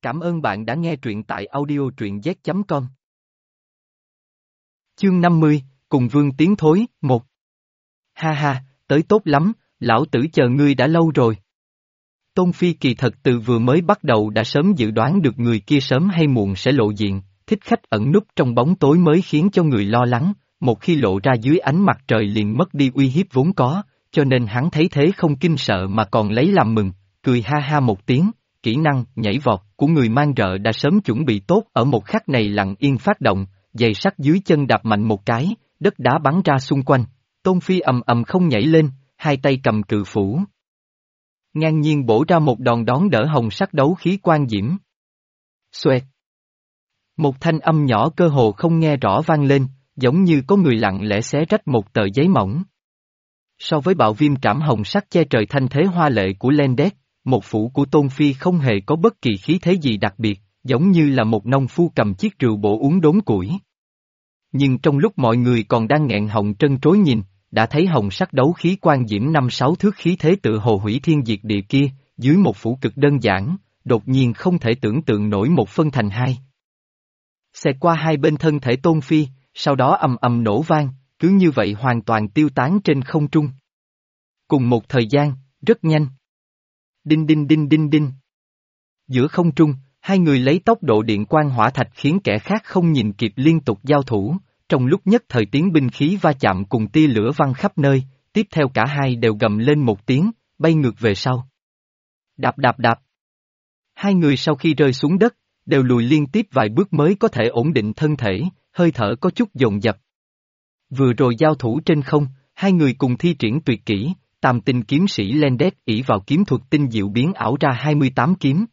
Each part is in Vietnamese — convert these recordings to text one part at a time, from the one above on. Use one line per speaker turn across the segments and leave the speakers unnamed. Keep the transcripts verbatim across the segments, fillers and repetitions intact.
Cảm ơn bạn đã nghe truyện tại audio truyện z chấm com. Chương năm mươi, cùng Vương tiến thối, một. Ha ha, tới tốt lắm, lão tử chờ ngươi đã lâu rồi. Tôn Phi kỳ thật từ vừa mới bắt đầu đã sớm dự đoán được người kia sớm hay muộn sẽ lộ diện, thích khách ẩn núp trong bóng tối mới khiến cho người lo lắng, một khi lộ ra dưới ánh mặt trời liền mất đi uy hiếp vốn có, cho nên hắn thấy thế không kinh sợ mà còn lấy làm mừng, cười ha ha một tiếng. Kỹ năng, nhảy vọt, của người mang rợ đã sớm chuẩn bị tốt ở một khắc này lặng yên phát động, giày sắt dưới chân đạp mạnh một cái, đất đá bắn ra xung quanh, Tôn Phi ầm ầm không nhảy lên, hai tay cầm cự phủ. Ngang nhiên bổ ra một đòn đón đỡ hồng sắc đấu khí quan diễm. Xoẹt. Một thanh âm nhỏ cơ hồ không nghe rõ vang lên, giống như có người lặng lẽ xé rách một tờ giấy mỏng. So với bạo viêm trảm hồng sắc che trời thanh thế hoa lệ của Lendet, một phủ của Tôn Phi không hề có bất kỳ khí thế gì đặc biệt, giống như là một nông phu cầm chiếc rượu bổ uống đốn củi. Nhưng trong lúc mọi người còn đang nghẹn họng trân trối nhìn, đã thấy hồng sắc đấu khí quan diễm năm sáu thước khí thế tự hồ hủy thiên diệt địa kia, dưới một phủ cực đơn giản, đột nhiên không thể tưởng tượng nổi một phân thành hai. Xẹt qua hai bên thân thể Tôn Phi, sau đó ầm ầm nổ vang, cứ như vậy hoàn toàn tiêu tán trên không trung. Cùng một thời gian, rất nhanh. Đinh đinh đinh đinh đinh. Giữa không trung, hai người lấy tốc độ điện quang hỏa thạch khiến kẻ khác không nhìn kịp liên tục giao thủ, trong lúc nhất thời tiếng binh khí va chạm cùng tia lửa văng khắp nơi, tiếp theo cả hai đều gầm lên một tiếng, bay ngược về sau. Đạp đạp đạp. Hai người sau khi rơi xuống đất, đều lùi liên tiếp vài bước mới có thể ổn định thân thể, hơi thở có chút dồn dập. Vừa rồi giao thủ trên không, hai người cùng thi triển tuyệt kỹ. Tam tinh kiếm sĩ Lendet ỷ vào kiếm thuật tinh diệu biến ảo ra hai mươi tám kiếm.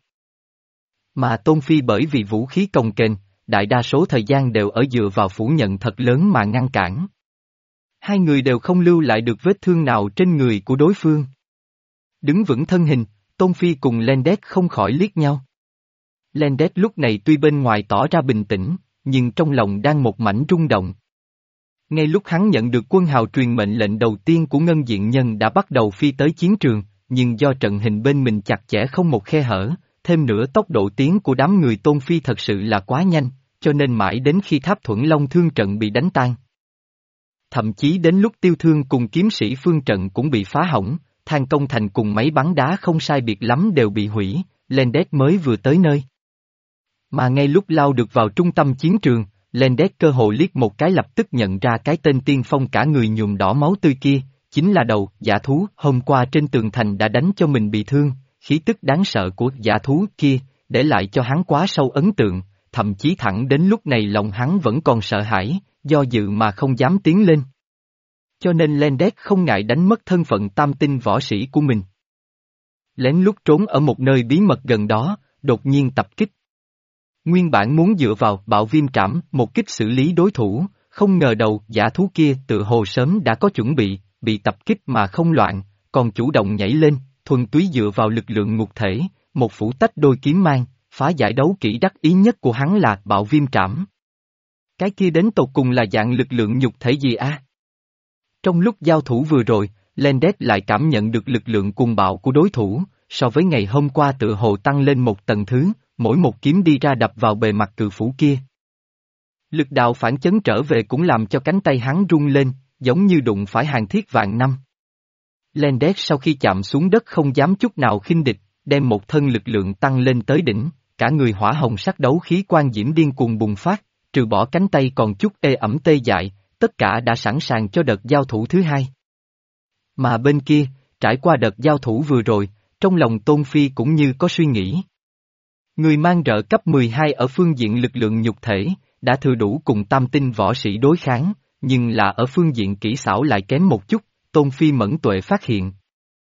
Mà Tôn Phi bởi vì vũ khí cồng kềnh, đại đa số thời gian đều ở dựa vào phủ nhận thật lớn mà ngăn cản. Hai người đều không lưu lại được vết thương nào trên người của đối phương. Đứng vững thân hình, Tôn Phi cùng Lendet không khỏi liếc nhau. Lendet lúc này tuy bên ngoài tỏ ra bình tĩnh, nhưng trong lòng đang một mảnh rung động. Ngay lúc hắn nhận được quân hào truyền mệnh lệnh đầu tiên của Ngân Diện Nhân đã bắt đầu phi tới chiến trường, nhưng do trận hình bên mình chặt chẽ không một khe hở, thêm nữa tốc độ tiến của đám người Tôn Phi thật sự là quá nhanh, cho nên mãi đến khi Tháp Thuẫn Long Thương trận bị đánh tan. Thậm chí đến lúc Tiêu Thương cùng kiếm sĩ phương trận cũng bị phá hỏng, Than Công Thành cùng máy bắn đá không sai biệt lắm đều bị hủy, Lendet mới vừa tới nơi. Mà ngay lúc lao được vào trung tâm chiến trường, Lendet cơ hồ liếc một cái lập tức nhận ra cái tên tiên phong cả người nhuộm đỏ máu tươi kia, chính là đầu dã thú hôm qua trên tường thành đã đánh cho mình bị thương, khí tức đáng sợ của dã thú kia, để lại cho hắn quá sâu ấn tượng, thậm chí thẳng đến lúc này lòng hắn vẫn còn sợ hãi, do dự mà không dám tiến lên. Cho nên Lendet không ngại đánh mất thân phận tam tinh võ sĩ của mình. Lén lút trốn ở một nơi bí mật gần đó, đột nhiên tập kích. Nguyên bản muốn dựa vào bạo viêm trảm một kích xử lý đối thủ, không ngờ đầu dã thú kia tự hồ sớm đã có chuẩn bị, bị tập kích mà không loạn, còn chủ động nhảy lên, thuần túy dựa vào lực lượng ngục thể, một phủ tách đôi kiếm mang, phá giải đấu kỹ đắc ý nhất của hắn là bạo viêm trảm. Cái kia đến tột cùng là dạng lực lượng nhục thể gì a? Trong lúc giao thủ vừa rồi, Lendet lại cảm nhận được lực lượng cuồng bạo của đối thủ, so với ngày hôm qua tự hồ tăng lên một tầng thứ. Mỗi một kiếm đi ra đập vào bề mặt cự phủ kia. Lực đạo phản chấn trở về cũng làm cho cánh tay hắn rung lên, giống như đụng phải hàng thiết vạn năm. Lendet sau khi chạm xuống đất không dám chút nào khinh địch, đem một thân lực lượng tăng lên tới đỉnh, cả người hỏa hồng sắc đấu khí quan diễm điên cuồng bùng phát, trừ bỏ cánh tay còn chút ê ẩm tê dại, tất cả đã sẵn sàng cho đợt giao thủ thứ hai. Mà bên kia, trải qua đợt giao thủ vừa rồi, trong lòng Tôn Phi cũng như có suy nghĩ. Người mang rợ cấp mười hai ở phương diện lực lượng nhục thể, đã thừa đủ cùng tam tinh võ sĩ đối kháng, nhưng là ở phương diện kỹ xảo lại kém một chút, Tôn Phi mẫn tuệ phát hiện.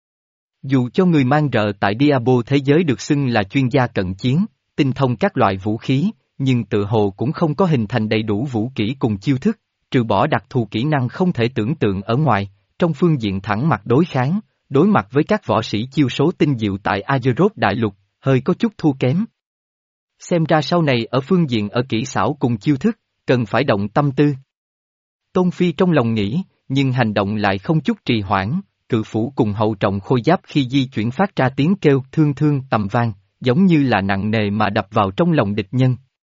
Dù cho người mang rợ tại Diablo thế giới được xưng là chuyên gia cận chiến, tinh thông các loại vũ khí, nhưng tự hồ cũng không có hình thành đầy đủ vũ kỹ cùng chiêu thức, trừ bỏ đặc thù kỹ năng không thể tưởng tượng ở ngoài, trong phương diện thẳng mặt đối kháng, đối mặt với các võ sĩ chiêu số tinh diệu tại Azeroth đại lục, hơi có chút thua kém. Xem ra sau này ở phương diện ở kỹ xảo cùng chiêu thức, cần phải động tâm tư. Tôn Phi trong lòng nghĩ, nhưng hành động lại không chút trì hoãn, cự phủ cùng hậu trọng khôi giáp khi di chuyển phát ra tiếng kêu thương thương tầm vang, giống như là nặng nề mà đập vào trong lòng địch nhân.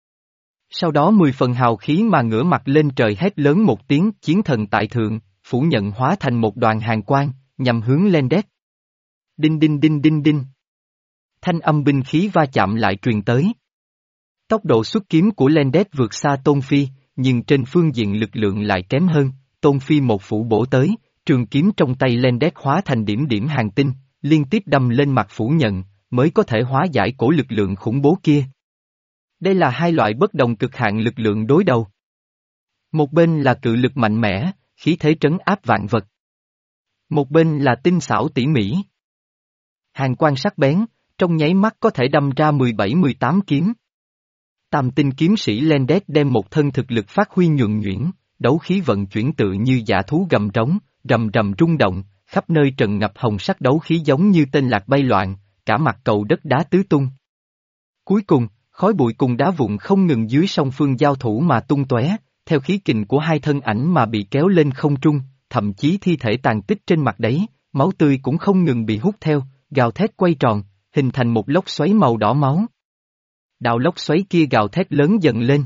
Sau đó mười phần hào khí mà ngửa mặt lên trời hét lớn một tiếng chiến thần tại thượng, phủ nhận hóa thành một đoàn hàn quang, nhằm hướng Lendet. Đinh đinh đinh đinh đinh. Thanh âm binh khí va chạm lại truyền tới. Tốc độ xuất kiếm của Lendet vượt xa Tôn Phi, nhưng trên phương diện lực lượng lại kém hơn, Tôn Phi một phủ bổ tới, trường kiếm trong tay Lendet hóa thành điểm điểm hàng tinh, liên tiếp đâm lên mặt phủ nhận, mới có thể hóa giải cổ lực lượng khủng bố kia. Đây là hai loại bất đồng cực hạn lực lượng đối đầu. Một bên là cự lực mạnh mẽ, khí thế trấn áp vạn vật. Một bên là tinh xảo tỉ mỉ. Hàn quang sắc bén, trong nháy mắt có thể đâm ra mười bảy mười tám kiếm. Tam tinh kiếm sĩ Lendet đem một thân thực lực phát huy nhuần nhuyễn, đấu khí vận chuyển tự như dã thú gầm trống, rầm rầm rung động, khắp nơi trần ngập hồng sắc đấu khí giống như tên lạc bay loạn, cả mặt cầu đất đá tứ tung. Cuối cùng, khói bụi cùng đá vụn không ngừng dưới song phương giao thủ mà tung tóe, theo khí kình của hai thân ảnh mà bị kéo lên không trung, thậm chí thi thể tàn tích trên mặt đấy, máu tươi cũng không ngừng bị hút theo, gào thét quay tròn, hình thành một lốc xoáy màu đỏ máu. Đạo lốc xoáy kia gào thét lớn dần lên,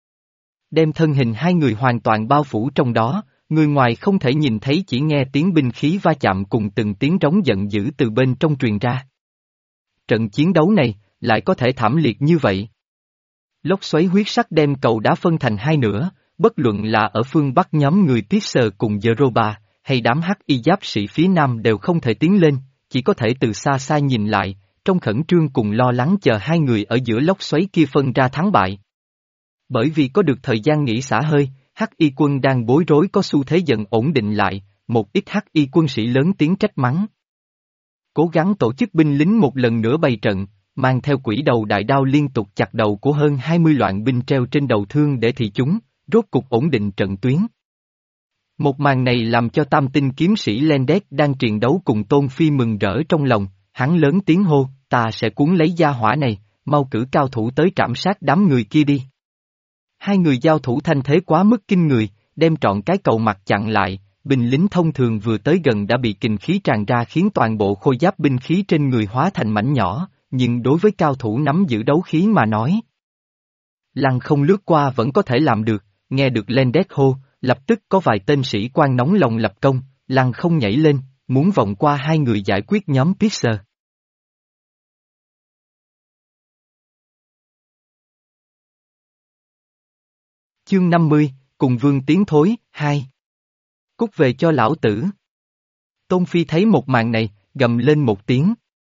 đem thân hình hai người hoàn toàn bao phủ trong đó, người ngoài không thể nhìn thấy, chỉ nghe tiếng binh khí va chạm cùng từng tiếng rống giận dữ từ bên trong truyền ra. Trận chiến đấu này, lại có thể thảm liệt như vậy. Lốc xoáy huyết sắc đem cầu đá phân thành hai nửa, bất luận là ở phương Bắc nhóm người Pixar cùng Zeroba, hay đám hắc y giáp sĩ phía Nam đều không thể tiến lên, chỉ có thể từ xa xa nhìn lại, trong khẩn trương cùng lo lắng chờ hai người ở giữa lốc xoáy kia phân ra thắng bại. Bởi vì có được thời gian nghỉ xả hơi, hắc y quân đang bối rối có xu thế dần ổn định lại, một ít hắc y quân sĩ lớn tiếng trách mắng. Cố gắng tổ chức binh lính một lần nữa bày trận, mang theo quỷ đầu đại đao liên tục chặt đầu của hơn hai mươi loạn binh treo trên đầu thương để thị chúng, rốt cục ổn định trận tuyến. Một màn này làm cho tam tinh kiếm sĩ Lendet đang triền đấu cùng Tôn Phi mừng rỡ trong lòng, hắn lớn tiếng hô, ta sẽ cuốn lấy gia hỏa này, mau cử cao thủ tới trảm sát đám người kia đi. Hai người giao thủ thanh thế quá mức kinh người, đem trọn cái cầu mặt chặn lại, binh lính thông thường vừa tới gần đã bị kình khí tràn ra khiến toàn bộ khôi giáp binh khí trên người hóa thành mảnh nhỏ, nhưng đối với cao thủ nắm giữ đấu khí mà nói. Lăng không lướt qua vẫn có thể làm được, nghe được Lendet hô, lập tức có vài tên sĩ quan nóng lòng lập công, lăng không nhảy lên, muốn vòng qua hai người giải quyết nhóm Pixar. Chương năm mươi, cùng vương tiến thối, hai. Cút về cho lão tử. Tôn Phi thấy một màn này, gầm lên một tiếng.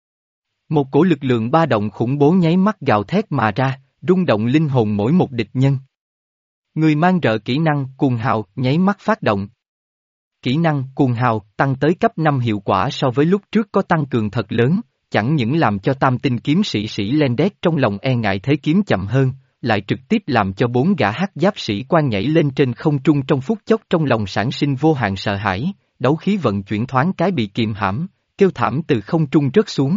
Một cổ lực lượng ba động khủng bố nháy mắt gào thét mà ra, rung động linh hồn mỗi một địch nhân. Người mang rợ kỹ năng cuồng hào nháy mắt phát động. Kỹ năng cuồng hào tăng tới cấp năm hiệu quả so với lúc trước có tăng cường thật lớn, chẳng những làm cho tam tinh kiếm sĩ sĩ Lendet trong lòng e ngại thế kiếm chậm hơn, lại trực tiếp làm cho bốn gã hắc giáp sĩ quan nhảy lên trên không trung trong phút chốc trong lòng sản sinh vô hạn sợ hãi, đấu khí vận chuyển thoáng cái bị kiềm hãm, kêu thảm từ không trung rớt xuống.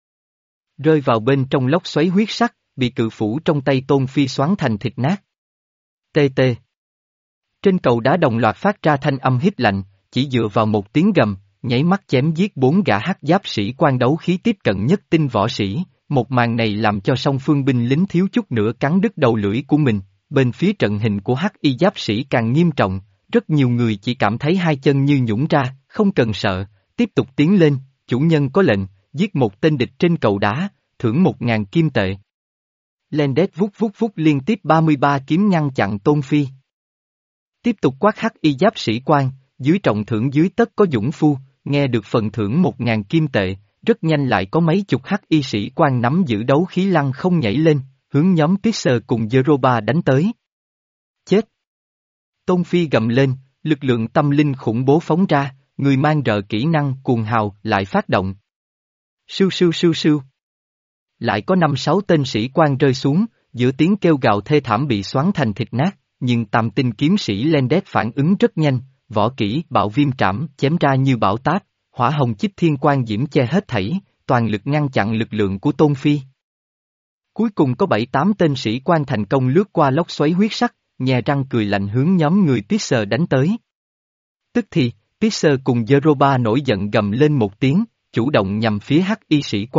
Rơi vào bên trong lốc xoáy huyết sắc, bị cự phủ trong tay Tôn Phi xoắn thành thịt nát. Tê tê. Trên cầu đá đồng loạt phát ra thanh âm hít lạnh, chỉ dựa vào một tiếng gầm, nháy mắt chém giết bốn gã hắc giáp sĩ quan đấu khí tiếp cận nhất tinh võ sĩ. Một màn này làm cho song phương binh lính thiếu chút nữa cắn đứt đầu lưỡi của mình, bên phía trận hình của hắc y giáp sĩ càng nghiêm trọng, rất nhiều người chỉ cảm thấy hai chân như nhũn ra, không cần sợ, tiếp tục tiến lên, chủ nhân có lệnh, giết một tên địch trên cầu đá, thưởng một ngàn kim tệ. Lendet vút vút vút liên tiếp ba mươi ba kiếm ngăn chặn Tôn Phi. Tiếp tục quát hắc y giáp sĩ quan, dưới trọng thưởng dưới tất có dũng phu, nghe được phần thưởng một ngàn kim tệ. Rất nhanh lại có mấy chục hắc y sĩ quan nắm giữ đấu khí lăng không nhảy lên, hướng nhóm Pixar cùng Zeroba đánh tới. Chết! Tôn Phi gầm lên, lực lượng tâm linh khủng bố phóng ra, người mang rợ kỹ năng cuồng hào lại phát động. Sưu sưu sưu sưu. Lại có năm sáu tên sĩ quan rơi xuống, giữa tiếng kêu gào thê thảm bị xoắn thành thịt nát, nhưng tam tinh kiếm sĩ Lendet phản ứng rất nhanh, võ kỹ bạo viêm trảm chém ra như bão táp. Hỏa hồng chích thiên quang diễm che hết thảy, toàn lực ngăn chặn lực lượng của Tôn Phi. Cuối cùng có bảy tám tên sĩ quan thành công lướt qua lốc xoáy huyết sắc, nhè răng cười lạnh hướng nhóm người Pixar đánh tới. Tức thì, Pixar cùng Zeroba nổi giận gầm lên một tiếng, chủ động nhằm phía hắc y sĩ quan,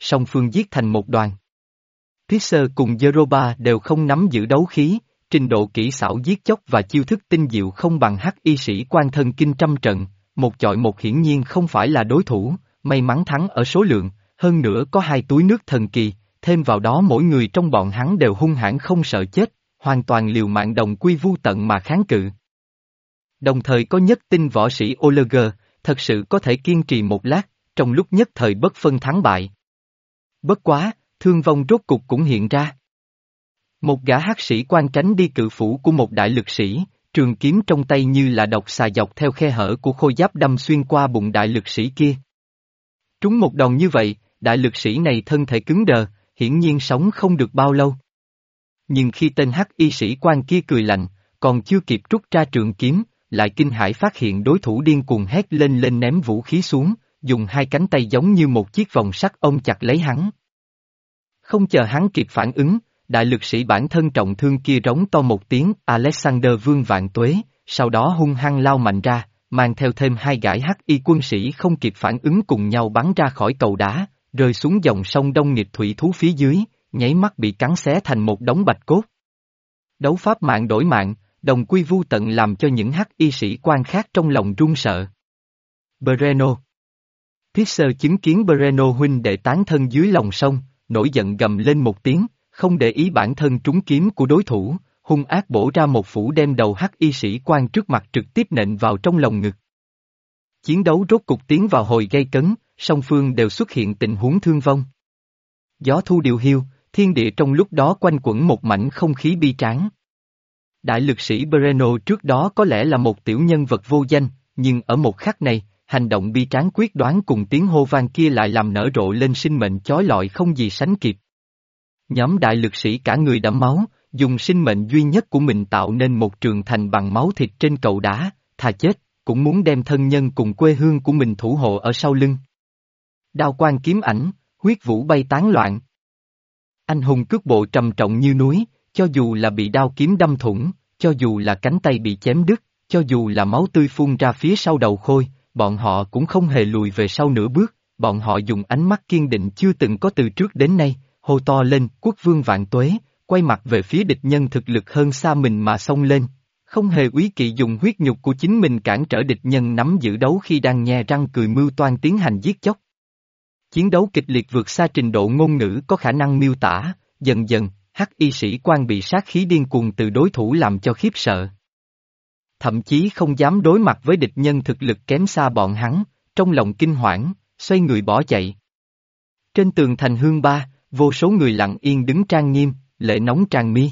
song phương giết thành một đoàn. Tisser cùng Yeroba đều không nắm giữ đấu khí, trình độ kỹ xảo giết chóc và chiêu thức tinh diệu không bằng hắc y sĩ quan thân kinh trăm trận, một chọi một hiển nhiên không phải là đối thủ, may mắn thắng ở số lượng, hơn nữa có hai túi nước thần kỳ, thêm vào đó mỗi người trong bọn hắn đều hung hãn không sợ chết, hoàn toàn liều mạng đồng quy vu tận mà kháng cự. Đồng thời có nhất tinh võ sĩ Oleger, thật sự có thể kiên trì một lát, trong lúc nhất thời bất phân thắng bại. Bất quá, thương vong rốt cục cũng hiện ra. Một gã hắc sĩ quan tránh đi cự phủ của một đại lực sĩ, trường kiếm trong tay như là độc xà dọc theo khe hở của khôi giáp đâm xuyên qua bụng đại lực sĩ kia. Trúng một đòn như vậy, đại lực sĩ này thân thể cứng đờ, hiển nhiên sống không được bao lâu. Nhưng khi tên hắc y sĩ quan kia cười lạnh, còn chưa kịp rút ra trường kiếm, lại kinh hãi phát hiện đối thủ điên cuồng hét lên lên ném vũ khí xuống, dùng hai cánh tay giống như một chiếc vòng sắt ôm chặt lấy hắn. Không chờ hắn kịp phản ứng, đại lực sĩ bản thân trọng thương kia rống to một tiếng Alexander Vương Vạn Tuế, sau đó hung hăng lao mạnh ra, mang theo thêm hai gã hắc y quân sĩ không kịp phản ứng cùng nhau bắn ra khỏi cầu đá, rơi xuống dòng sông Đông Nghịch thủy thú phía dưới, nháy mắt bị cắn xé thành một đống bạch cốt. Đấu pháp mạng đổi mạng, đồng quy vu tận làm cho những hắc y sĩ quan khác trong lòng run sợ. Breno Tisser chứng kiến Breno huynh đệ tán thân dưới lòng sông, nổi giận gầm lên một tiếng, không để ý bản thân trúng kiếm của đối thủ, hung ác bổ ra một phủ đem đầu hắc y sĩ quan trước mặt trực tiếp nện vào trong lồng ngực. Chiến đấu rốt cục tiến vào hồi gay cấn, song phương đều xuất hiện tình huống thương vong. Gió thu điều hiu, thiên địa trong lúc đó quanh quẩn một mảnh không khí bi tráng. Đại lực sĩ Breno trước đó có lẽ là một tiểu nhân vật vô danh, nhưng ở một khắc này, hành động bi tráng quyết đoán cùng tiếng hô vang kia lại làm nở rộ lên sinh mệnh chói lọi không gì sánh kịp. Nhóm đại lực sĩ cả người đẫm máu, dùng sinh mệnh duy nhất của mình tạo nên một trường thành bằng máu thịt trên cầu đá, thà chết, cũng muốn đem thân nhân cùng quê hương của mình thủ hộ ở sau lưng. Đao quang kiếm ảnh, huyết vũ bay tán loạn. Anh hùng cước bộ trầm trọng như núi, cho dù là bị đao kiếm đâm thủng, cho dù là cánh tay bị chém đứt, cho dù là máu tươi phun ra phía sau đầu khôi, bọn họ cũng không hề lùi về sau nửa bước, bọn họ dùng ánh mắt kiên định chưa từng có từ trước đến nay, hô to lên, quốc vương vạn tuế, quay mặt về phía địch nhân thực lực hơn xa mình mà xông lên, không hề úy kỵ dùng huyết nhục của chính mình cản trở địch nhân nắm giữ đấu khi đang nhe răng cười mưu toan tiến hành giết chóc. Chiến đấu kịch liệt vượt xa trình độ ngôn ngữ có khả năng miêu tả, dần dần, hắc y sĩ quan bị sát khí điên cuồng từ đối thủ làm cho khiếp sợ. Thậm chí không dám đối mặt với địch nhân thực lực kém xa bọn hắn, trong lòng kinh hoảng, xoay người bỏ chạy. Trên tường thành Hương Ba, vô số người lặng yên đứng trang nghiêm, lệ nóng tràn mi.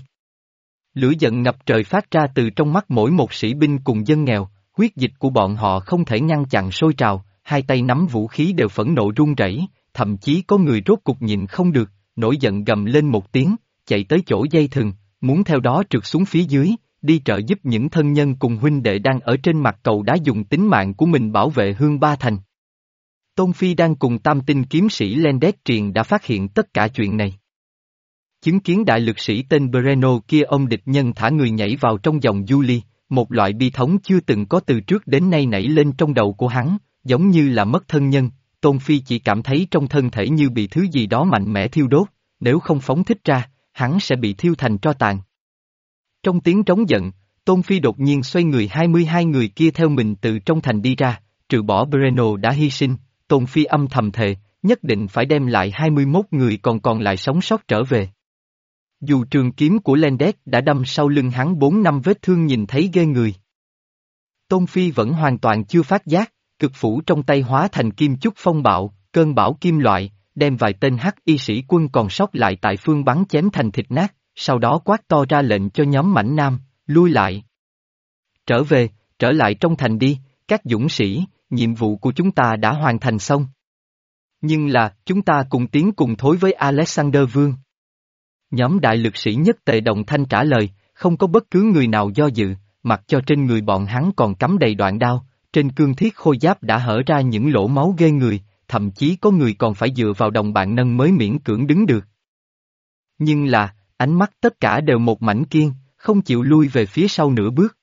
Lửa giận ngập trời phát ra từ trong mắt mỗi một sĩ binh cùng dân nghèo, huyết dịch của bọn họ không thể ngăn chặn sôi trào, hai tay nắm vũ khí đều phẫn nộ run rẩy, thậm chí có người rốt cục nhịn không được, nổi giận gầm lên một tiếng, chạy tới chỗ dây thừng, muốn theo đó trượt xuống phía dưới, đi trợ giúp những thân nhân cùng huynh đệ đang ở trên mặt cầu đá dùng tính mạng của mình bảo vệ Hương Ba Thành. Tôn Phi đang cùng tam tinh kiếm sĩ Lendet Triền đã phát hiện tất cả chuyện này. Chứng kiến đại lực sĩ tên Breno kia ông địch nhân thả người nhảy vào trong dòng Julie, một loại bi thống chưa từng có từ trước đến nay nảy lên trong đầu của hắn, giống như là mất thân nhân, Tôn Phi chỉ cảm thấy trong thân thể như bị thứ gì đó mạnh mẽ thiêu đốt, nếu không phóng thích ra, hắn sẽ bị thiêu thành tro tàn. Trong tiếng trống giận, Tôn Phi đột nhiên xoay người hai mươi hai người kia theo mình từ trong thành đi ra, trừ bỏ Breno đã hy sinh, Tôn Phi âm thầm thề, nhất định phải đem lại hai mươi mốt người còn còn lại sống sót trở về. Dù trường kiếm của Lendet đã đâm sau lưng hắn bốn năm vết thương nhìn thấy ghê người. Tôn Phi vẫn hoàn toàn chưa phát giác, cực phủ trong tay hóa thành kim chúc phong bạo, cơn bão kim loại, đem vài tên hắc y sĩ quân còn sót lại tại phương bắn chém thành thịt nát, sau đó quát to ra lệnh cho nhóm mãnh nam, lui lại. Trở về, trở lại trong thành đi, các dũng sĩ, nhiệm vụ của chúng ta đã hoàn thành xong. Nhưng là, chúng ta cùng tiến cùng thối với Alexander Vương. Nhóm đại lực sĩ nhất tề đồng thanh trả lời, không có bất cứ người nào do dự, mặc cho trên người bọn hắn còn cắm đầy đoạn đao, trên cương thiết khôi giáp đã hở ra những lỗ máu ghê người, thậm chí có người còn phải dựa vào đồng bạn nâng mới miễn cưỡng đứng được. Nhưng là, ánh mắt tất cả đều một mảnh kiên, không chịu lui về phía sau nửa bước.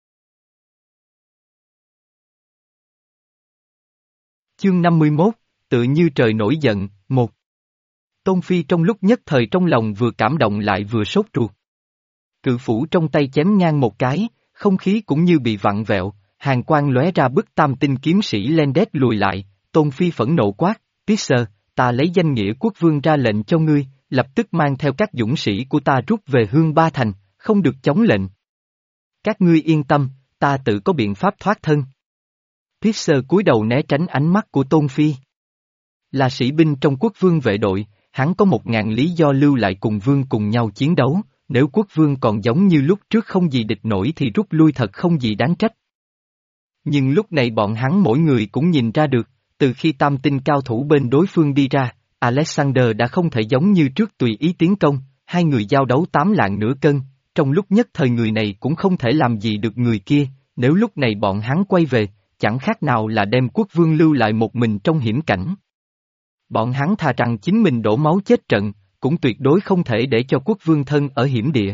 Chương năm mươi mốt, tựa như trời nổi giận, một. Tôn Phi trong lúc nhất thời trong lòng vừa cảm động lại vừa sốt ruột. Cự phủ trong tay chém ngang một cái, không khí cũng như bị vặn vẹo, hàn quang lóe ra bức tam tinh kiếm sĩ Lendet lùi lại, Tôn Phi phẫn nộ quát, Pisser, ta lấy danh nghĩa quốc vương ra lệnh cho ngươi, lập tức mang theo các dũng sĩ của ta rút về Hương Ba Thành, không được chống lệnh. Các ngươi yên tâm, ta tự có biện pháp thoát thân. Pisser cúi đầu né tránh ánh mắt của Tôn Phi. Là sĩ binh trong quốc vương vệ đội, hắn có một ngàn lý do lưu lại cùng vương cùng nhau chiến đấu, nếu quốc vương còn giống như lúc trước không gì địch nổi thì rút lui thật không gì đáng trách. Nhưng lúc này bọn hắn mỗi người cũng nhìn ra được, từ khi tam tinh cao thủ bên đối phương đi ra, Alexander đã không thể giống như trước tùy ý tiến công, hai người giao đấu tám lạng nửa cân, trong lúc nhất thời người này cũng không thể làm gì được người kia, nếu lúc này bọn hắn quay về, chẳng khác nào là đem quốc vương lưu lại một mình trong hiểm cảnh. Bọn hắn thà rằng chính mình đổ máu chết trận, cũng tuyệt đối không thể để cho quốc vương thân ở hiểm địa.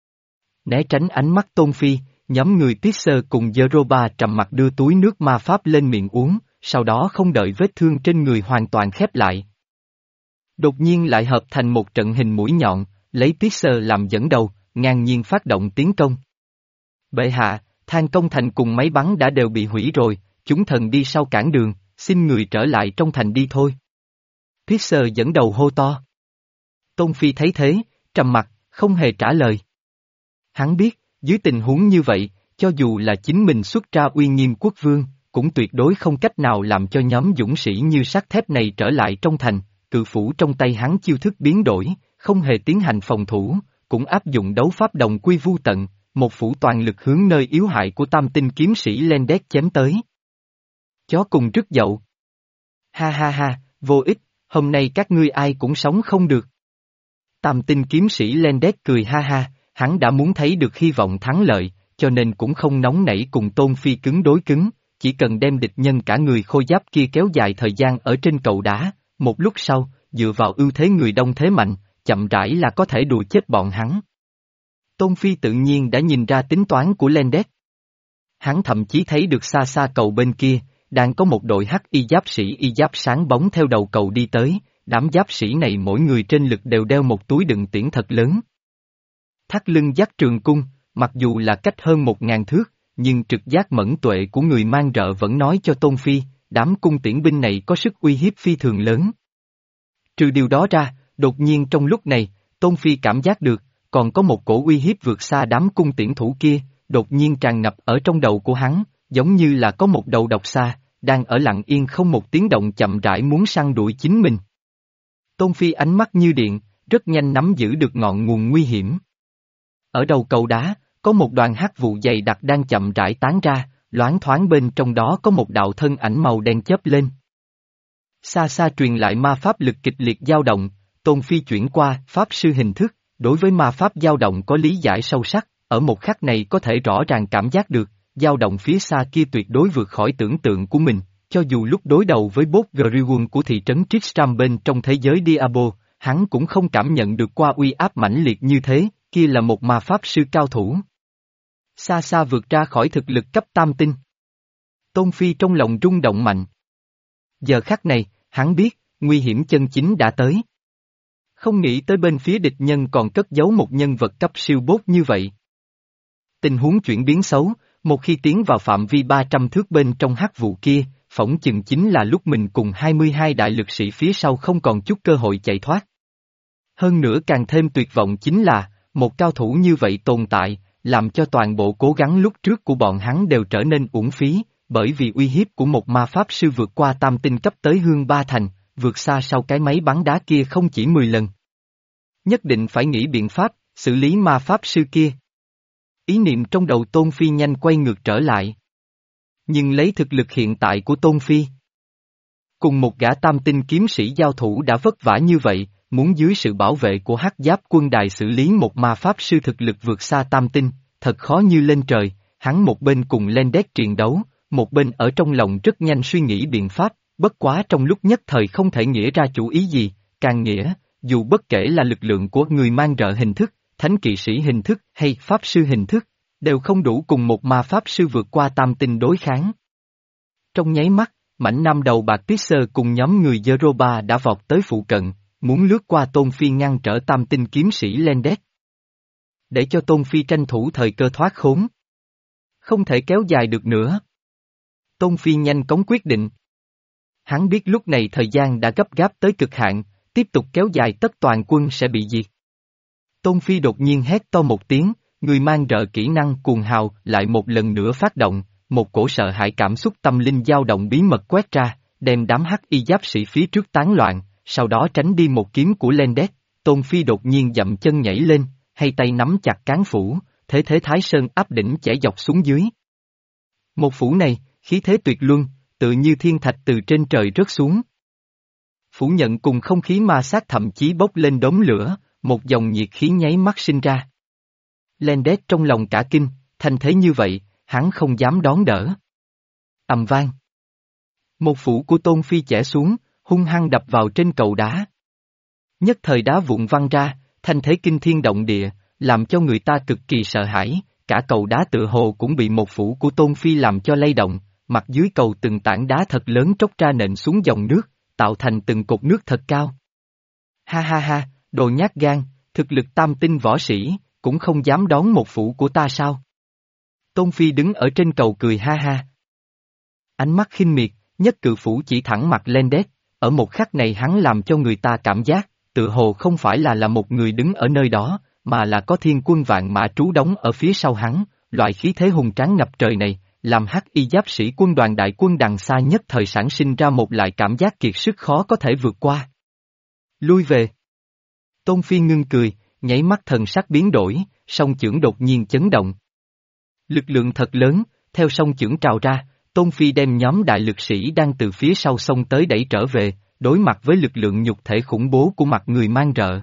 Né tránh ánh mắt Tôn Phi, nhóm người Pisser cùng Zeroba trầm mặt đưa túi nước ma pháp lên miệng uống, sau đó không đợi vết thương trên người hoàn toàn khép lại. Đột nhiên lại hợp thành một trận hình mũi nhọn, lấy Pisser làm dẫn đầu, ngang nhiên phát động tiến công. Bệ hạ, Than Công Thành cùng máy bắn đã đều bị hủy rồi, chúng thần đi sau cản đường, xin người trở lại trong thành đi thôi. Pisser dẫn đầu hô to. Tôn Phi thấy thế, trầm mặt, không hề trả lời. Hắn biết, dưới tình huống như vậy, cho dù là chính mình xuất ra uy nghiêm quốc vương, cũng tuyệt đối không cách nào làm cho nhóm dũng sĩ như sắt thép này trở lại trong thành, cự phủ trong tay hắn chiêu thức biến đổi, không hề tiến hành phòng thủ, cũng áp dụng đấu pháp đồng quy vu tận, một phủ toàn lực hướng nơi yếu hại của tam tinh kiếm sĩ Lendet chém tới. Chó cùng rứt dậu. Ha ha ha, vô ích, hôm nay các ngươi ai cũng sống không được. Tam tinh kiếm sĩ Lendet cười ha ha, hắn đã muốn thấy được hy vọng thắng lợi, cho nên cũng không nóng nảy cùng Tôn Phi cứng đối cứng, chỉ cần đem địch nhân cả người khôi giáp kia kéo dài thời gian ở trên cầu đá, một lúc sau, dựa vào ưu thế người đông thế mạnh, chậm rãi là có thể đùa chết bọn hắn. Tôn Phi tự nhiên đã nhìn ra tính toán của Lendet. Hắn thậm chí thấy được xa xa cầu bên kia, đang có một đội hắc y giáp sĩ y giáp sáng bóng theo đầu cầu đi tới, đám giáp sĩ này mỗi người trên lưng đều đeo một túi đựng tiễn thật lớn. Thắt lưng dắt trường cung, mặc dù là cách hơn một ngàn thước, nhưng trực giác mẫn tuệ của người mang rợ vẫn nói cho Tôn Phi, đám cung tiễn binh này có sức uy hiếp phi thường lớn. Trừ điều đó ra, đột nhiên trong lúc này, Tôn Phi cảm giác được, còn có một cổ uy hiếp vượt xa đám cung tiễn thủ kia, đột nhiên tràn ngập ở trong đầu của hắn, giống như là có một đầu độc xa, đang ở lặng yên không một tiếng động chậm rãi muốn săn đuổi chính mình. Tôn Phi ánh mắt như điện, rất nhanh nắm giữ được ngọn nguồn nguy hiểm. Ở đầu cầu đá, có một đoàn hắc vụ dày đặc đang chậm rãi tán ra, loáng thoáng bên trong đó có một đạo thân ảnh màu đen chớp lên. Xa xa truyền lại ma pháp lực kịch liệt dao động, Tôn Phi chuyển qua pháp sư hình thức, đối với ma pháp dao động có lý giải sâu sắc, ở một khắc này có thể rõ ràng cảm giác được, dao động phía xa kia tuyệt đối vượt khỏi tưởng tượng của mình, cho dù lúc đối đầu với bốt Griffon của thị trấn Tristram bên trong thế giới Diablo, hắn cũng không cảm nhận được qua uy áp mãnh liệt như thế, kia là một ma pháp sư cao thủ. Xa xa vượt ra khỏi thực lực cấp tam tinh. Tôn Phi trong lòng rung động mạnh. Giờ khắc này, hắn biết, nguy hiểm chân chính đã tới. Không nghĩ tới bên phía địch nhân còn cất giấu một nhân vật cấp siêu bốt như vậy. Tình huống chuyển biến xấu, một khi tiến vào phạm vi ba trăm thước bên trong hắc vụ kia, phỏng chừng chính là lúc mình cùng hai mươi hai đại lực sĩ phía sau không còn chút cơ hội chạy thoát. Hơn nữa càng thêm tuyệt vọng chính là, một cao thủ như vậy tồn tại, làm cho toàn bộ cố gắng lúc trước của bọn hắn đều trở nên uổng phí, bởi vì uy hiếp của một ma pháp sư vượt qua tam tinh cấp tới Hương Ba Thành, vượt xa sau cái máy bắn đá kia không chỉ mười lần. Nhất định phải nghĩ biện pháp, xử lý ma pháp sư kia. Ý niệm trong đầu Tôn Phi nhanh quay ngược trở lại. Nhưng lấy thực lực hiện tại của Tôn Phi, cùng một gã tam tinh kiếm sĩ giao thủ đã vất vả như vậy, muốn dưới sự bảo vệ của hắc giáp quân đài xử lý một ma pháp sư thực lực vượt xa tam tinh, thật khó như lên trời, hắn một bên cùng Lendet triền đấu, một bên ở trong lòng rất nhanh suy nghĩ biện pháp, bất quá trong lúc nhất thời không thể nghĩa ra chủ ý gì, càng nghĩa, dù bất kể là lực lượng của người mang rợ hình thức, thánh kỵ sĩ hình thức hay pháp sư hình thức, đều không đủ cùng một ma pháp sư vượt qua tam tinh đối kháng. Trong nháy mắt, mảnh nam đầu bạc Tisser cùng nhóm người Yoruba đã vọt tới phụ cận, muốn lướt qua Tôn Phi ngăn trở tam tinh kiếm sĩ Lendet. Để cho Tôn Phi tranh thủ thời cơ thoát khốn. Không thể kéo dài được nữa. Tôn Phi nhanh cống quyết định. Hắn biết lúc này thời gian đã gấp gáp tới cực hạn, tiếp tục kéo dài tất toàn quân sẽ bị diệt. Tôn Phi đột nhiên hét to một tiếng, người mang rợ kỹ năng cuồng hào lại một lần nữa phát động, một cổ sợ hãi cảm xúc tâm linh dao động bí mật quét ra, đem đám hắc y giáp sĩ phía trước tán loạn, sau đó tránh đi một kiếm của Lendet. Tôn Phi đột nhiên dậm chân nhảy lên, hay tay nắm chặt cán phủ, thế thế Thái Sơn áp đỉnh chẻ dọc xuống dưới. Một phủ này, khí thế tuyệt luân, tự như thiên thạch từ trên trời rớt xuống. Phủ nhận cùng không khí ma sát thậm chí bốc lên đốm lửa, một dòng nhiệt khí nháy mắt sinh ra. Lendet trong lòng cả kinh, thành thế như vậy, hắn không dám đón đỡ. Ầm vang. Một phủ của Tôn Phi chẻ xuống, hung hăng đập vào trên cầu đá. Nhất thời đá vụn văng ra, thành thế kinh thiên động địa, làm cho người ta cực kỳ sợ hãi, cả cầu đá tựa hồ cũng bị một phủ của Tôn Phi làm cho lay động, mặt dưới cầu từng tảng đá thật lớn tróc ra nện xuống dòng nước, tạo thành từng cột nước thật cao. Ha ha ha, đồ nhát gan, thực lực tam tinh võ sĩ, cũng không dám đón một phủ của ta sao? Tôn Phi đứng ở trên cầu cười ha ha. Ánh mắt khinh miệt, nhất cự phủ chỉ thẳng mặt Lendet, ở một khắc này hắn làm cho người ta cảm giác, tự hồ không phải là là một người đứng ở nơi đó, mà là có thiên quân vạn mã trú đóng ở phía sau hắn, loại khí thế hùng tráng ngập trời này, làm hắc y giáp sĩ quân đoàn đại quân đằng xa nhất thời sản sinh ra một loại cảm giác kiệt sức khó có thể vượt qua. Lui về. Tôn Phi ngưng cười, nháy mắt thần sắc biến đổi, song chưởng đột nhiên chấn động. Lực lượng thật lớn, theo song chưởng trào ra, Tôn Phi đem nhóm đại lực sĩ đang từ phía sau sông tới đẩy trở về, đối mặt với lực lượng nhục thể khủng bố của mặt người mang rợ.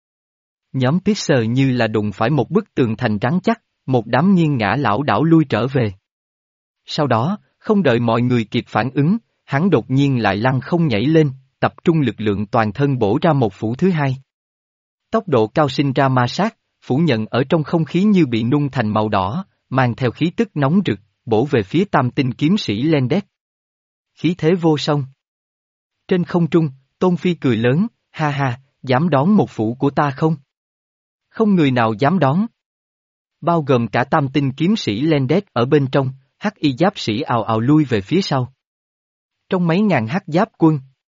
Nhóm Tisser như là đụng phải một bức tường thành trắng chắc, một đám nghiêng ngã lảo đảo lui trở về. Sau đó, không đợi mọi người kịp phản ứng, hắn đột nhiên lại lăn không nhảy lên, tập trung lực lượng toàn thân bổ ra một phủ thứ hai. Tốc độ cao sinh ra ma sát, phủ nhận ở trong không khí như bị nung thành màu đỏ, mang theo khí tức nóng rực, bổ về phía tam tinh kiếm sĩ Lendet. Khí thế vô song. Trên không trung, Tôn Phi cười lớn, ha ha, dám đón một phủ của ta không? Không người nào dám đón. Bao gồm cả tam tinh kiếm sĩ Lendet ở bên trong, hắc y giáp sĩ ào ào lui về phía sau. Trong mấy ngàn hắc giáp quân,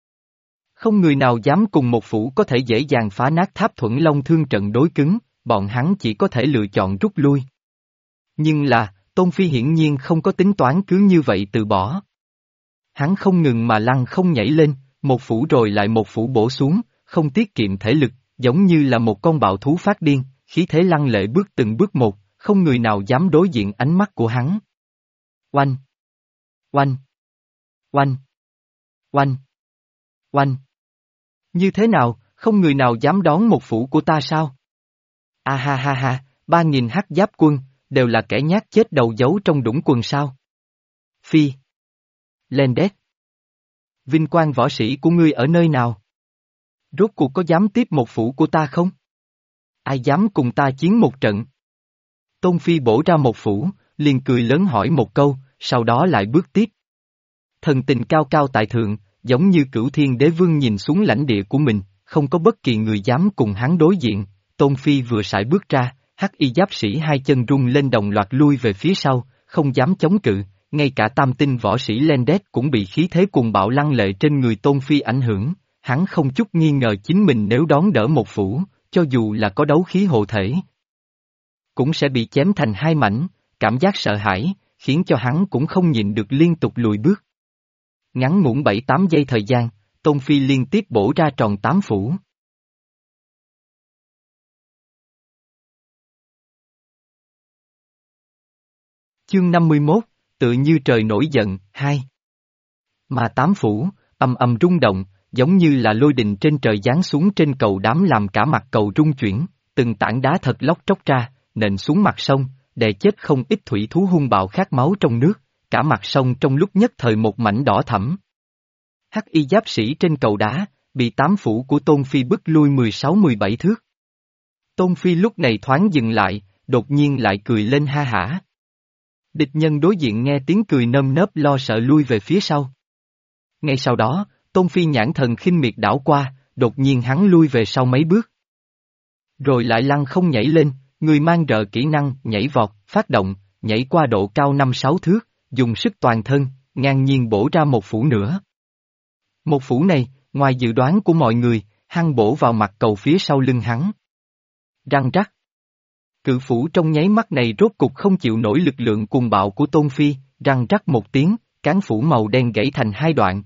không người nào dám cùng một phủ có thể dễ dàng phá nát tháp thuẫn long thương trận đối cứng, bọn hắn chỉ có thể lựa chọn rút lui. Nhưng là, Tôn Phi hiển nhiên không có tính toán cứ như vậy từ bỏ. Hắn không ngừng mà lăn không nhảy lên, một phủ rồi lại một phủ bổ xuống, không tiết kiệm thể lực, giống như là một con bạo thú phát điên, khí thế lăng lệ bước từng bước một, không người nào dám đối diện ánh mắt của hắn. Oanh! Oanh! Oanh! Oanh! Oanh! Như thế nào, không người nào dám đón một phủ của ta sao? A ha ha ha, ba nghìn hắc giáp quân, đều là kẻ nhát chết đầu giấu trong đũng quần sao? Phi! Lendet! Vinh quang võ sĩ của ngươi ở nơi nào? Rốt cuộc có dám tiếp một phủ của ta không? Ai dám cùng ta chiến một trận? Tôn Phi bổ ra một phủ, liền cười lớn hỏi một câu, sau đó lại bước tiếp. Thần tình cao cao tại thượng, giống như cửu thiên đế vương nhìn xuống lãnh địa của mình, không có bất kỳ người dám cùng hắn đối diện. Tôn Phi vừa sải bước ra, hắc y giáp sĩ hai chân rung lên đồng loạt lui về phía sau, không dám chống cự, ngay cả tam tinh võ sĩ Lendet cũng bị khí thế cuồng bạo lăng lệ trên người Tôn Phi ảnh hưởng, hắn không chút nghi ngờ chính mình nếu đón đỡ một phủ, cho dù là có đấu khí hộ thể, cũng sẽ bị chém thành hai mảnh, cảm giác sợ hãi, khiến cho hắn cũng không nhịn được liên tục lùi bước. Ngắn ngủn bảy tám giây thời gian, Tôn Phi liên tiếp bổ ra tròn tám phủ. Chương năm mươi mốt, tự như trời nổi giận, hai. Mà tám phủ, âm âm rung động, giống như là lôi đình trên trời giáng xuống trên cầu đám làm cả mặt cầu rung chuyển, từng tảng đá thật lóc tróc ra, nện xuống mặt sông, đè chết không ít thủy thú hung bạo khát máu trong nước, cả mặt sông trong lúc nhất thời một mảnh đỏ thẫm. Hắc y giáp sĩ trên cầu đá, bị tám phủ của Tôn Phi bức lui mười sáu mười bảy thước. Tôn Phi lúc này thoáng dừng lại, đột nhiên lại cười lên ha hả. Địch nhân đối diện nghe tiếng cười nơm nớp lo sợ lui về phía sau. Ngay sau đó, Tôn Phi nhãn thần khinh miệt đảo qua, đột nhiên hắn lui về sau mấy bước. Rồi lại lăng không nhảy lên, người mang rợ kỹ năng nhảy vọt, phát động, nhảy qua độ cao năm sáu thước, dùng sức toàn thân, ngang nhiên bổ ra một phủ nữa. Một phủ này, ngoài dự đoán của mọi người, hăng bổ vào mặt cầu phía sau lưng hắn. Răng rắc. Cự phủ trong nháy mắt này rốt cục không chịu nổi lực lượng cuồng bạo của Tôn Phi, răng rắc một tiếng, cán phủ màu đen gãy thành hai đoạn.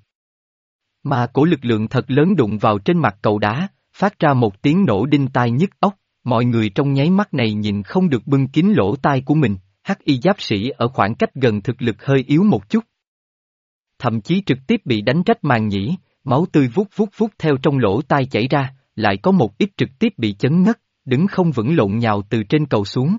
Mà cổ lực lượng thật lớn đụng vào trên mặt cầu đá, phát ra một tiếng nổ đinh tai nhức óc, mọi người trong nháy mắt này nhìn không được bưng kín lỗ tai của mình, hắc y giáp sĩ ở khoảng cách gần thực lực hơi yếu một chút. Thậm chí trực tiếp bị đánh rách màng nhĩ, máu tươi vút vút vút theo trong lỗ tai chảy ra, lại có một ít trực tiếp bị chấn ngất, đứng không vững lộn nhào từ trên cầu xuống.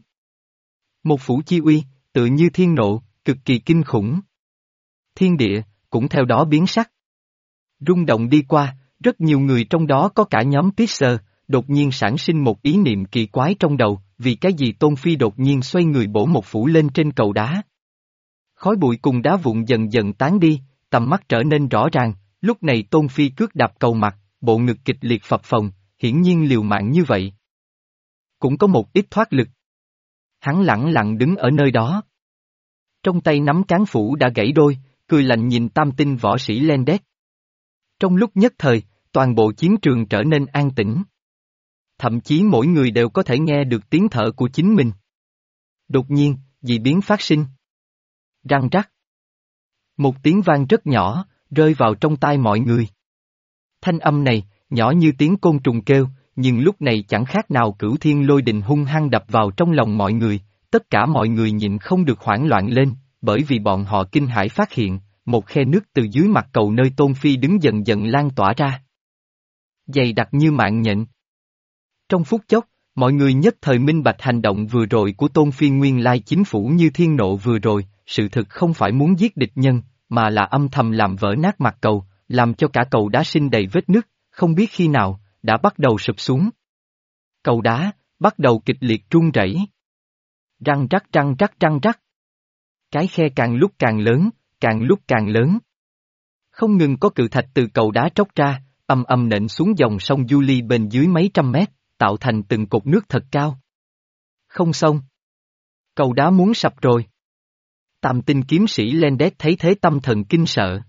Một phủ chi uy, tự như thiên nộ, cực kỳ kinh khủng. Thiên địa, cũng theo đó biến sắc. Rung động đi qua, rất nhiều người trong đó có cả nhóm Pixar, đột nhiên sản sinh một ý niệm kỳ quái trong đầu, vì cái gì Tôn Phi đột nhiên xoay người bổ một phủ lên trên cầu đá. Khói bụi cùng đá vụn dần dần tán đi, tầm mắt trở nên rõ ràng, lúc này Tôn Phi cước đạp cầu mặt, bộ ngực kịch liệt phập phồng, hiển nhiên liều mạng như vậy. Cũng có một ít thoát lực. Hắn lẳng lặng đứng ở nơi đó. Trong tay nắm cán phủ đã gãy đôi, cười lạnh nhìn tam tinh võ sĩ Lendet. Trong lúc nhất thời, toàn bộ chiến trường trở nên an tĩnh. Thậm chí mỗi người đều có thể nghe được tiếng thở của chính mình. Đột nhiên, dị biến phát sinh. Răng rắc. Một tiếng vang rất nhỏ, rơi vào trong tai mọi người. Thanh âm này, nhỏ như tiếng côn trùng kêu, nhưng lúc này chẳng khác nào cửu thiên lôi đình hung hăng đập vào trong lòng mọi người, tất cả mọi người nhịn không được hoảng loạn lên, bởi vì bọn họ kinh hãi phát hiện, một khe nước từ dưới mặt cầu nơi Tôn Phi đứng dần dần lan tỏa ra. Dày đặc như mạng nhện. Trong phút chốc, mọi người nhất thời minh bạch hành động vừa rồi của Tôn Phi nguyên lai chính phủ như thiên nộ vừa rồi, sự thực không phải muốn giết địch nhân, mà là âm thầm làm vỡ nát mặt cầu, làm cho cả cầu đá sinh đầy vết nứt, không biết khi nào, đã bắt đầu sụp xuống. Cầu đá, bắt đầu kịch liệt rung rẩy. Răng rắc răng rắc răng rắc. Cái khe càng lúc càng lớn, càng lúc càng lớn. Không ngừng có cự thạch từ cầu đá tróc ra, âm âm nện xuống dòng sông Julie bên dưới mấy trăm mét, tạo thành từng cột nước thật cao. Không xong. Cầu đá muốn sập rồi. Tam tinh kiếm sĩ Lendet thấy thế tâm thần kinh sợ.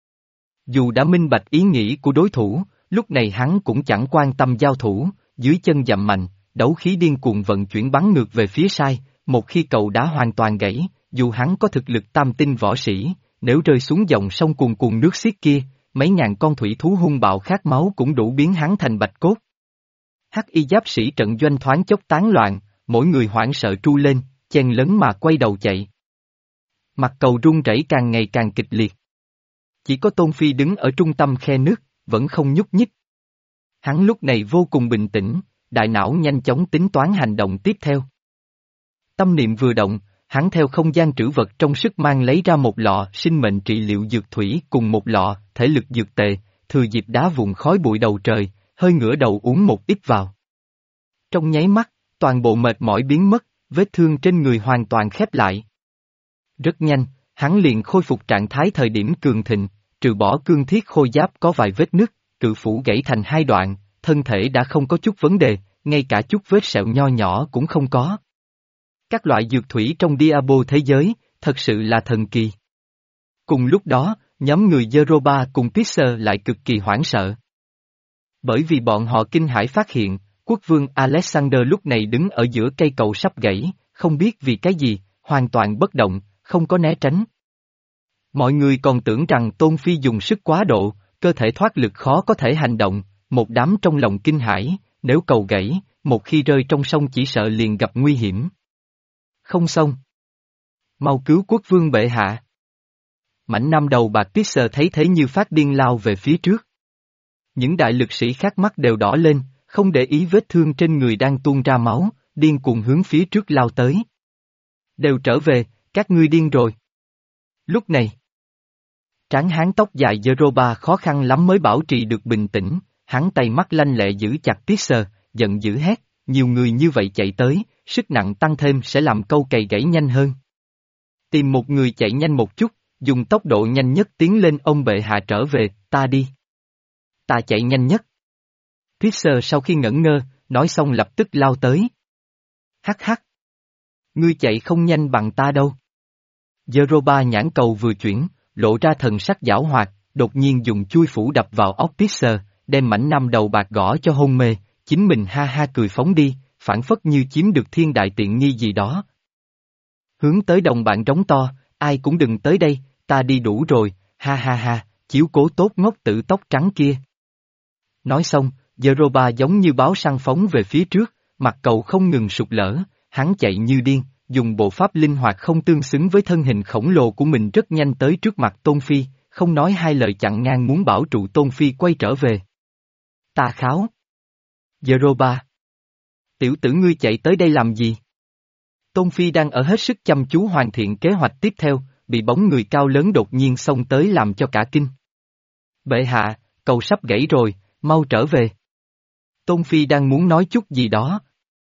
Dù đã minh bạch ý nghĩ của đối thủ, lúc này hắn cũng chẳng quan tâm giao thủ, dưới chân dậm mạnh, đấu khí điên cuồng vận chuyển bắn ngược về phía sai, một khi cầu đá hoàn toàn gãy, dù hắn có thực lực tam tinh võ sĩ, nếu rơi xuống dòng sông cuồn cuộn nước xiết kia, mấy ngàn con thủy thú hung bạo khát máu cũng đủ biến hắn thành bạch cốt. Hắc y giáp sĩ trận doanh thoáng chốc tán loạn, mỗi người hoảng sợ tru lên, chen lấn mà quay đầu chạy. Mặt cầu rung rẩy càng ngày càng kịch liệt. Chỉ có Tôn Phi đứng ở trung tâm khe nước, vẫn không nhúc nhích. Hắn lúc này vô cùng bình tĩnh, đại não nhanh chóng tính toán hành động tiếp theo. Tâm niệm vừa động, hắn theo không gian trữ vật trong sức mang lấy ra một lọ sinh mệnh trị liệu dược thủy cùng một lọ thể lực dược tề, thừa dịp đá vụn khói bụi đầu trời, hơi ngửa đầu uống một ít vào. Trong nháy mắt, toàn bộ mệt mỏi biến mất, vết thương trên người hoàn toàn khép lại. Rất nhanh, hắn liền khôi phục trạng thái thời điểm cường thịnh, trừ bỏ cương thiết khôi giáp có vài vết nứt, cự phủ gãy thành hai đoạn, thân thể đã không có chút vấn đề, ngay cả chút vết sẹo nho nhỏ cũng không có. Các loại dược thủy trong Diablo thế giới, thật sự là thần kỳ. Cùng lúc đó, nhóm người Yoruba cùng Pixar lại cực kỳ hoảng sợ. Bởi vì bọn họ kinh hãi phát hiện, quốc vương Alexander lúc này đứng ở giữa cây cầu sắp gãy, không biết vì cái gì, hoàn toàn bất động, không có né tránh. Mọi người còn tưởng rằng Tôn Phi dùng sức quá độ, cơ thể thoát lực khó có thể hành động, một đám trong lòng kinh hãi, nếu cầu gãy, một khi rơi trong sông chỉ sợ liền gặp nguy hiểm. Không xong. Mau cứu quốc vương bệ hạ. Mảnh nam đầu bạc Pixar thấy thế như phát điên lao về phía trước. Những đại lực sĩ khác mắt đều đỏ lên, không để ý vết thương trên người đang tuôn ra máu, điên cuồng hướng phía trước lao tới. Đều trở về, các ngươi điên rồi. Lúc này, tráng hán tóc dài Yoruba khó khăn lắm mới bảo trì được bình tĩnh, hắn tay mắt lanh lẹ giữ chặt Pixar, giận dữ hét, nhiều người như vậy chạy tới, sức nặng tăng thêm sẽ làm câu cày gãy nhanh hơn. Tìm một người chạy nhanh một chút, dùng tốc độ nhanh nhất tiến lên ông bệ hạ trở về, ta đi. Ta chạy nhanh nhất. Fisher sau khi ngẩn ngơ, nói xong lập tức lao tới. Hắc hắc. Ngươi chạy không nhanh bằng ta đâu. Jeroba nhãn cầu vừa chuyển, lộ ra thần sắc giảo hoạt, đột nhiên dùng chui phủ đập vào óc Fisher, đem mảnh năm đầu bạc gõ cho hôn mê, chính mình ha ha cười phóng đi, phản phất như chiếm được thiên đại tiện nghi gì đó. Hướng tới đồng bạn trống to, ai cũng đừng tới đây, ta đi đủ rồi, ha ha ha, chiếu cố tốt ngốc tử tóc trắng kia. Nói xong, Jeroba giống như báo săn phóng về phía trước, mặt cầu không ngừng sụt lở, hắn chạy như điên, dùng bộ pháp linh hoạt không tương xứng với thân hình khổng lồ của mình rất nhanh tới trước mặt Tôn Phi, không nói hai lời chặn ngang muốn bảo trụ Tôn Phi quay trở về. Ta kháo. Jeroba. Tiểu tử ngươi chạy tới đây làm gì? Tôn Phi đang ở hết sức chăm chú hoàn thiện kế hoạch tiếp theo, bị bóng người cao lớn đột nhiên xông tới làm cho cả kinh. Bệ hạ, cầu sắp gãy rồi, mau trở về. Tôn Phi đang muốn nói chút gì đó.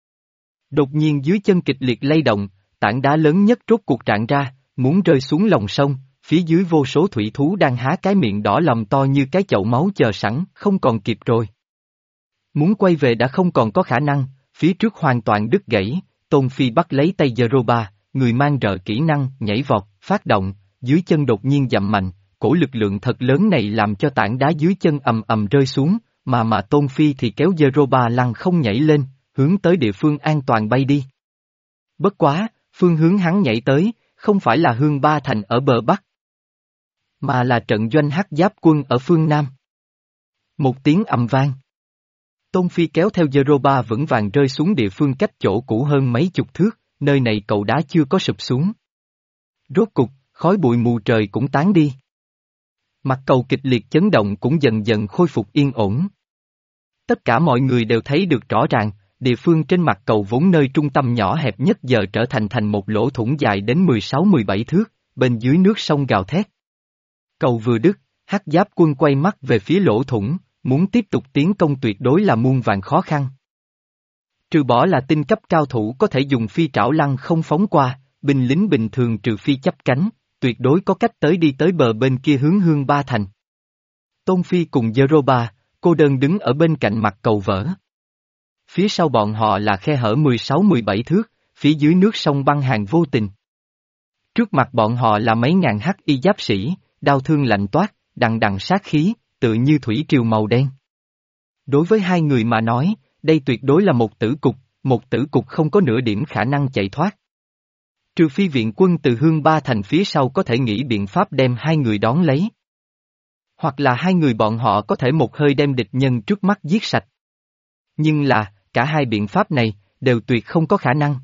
Đột nhiên dưới chân kịch liệt lay động, tảng đá lớn nhất rốt cuộc trạn ra, muốn rơi xuống lòng sông, phía dưới vô số thủy thú đang há cái miệng đỏ lòm to như cái chậu máu chờ sẵn, không còn kịp rồi. Muốn quay về đã không còn có khả năng, phía trước hoàn toàn đứt gãy, Tôn Phi bắt lấy tay Jeroba, người mang rợ kỹ năng, nhảy vọt, phát động, dưới chân đột nhiên dậm mạnh, cổ lực lượng thật lớn này làm cho tảng đá dưới chân ầm ầm rơi xuống, mà mà Tôn Phi thì kéo Jeroba lăn không nhảy lên, hướng tới địa phương an toàn bay đi. Bất quá, phương hướng hắn nhảy tới, không phải là Hương Ba Thành ở bờ Bắc, mà là trận doanh Hắc Giáp quân ở phương Nam. Một tiếng ầm vang. Tôn Phi kéo theo Jeroba vững vàng rơi xuống địa phương cách chỗ cũ hơn mấy chục thước, nơi này cầu đá chưa có sụp xuống. Rốt cục, khói bụi mù trời cũng tán đi. Mặt cầu kịch liệt chấn động cũng dần dần khôi phục yên ổn. Tất cả mọi người đều thấy được rõ ràng, địa phương trên mặt cầu vốn nơi trung tâm nhỏ hẹp nhất giờ trở thành thành một lỗ thủng dài đến mười sáu mười bảy thước, bên dưới nước sông gào thét. Cầu vừa đứt, Hắc Giáp quân quay mắt về phía lỗ thủng, muốn tiếp tục tiến công tuyệt đối là muôn vàn khó khăn. Trừ bỏ là tinh cấp cao thủ có thể dùng phi trảo lăng không phóng qua, binh lính bình thường trừ phi chấp cánh, tuyệt đối có cách tới đi tới bờ bên kia hướng Hương Ba Thành. Tôn Phi cùng Jeroba, cô đơn đứng ở bên cạnh mặt cầu vỡ. Phía sau bọn họ là khe hở mười sáu mười bảy thước, phía dưới nước sông băng hàng vô tình. Trước mặt bọn họ là mấy ngàn hắc y giáp sĩ, đao thương lạnh toát, đằng đằng sát khí, tự như thủy triều màu đen. Đối với hai người mà nói, đây tuyệt đối là một tử cục, một tử cục không có nửa điểm khả năng chạy thoát. Trừ phi viện quân từ Hương Ba Thành phía sau có thể nghĩ biện pháp đem hai người đón lấy. Hoặc là hai người bọn họ có thể một hơi đem địch nhân trước mắt giết sạch. Nhưng là, cả hai biện pháp này, đều tuyệt không có khả năng.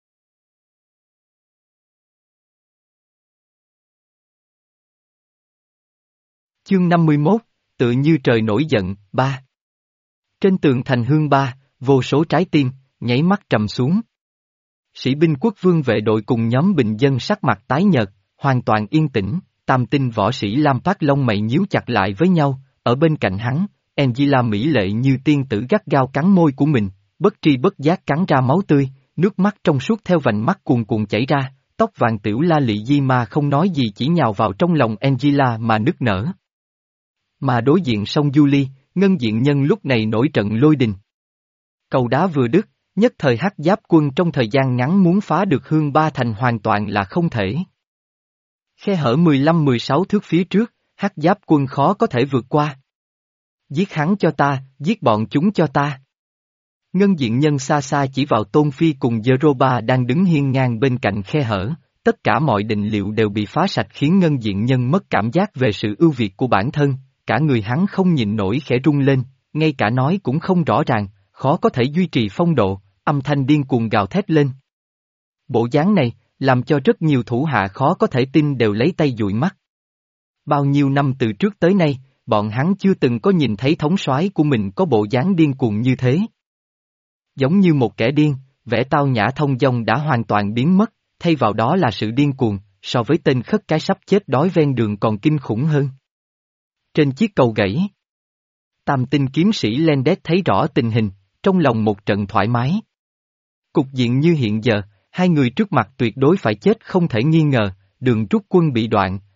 Chương năm mươi mốt, tự như trời nổi giận, ba. Trên tường thành Hương Ba, vô số trái tim, nháy mắt trầm xuống. Sĩ binh quốc vương vệ đội cùng nhóm bình dân sắc mặt tái nhợt, hoàn toàn yên tĩnh, tam tinh võ sĩ Lam Phát lông mày nhíu chặt lại với nhau, ở bên cạnh hắn, Angela mỹ lệ như tiên tử gắt gao cắn môi của mình, bất tri bất giác cắn ra máu tươi, nước mắt trong suốt theo vành mắt cuồn cuộn chảy ra, tóc vàng tiểu la lị di mà không nói gì chỉ nhào vào trong lòng Angela mà nức nở. Mà đối diện sông Julie, ngân diện nhân lúc này nổi trận lôi đình. Cầu đá vừa đứt, nhất thời Hắc Giáp quân trong thời gian ngắn muốn phá được Hương Ba Thành hoàn toàn là không thể. Khe hở mười lăm mười sáu thước phía trước, Hắc Giáp quân khó có thể vượt qua. Giết hắn cho ta, giết bọn chúng cho ta. Ngân diện nhân xa xa chỉ vào Tôn Phi cùng Jeroba đang đứng hiên ngang bên cạnh khe hở, tất cả mọi định liệu đều bị phá sạch khiến ngân diện nhân mất cảm giác về sự ưu việt của bản thân, cả người hắn không nhịn nổi khẽ rung lên, ngay cả nói cũng không rõ ràng, khó có thể duy trì phong độ, âm thanh điên cuồng gào thét lên. Bộ dáng này, làm cho rất nhiều thủ hạ khó có thể tin đều lấy tay dụi mắt. Bao nhiêu năm từ trước tới nay, bọn hắn chưa từng có nhìn thấy thống soái của mình có bộ dáng điên cuồng như thế. Giống như một kẻ điên, vẻ tao nhã thông dong đã hoàn toàn biến mất, thay vào đó là sự điên cuồng, so với tên khất cái sắp chết đói ven đường còn kinh khủng hơn. Trên chiếc cầu gãy, tam tinh kiếm sĩ Lendet thấy rõ tình hình, trong lòng một trận thoải mái. Cục diện như hiện giờ, hai người trước mặt tuyệt đối phải chết không thể nghi ngờ, đường rút quân bị đoạn,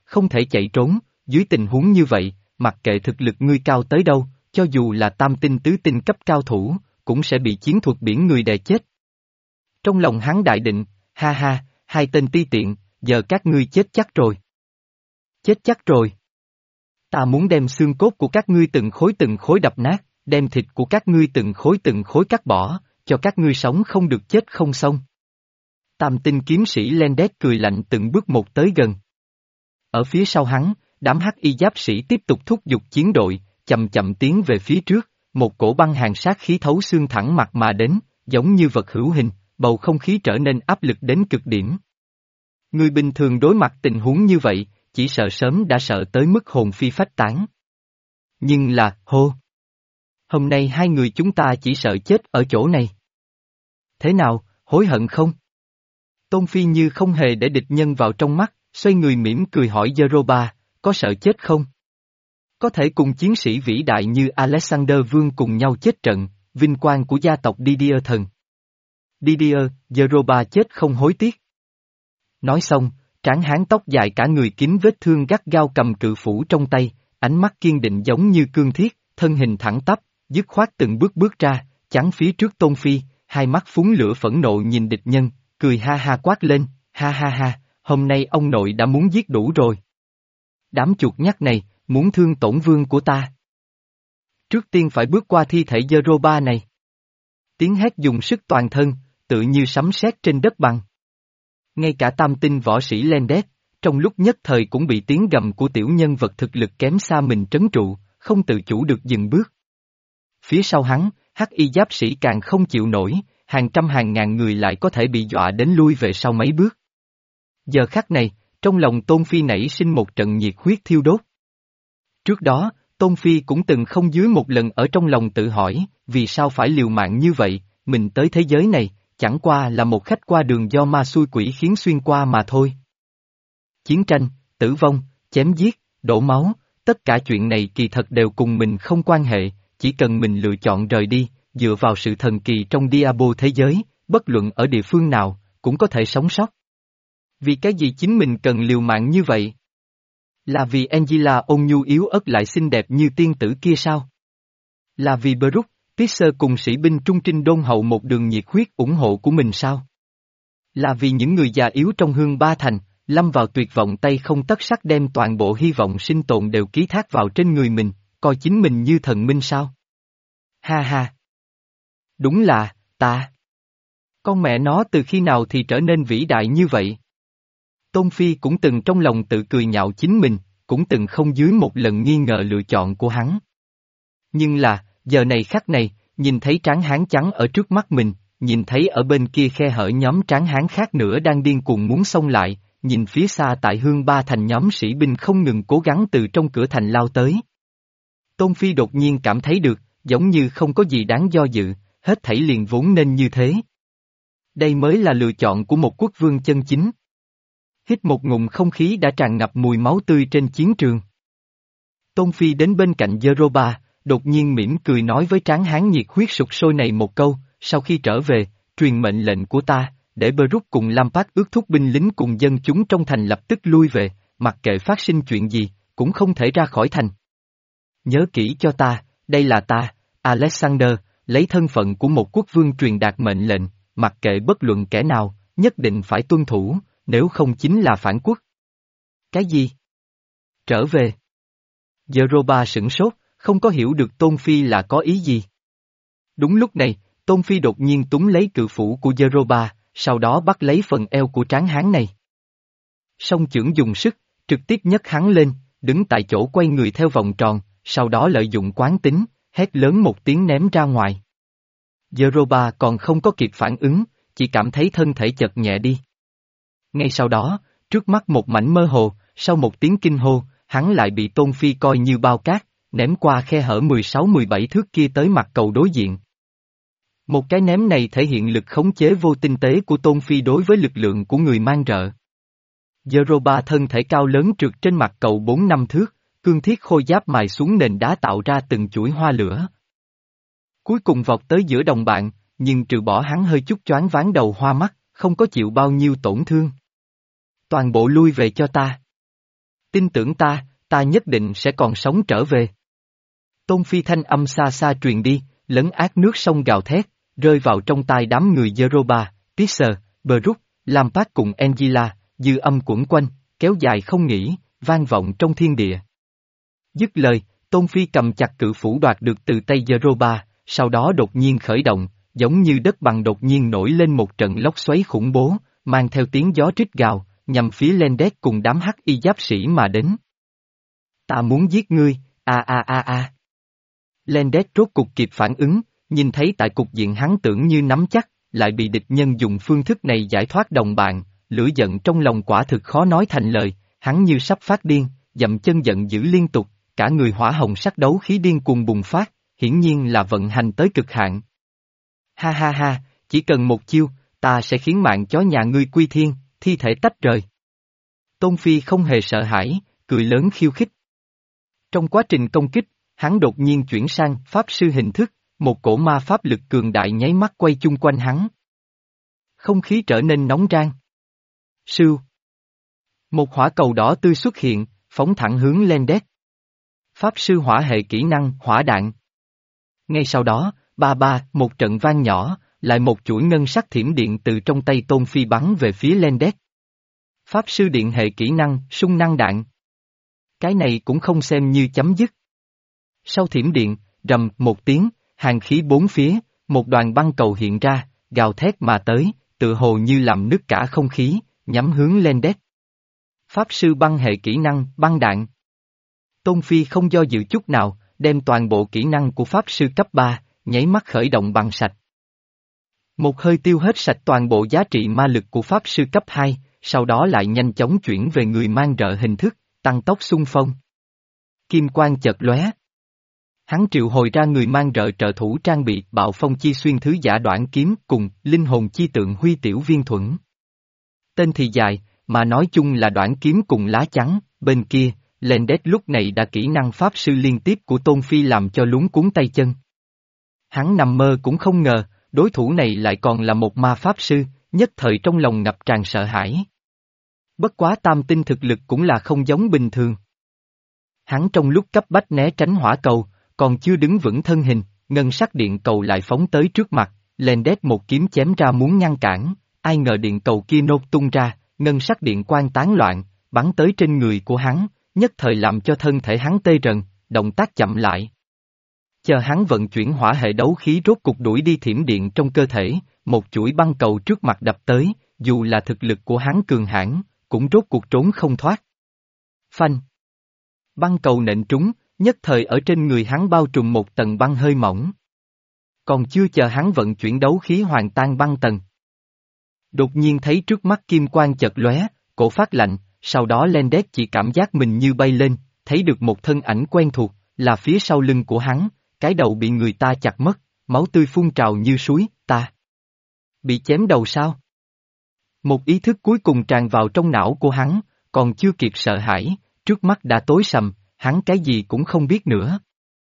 không thể chạy trốn, dưới tình huống như vậy, mặc kệ thực lực ngươi cao tới đâu, cho dù là tam tinh tứ tinh cấp cao thủ, cũng sẽ bị chiến thuật biển người đè chết. Trong lòng hắn đại định, ha ha, hai tên ti tiện, giờ các ngươi chết chắc rồi. Chết chắc rồi. Ta muốn đem xương cốt của các ngươi từng khối từng khối đập nát, đem thịt của các ngươi từng khối từng khối cắt bỏ, cho các ngươi sống không được chết không xong. Tam tinh kiếm sĩ Lendet cười lạnh từng bước một tới gần. Ở phía sau hắn, đám hắc y giáp sĩ tiếp tục thúc giục chiến đội, chậm chậm tiến về phía trước, một cổ băng hàn sát khí thấu xương thẳng mặt mà đến, giống như vật hữu hình, bầu không khí trở nên áp lực đến cực điểm. Người bình thường đối mặt tình huống như vậy, chỉ sợ sớm đã sợ tới mức hồn phi phách tán. Nhưng là, hô! Hôm nay hai người chúng ta chỉ sợ chết ở chỗ này. Thế nào, hối hận không? Tôn Phi như không hề để địch nhân vào trong mắt, xoay người mỉm cười hỏi Zeroba, có sợ chết không? Có thể cùng chiến sĩ vĩ đại như Alexander Vương cùng nhau chết trận, vinh quang của gia tộc Didier thần. Didier, Zeroba chết không hối tiếc. Nói xong, tráng hán tóc dài cả người kín vết thương gắt gao cầm cự phủ trong tay, ánh mắt kiên định giống như cương thiết, thân hình thẳng tắp, dứt khoát từng bước bước ra, chắn phía trước Tôn Phi, hai mắt phúng lửa phẫn nộ nhìn địch nhân, cười ha ha quát lên, ha ha ha, hôm nay ông nội đã muốn giết đủ rồi. Đám chuột nhắt này, muốn thương tổn vương của ta. Trước tiên phải bước qua thi thể Zeroba này. Tiếng hét dùng sức toàn thân, tự như sấm sét trên đất bằng. Ngay cả tam tinh võ sĩ Lendet, trong lúc nhất thời cũng bị tiếng gầm của tiểu nhân vật thực lực kém xa mình trấn trụ, không tự chủ được dừng bước. Phía sau hắn, hắc y giáp sĩ càng không chịu nổi, hàng trăm hàng ngàn người lại có thể bị dọa đến lui về sau mấy bước. Giờ khắc này, trong lòng Tôn Phi nảy sinh một trận nhiệt huyết thiêu đốt. Trước đó, Tôn Phi cũng từng không dưới một lần ở trong lòng tự hỏi, vì sao phải liều mạng như vậy, mình tới thế giới này, chẳng qua là một khách qua đường do ma xui quỷ khiến xuyên qua mà thôi. Chiến tranh, tử vong, chém giết, đổ máu, tất cả chuyện này kỳ thật đều cùng mình không quan hệ, chỉ cần mình lựa chọn rời đi, dựa vào sự thần kỳ trong Diablo thế giới, bất luận ở địa phương nào, cũng có thể sống sót. Vì cái gì chính mình cần liều mạng như vậy? Là vì Angela ôn nhu yếu ớt lại xinh đẹp như tiên tử kia sao? Là vì Brook, Tisser cùng sĩ binh trung trinh đôn hậu một đường nhiệt huyết ủng hộ của mình sao? Là vì những người già yếu trong hương ba thành, lâm vào tuyệt vọng tay không tất sắt đem toàn bộ hy vọng sinh tồn đều ký thác vào trên người mình, coi chính mình như thần minh sao? Ha ha! Đúng là, ta! Con mẹ nó từ khi nào thì trở nên vĩ đại như vậy? Tôn Phi cũng từng trong lòng tự cười nhạo chính mình, cũng từng không dưới một lần nghi ngờ lựa chọn của hắn. Nhưng là, giờ này khắc này, nhìn thấy tráng hán trắng ở trước mắt mình, nhìn thấy ở bên kia khe hở nhóm tráng hán khác nữa đang điên cuồng muốn xông lại, nhìn phía xa tại hương ba thành nhóm sĩ binh không ngừng cố gắng từ trong cửa thành lao tới. Tôn Phi đột nhiên cảm thấy được, giống như không có gì đáng do dự, hết thảy liền vốn nên như thế. Đây mới là lựa chọn của một quốc vương chân chính. Hít một ngụm không khí đã tràn ngập mùi máu tươi trên chiến trường. Tôn Phi đến bên cạnh Zeroba, đột nhiên mỉm cười nói với tráng hán nhiệt huyết sục sôi này một câu, sau khi trở về, truyền mệnh lệnh của ta, để Brook cùng Lampard ước thúc binh lính cùng dân chúng trong thành lập tức lui về, mặc kệ phát sinh chuyện gì, cũng không thể ra khỏi thành. Nhớ kỹ cho ta, đây là ta, Alexander, lấy thân phận của một quốc vương truyền đạt mệnh lệnh, mặc kệ bất luận kẻ nào, nhất định phải tuân thủ, nếu không chính là phản quốc. Cái gì? Trở về. Zeroba sửng sốt, không có hiểu được Tôn Phi là có ý gì. Đúng lúc này, Tôn Phi đột nhiên túm lấy cự phủ của Zeroba, sau đó bắt lấy phần eo của tráng hán này. Song chưởng dùng sức, trực tiếp nhấc hắn lên, đứng tại chỗ quay người theo vòng tròn, sau đó lợi dụng quán tính, hét lớn một tiếng ném ra ngoài. Zeroba còn không có kịp phản ứng, chỉ cảm thấy thân thể chật nhẹ đi. Ngay sau đó, trước mắt một mảnh mơ hồ, sau một tiếng kinh hô, hắn lại bị Tôn Phi coi như bao cát, ném qua khe hở mười sáu mười bảy thước kia tới mặt cầu đối diện. Một cái ném này thể hiện lực khống chế vô tinh tế của Tôn Phi đối với lực lượng của người mang rợ. Zeroba thân thể cao lớn trượt trên mặt cầu bốn năm thước, cương thiết khôi giáp mài xuống nền đá tạo ra từng chuỗi hoa lửa. Cuối cùng vọt tới giữa đồng bạn, nhưng trừ bỏ hắn hơi chút choáng váng đầu hoa mắt, không có chịu bao nhiêu tổn thương. Toàn bộ lui về cho ta. Tin tưởng ta, ta nhất định sẽ còn sống trở về. Tôn Phi thanh âm xa xa truyền đi, lấn át nước sông gào thét, rơi vào trong tai đám người Yoruba, Tisser, Brook, Lampat cùng Angela, dư âm quẩn quanh, kéo dài không nghỉ, vang vọng trong thiên địa. Dứt lời, Tôn Phi cầm chặt cự phủ đoạt được từ tay Yoruba, sau đó đột nhiên khởi động, giống như đất bằng đột nhiên nổi lên một trận lốc xoáy khủng bố, mang theo tiếng gió rít gào, nhằm phía Lendet cùng đám hắc y giáp sĩ mà đến. Ta muốn giết ngươi, a a a a. Lendet rốt cục kịp phản ứng, nhìn thấy tại cục diện hắn tưởng như nắm chắc, lại bị địch nhân dùng phương thức này giải thoát đồng bạn, lửa giận trong lòng quả thực khó nói thành lời, hắn như sắp phát điên, dậm chân giận dữ liên tục, cả người hỏa hồng sắc đấu khí điên cuồng bùng phát, hiển nhiên là vận hành tới cực hạn. Ha ha ha, chỉ cần một chiêu, ta sẽ khiến mạng chó nhà ngươi quy thiên, thi thể tách rời. Tôn Phi không hề sợ hãi, cười lớn khiêu khích. Trong quá trình công kích, hắn đột nhiên chuyển sang pháp sư hình thức, một cổ ma pháp lực cường đại nháy mắt quay chung quanh hắn. Không khí trở nên nóng rang. Sưu. Một hỏa cầu đỏ tươi xuất hiện, phóng thẳng hướng Lendet. Pháp sư hỏa hệ kỹ năng hỏa đạn. Ngay sau đó, ba ba, một trận vang nhỏ, lại một chuỗi ngân sắc thiểm điện từ trong tay Tôn Phi bắn về phía Lendet. Pháp sư điện hệ kỹ năng sung năng đạn. Cái này cũng không xem như chấm dứt. Sau thiểm điện, rầm một tiếng, hàn khí bốn phía, một đoàn băng cầu hiện ra, gào thét mà tới, tự hồ như làm nứt cả không khí, nhắm hướng Lendet. Pháp sư băng hệ kỹ năng băng đạn. Tôn Phi không do dự chút nào, đem toàn bộ kỹ năng của Pháp sư cấp ba, nháy mắt khởi động bằng sạch. Một hơi tiêu hết sạch toàn bộ giá trị ma lực của Pháp sư cấp hai, sau đó lại nhanh chóng chuyển về người mang rợ hình thức, tăng tốc xung phong. Kim quang chợt lóe. Hắn triệu hồi ra người mang rợ trợ thủ trang bị bạo phong chi xuyên thứ giả đoạn kiếm cùng linh hồn chi tượng huy tiểu viên thuẫn. Tên thì dài, mà nói chung là đoạn kiếm cùng lá chắn, bên kia, Lendet lúc này đã kỹ năng pháp sư liên tiếp của Tôn Phi làm cho luống cuống tay chân. Hắn nằm mơ cũng không ngờ, đối thủ này lại còn là một ma pháp sư, nhất thời trong lòng ngập tràn sợ hãi. Bất quá tam tinh thực lực cũng là không giống bình thường. Hắn trong lúc cấp bách né tránh hỏa cầu, còn chưa đứng vững thân hình, ngân sắc điện cầu lại phóng tới trước mặt, Lendet một kiếm chém ra muốn ngăn cản, ai ngờ điện cầu kia nốt tung ra, ngân sắc điện quang tán loạn, bắn tới trên người của hắn, nhất thời làm cho thân thể hắn tê rần, động tác chậm lại. Chờ hắn vận chuyển hỏa hệ đấu khí rốt cục đuổi đi thiểm điện trong cơ thể, một chuỗi băng cầu trước mặt đập tới, dù là thực lực của hắn cường hãn, cũng rốt cuộc trốn không thoát. Phanh. Băng cầu nện trúng, nhất thời ở trên người hắn bao trùm một tầng băng hơi mỏng. Còn chưa chờ hắn vận chuyển đấu khí hoàn tan băng tầng. Đột nhiên thấy trước mắt kim quang chợt lóe, cổ phát lạnh, sau đó Lendet chỉ cảm giác mình như bay lên, thấy được một thân ảnh quen thuộc, là phía sau lưng của hắn, cái đầu bị người ta chặt mất, máu tươi phun trào như suối, ta. Bị chém đầu sao? Một ý thức cuối cùng tràn vào trong não của hắn, còn chưa kịp sợ hãi, trước mắt đã tối sầm, hắn cái gì cũng không biết nữa.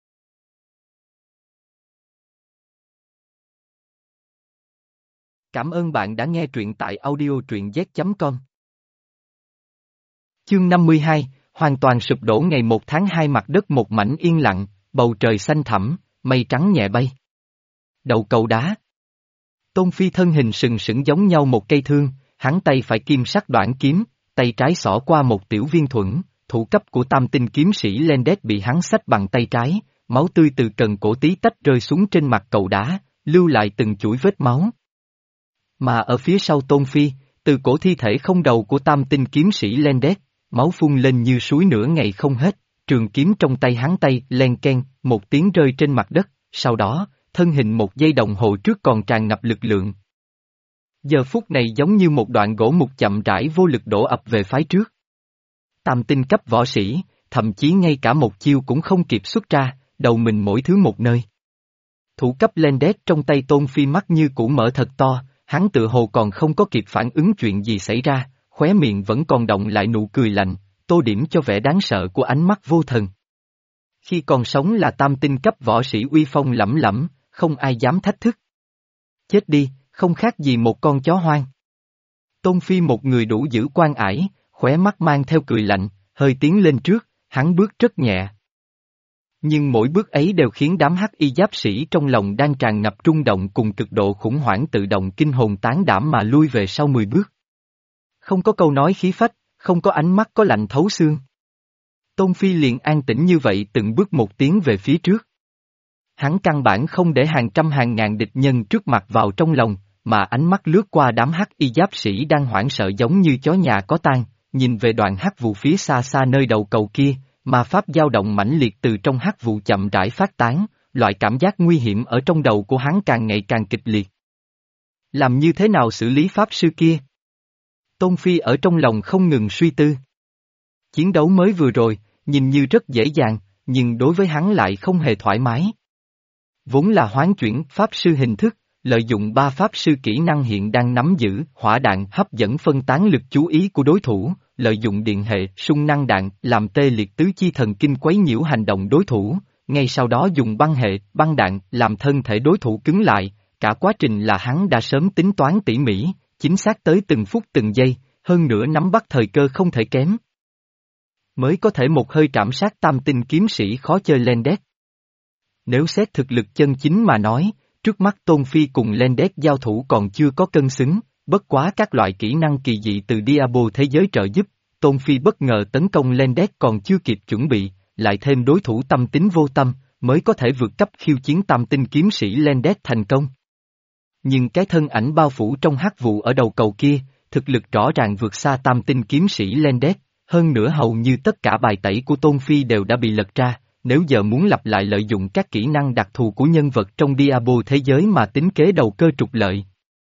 Cảm ơn bạn đã nghe truyện tại audio truyện z chấm com. Chương năm mươi hai, hoàn toàn sụp đổ ngày một tháng hai mặt đất một mảnh yên lặng, bầu trời xanh thẳm, mây trắng nhẹ bay. Đầu cầu đá. Tôn Phi thân hình sừng sững giống nhau một cây thương, hắn tay phải kim sắc đoạn kiếm, tay trái xỏ qua một tiểu viên thuẫn, thủ cấp của tam tinh kiếm sĩ Lendet bị hắn xách bằng tay trái, máu tươi từ cần cổ tí tách rơi xuống trên mặt cầu đá, lưu lại từng chuỗi vết máu. Mà ở phía sau Tôn Phi, từ cổ thi thể không đầu của tam tinh kiếm sĩ Lendet, máu phun lên như suối nửa ngày không hết, trường kiếm trong tay hắn tay len ken, một tiếng rơi trên mặt đất, sau đó, thân hình một giây đồng hồ trước còn tràn ngập lực lượng. Giờ phút này giống như một đoạn gỗ mục chậm rãi vô lực đổ ập về phái trước. Tam tinh cấp võ sĩ, thậm chí ngay cả một chiêu cũng không kịp xuất ra, đầu mình mỗi thứ một nơi. Thủ cấp Lendet trong tay Tôn Phi mắt như củ mở thật to, hắn tự hồ còn không có kịp phản ứng chuyện gì xảy ra, khóe miệng vẫn còn động lại nụ cười lạnh, tô điểm cho vẻ đáng sợ của ánh mắt vô thần. Khi còn sống là tam tinh cấp võ sĩ uy phong lẫm lẫm, không ai dám thách thức. Chết đi, không khác gì một con chó hoang. Tôn Phi một người đủ giữ quan ải, khóe mắt mang theo cười lạnh, hơi tiến lên trước, hắn bước rất nhẹ. Nhưng mỗi bước ấy đều khiến đám hắc y giáp sĩ trong lòng đang tràn ngập rung động cùng cực độ khủng hoảng tự động kinh hồn tán đảm mà lui về sau mười bước. Không có câu nói khí phách, không có ánh mắt có lạnh thấu xương. Tôn Phi liền an tĩnh như vậy từng bước một tiến về phía trước. Hắn căn bản không để hàng trăm hàng ngàn địch nhân trước mặt vào trong lòng, mà ánh mắt lướt qua đám hắc y giáp sĩ đang hoảng sợ giống như chó nhà có tang, nhìn về đoạn hắc vụ phía xa xa nơi đầu cầu kia, mà pháp dao động mãnh liệt từ trong hắc vụ chậm rãi phát tán, loại cảm giác nguy hiểm ở trong đầu của hắn càng ngày càng kịch liệt. Làm như thế nào xử lý pháp sư kia? Tôn Phi ở trong lòng không ngừng suy tư. Chiến đấu mới vừa rồi, nhìn như rất dễ dàng, nhưng đối với hắn lại không hề thoải mái. Vốn là hoán chuyển pháp sư hình thức, lợi dụng ba pháp sư kỹ năng hiện đang nắm giữ, hỏa đạn hấp dẫn phân tán lực chú ý của đối thủ, lợi dụng điện hệ, xung năng đạn, làm tê liệt tứ chi thần kinh quấy nhiễu hành động đối thủ, ngay sau đó dùng băng hệ, băng đạn, làm thân thể đối thủ cứng lại, cả quá trình là hắn đã sớm tính toán tỉ mỉ, chính xác tới từng phút từng giây, hơn nữa nắm bắt thời cơ không thể kém. Mới có thể một hơi trảm sát tam tinh kiếm sĩ khó chơi Lendet. Nếu xét thực lực chân chính mà nói, trước mắt Tôn Phi cùng Lendet giao thủ còn chưa có cân xứng, bất quá các loại kỹ năng kỳ dị từ Diablo thế giới trợ giúp, Tôn Phi bất ngờ tấn công Lendet còn chưa kịp chuẩn bị, lại thêm đối thủ tâm tính vô tâm, mới có thể vượt cấp khiêu chiến tam tinh kiếm sĩ Lendet thành công. Nhưng cái thân ảnh bao phủ trong hắc vụ ở đầu cầu kia, thực lực rõ ràng vượt xa tam tinh kiếm sĩ Lendet, hơn nữa hầu như tất cả bài tẩy của Tôn Phi đều đã bị lật ra. Nếu giờ muốn lặp lại lợi dụng các kỹ năng đặc thù của nhân vật trong Diablo thế giới mà tính kế đầu cơ trục lợi,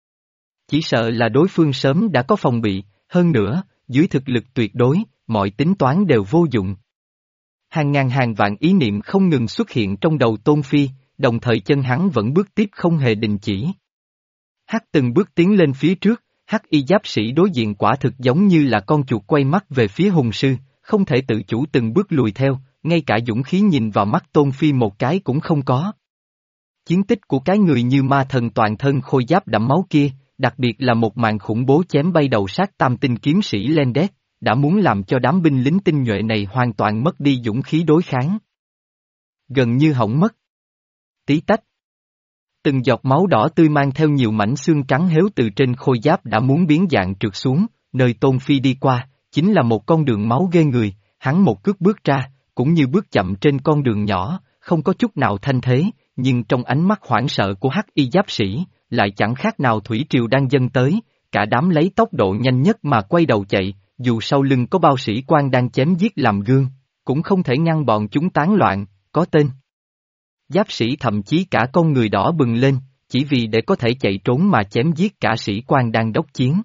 chỉ sợ là đối phương sớm đã có phòng bị, hơn nữa, dưới thực lực tuyệt đối, mọi tính toán đều vô dụng. Hàng ngàn hàng vạn ý niệm không ngừng xuất hiện trong đầu Tôn Phi, đồng thời chân hắn vẫn bước tiếp không hề đình chỉ. Hắc từng bước tiến lên phía trước, hắc y giáp sĩ đối diện quả thực giống như là con chuột quay mắt về phía hùng sư, không thể tự chủ từng bước lùi theo. Ngay cả dũng khí nhìn vào mắt Tôn Phi một cái cũng không có. Chiến tích của cái người như ma thần toàn thân khôi giáp đẫm máu kia, đặc biệt là một màn khủng bố chém bay đầu sát tam tinh kiếm sĩ Lendet, đã muốn làm cho đám binh lính tinh nhuệ này hoàn toàn mất đi dũng khí đối kháng. Gần như hỏng mất. Tí tách. Từng giọt máu đỏ tươi mang theo nhiều mảnh xương trắng héo từ trên khôi giáp đã muốn biến dạng trượt xuống, nơi Tôn Phi đi qua, chính là một con đường máu ghê người, hắn một cước bước ra, cũng như bước chậm trên con đường nhỏ, không có chút nào thanh thế, nhưng trong ánh mắt hoảng sợ của hắc y giáp sĩ, lại chẳng khác nào thủy triều đang dâng tới, cả đám lấy tốc độ nhanh nhất mà quay đầu chạy, dù sau lưng có bao sĩ quan đang chém giết làm gương, cũng không thể ngăn bọn chúng tán loạn, có tên. Giáp sĩ thậm chí cả con người đỏ bừng lên, chỉ vì để có thể chạy trốn mà chém giết cả sĩ quan đang đốc chiến.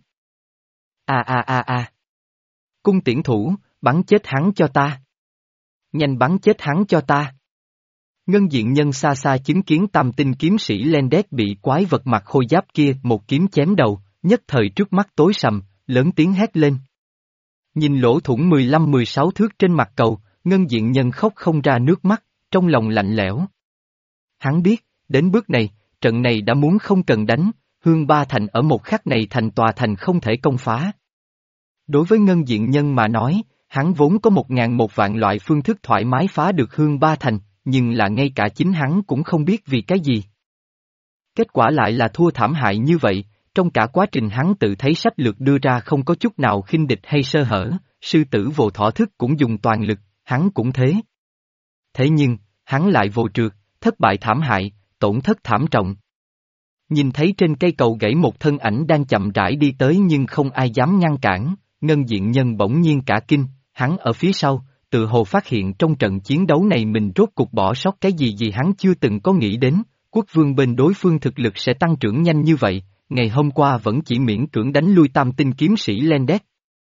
A a a a. Cung tiễn thủ, bắn chết hắn cho ta. Nhanh bắn chết hắn cho ta. Ngân diện nhân xa xa chứng kiến tam tinh kiếm sĩ Lendet bị quái vật mặt khôi giáp kia một kiếm chém đầu, nhất thời trước mắt tối sầm, lớn tiếng hét lên. Nhìn lỗ thủng mười lăm mười sáu thước trên mặt cầu, ngân diện nhân khóc không ra nước mắt, trong lòng lạnh lẽo. Hắn biết, đến bước này, trận này đã muốn không cần đánh, Hương Ba Thành ở một khắc này thành tòa thành không thể công phá. Đối với ngân diện nhân mà nói, hắn vốn có một ngàn một vạn loại phương thức thoải mái phá được Hương Ba Thành, nhưng là ngay cả chính hắn cũng không biết vì cái gì. Kết quả lại là thua thảm hại như vậy, trong cả quá trình hắn tự thấy sách lược đưa ra không có chút nào khinh địch hay sơ hở, sư tử vồ thỏ thức cũng dùng toàn lực, hắn cũng thế. Thế nhưng, hắn lại vồ trượt, thất bại thảm hại, tổn thất thảm trọng. Nhìn thấy trên cây cầu gãy một thân ảnh đang chậm rãi đi tới nhưng không ai dám ngăn cản, ngân diện nhân bỗng nhiên cả kinh, hắn ở phía sau, tự hồ phát hiện trong trận chiến đấu này mình rốt cục bỏ sót cái gì gì hắn chưa từng có nghĩ đến, quốc vương bên đối phương thực lực sẽ tăng trưởng nhanh như vậy, ngày hôm qua vẫn chỉ miễn cưỡng đánh lui tam tinh kiếm sĩ Lendet.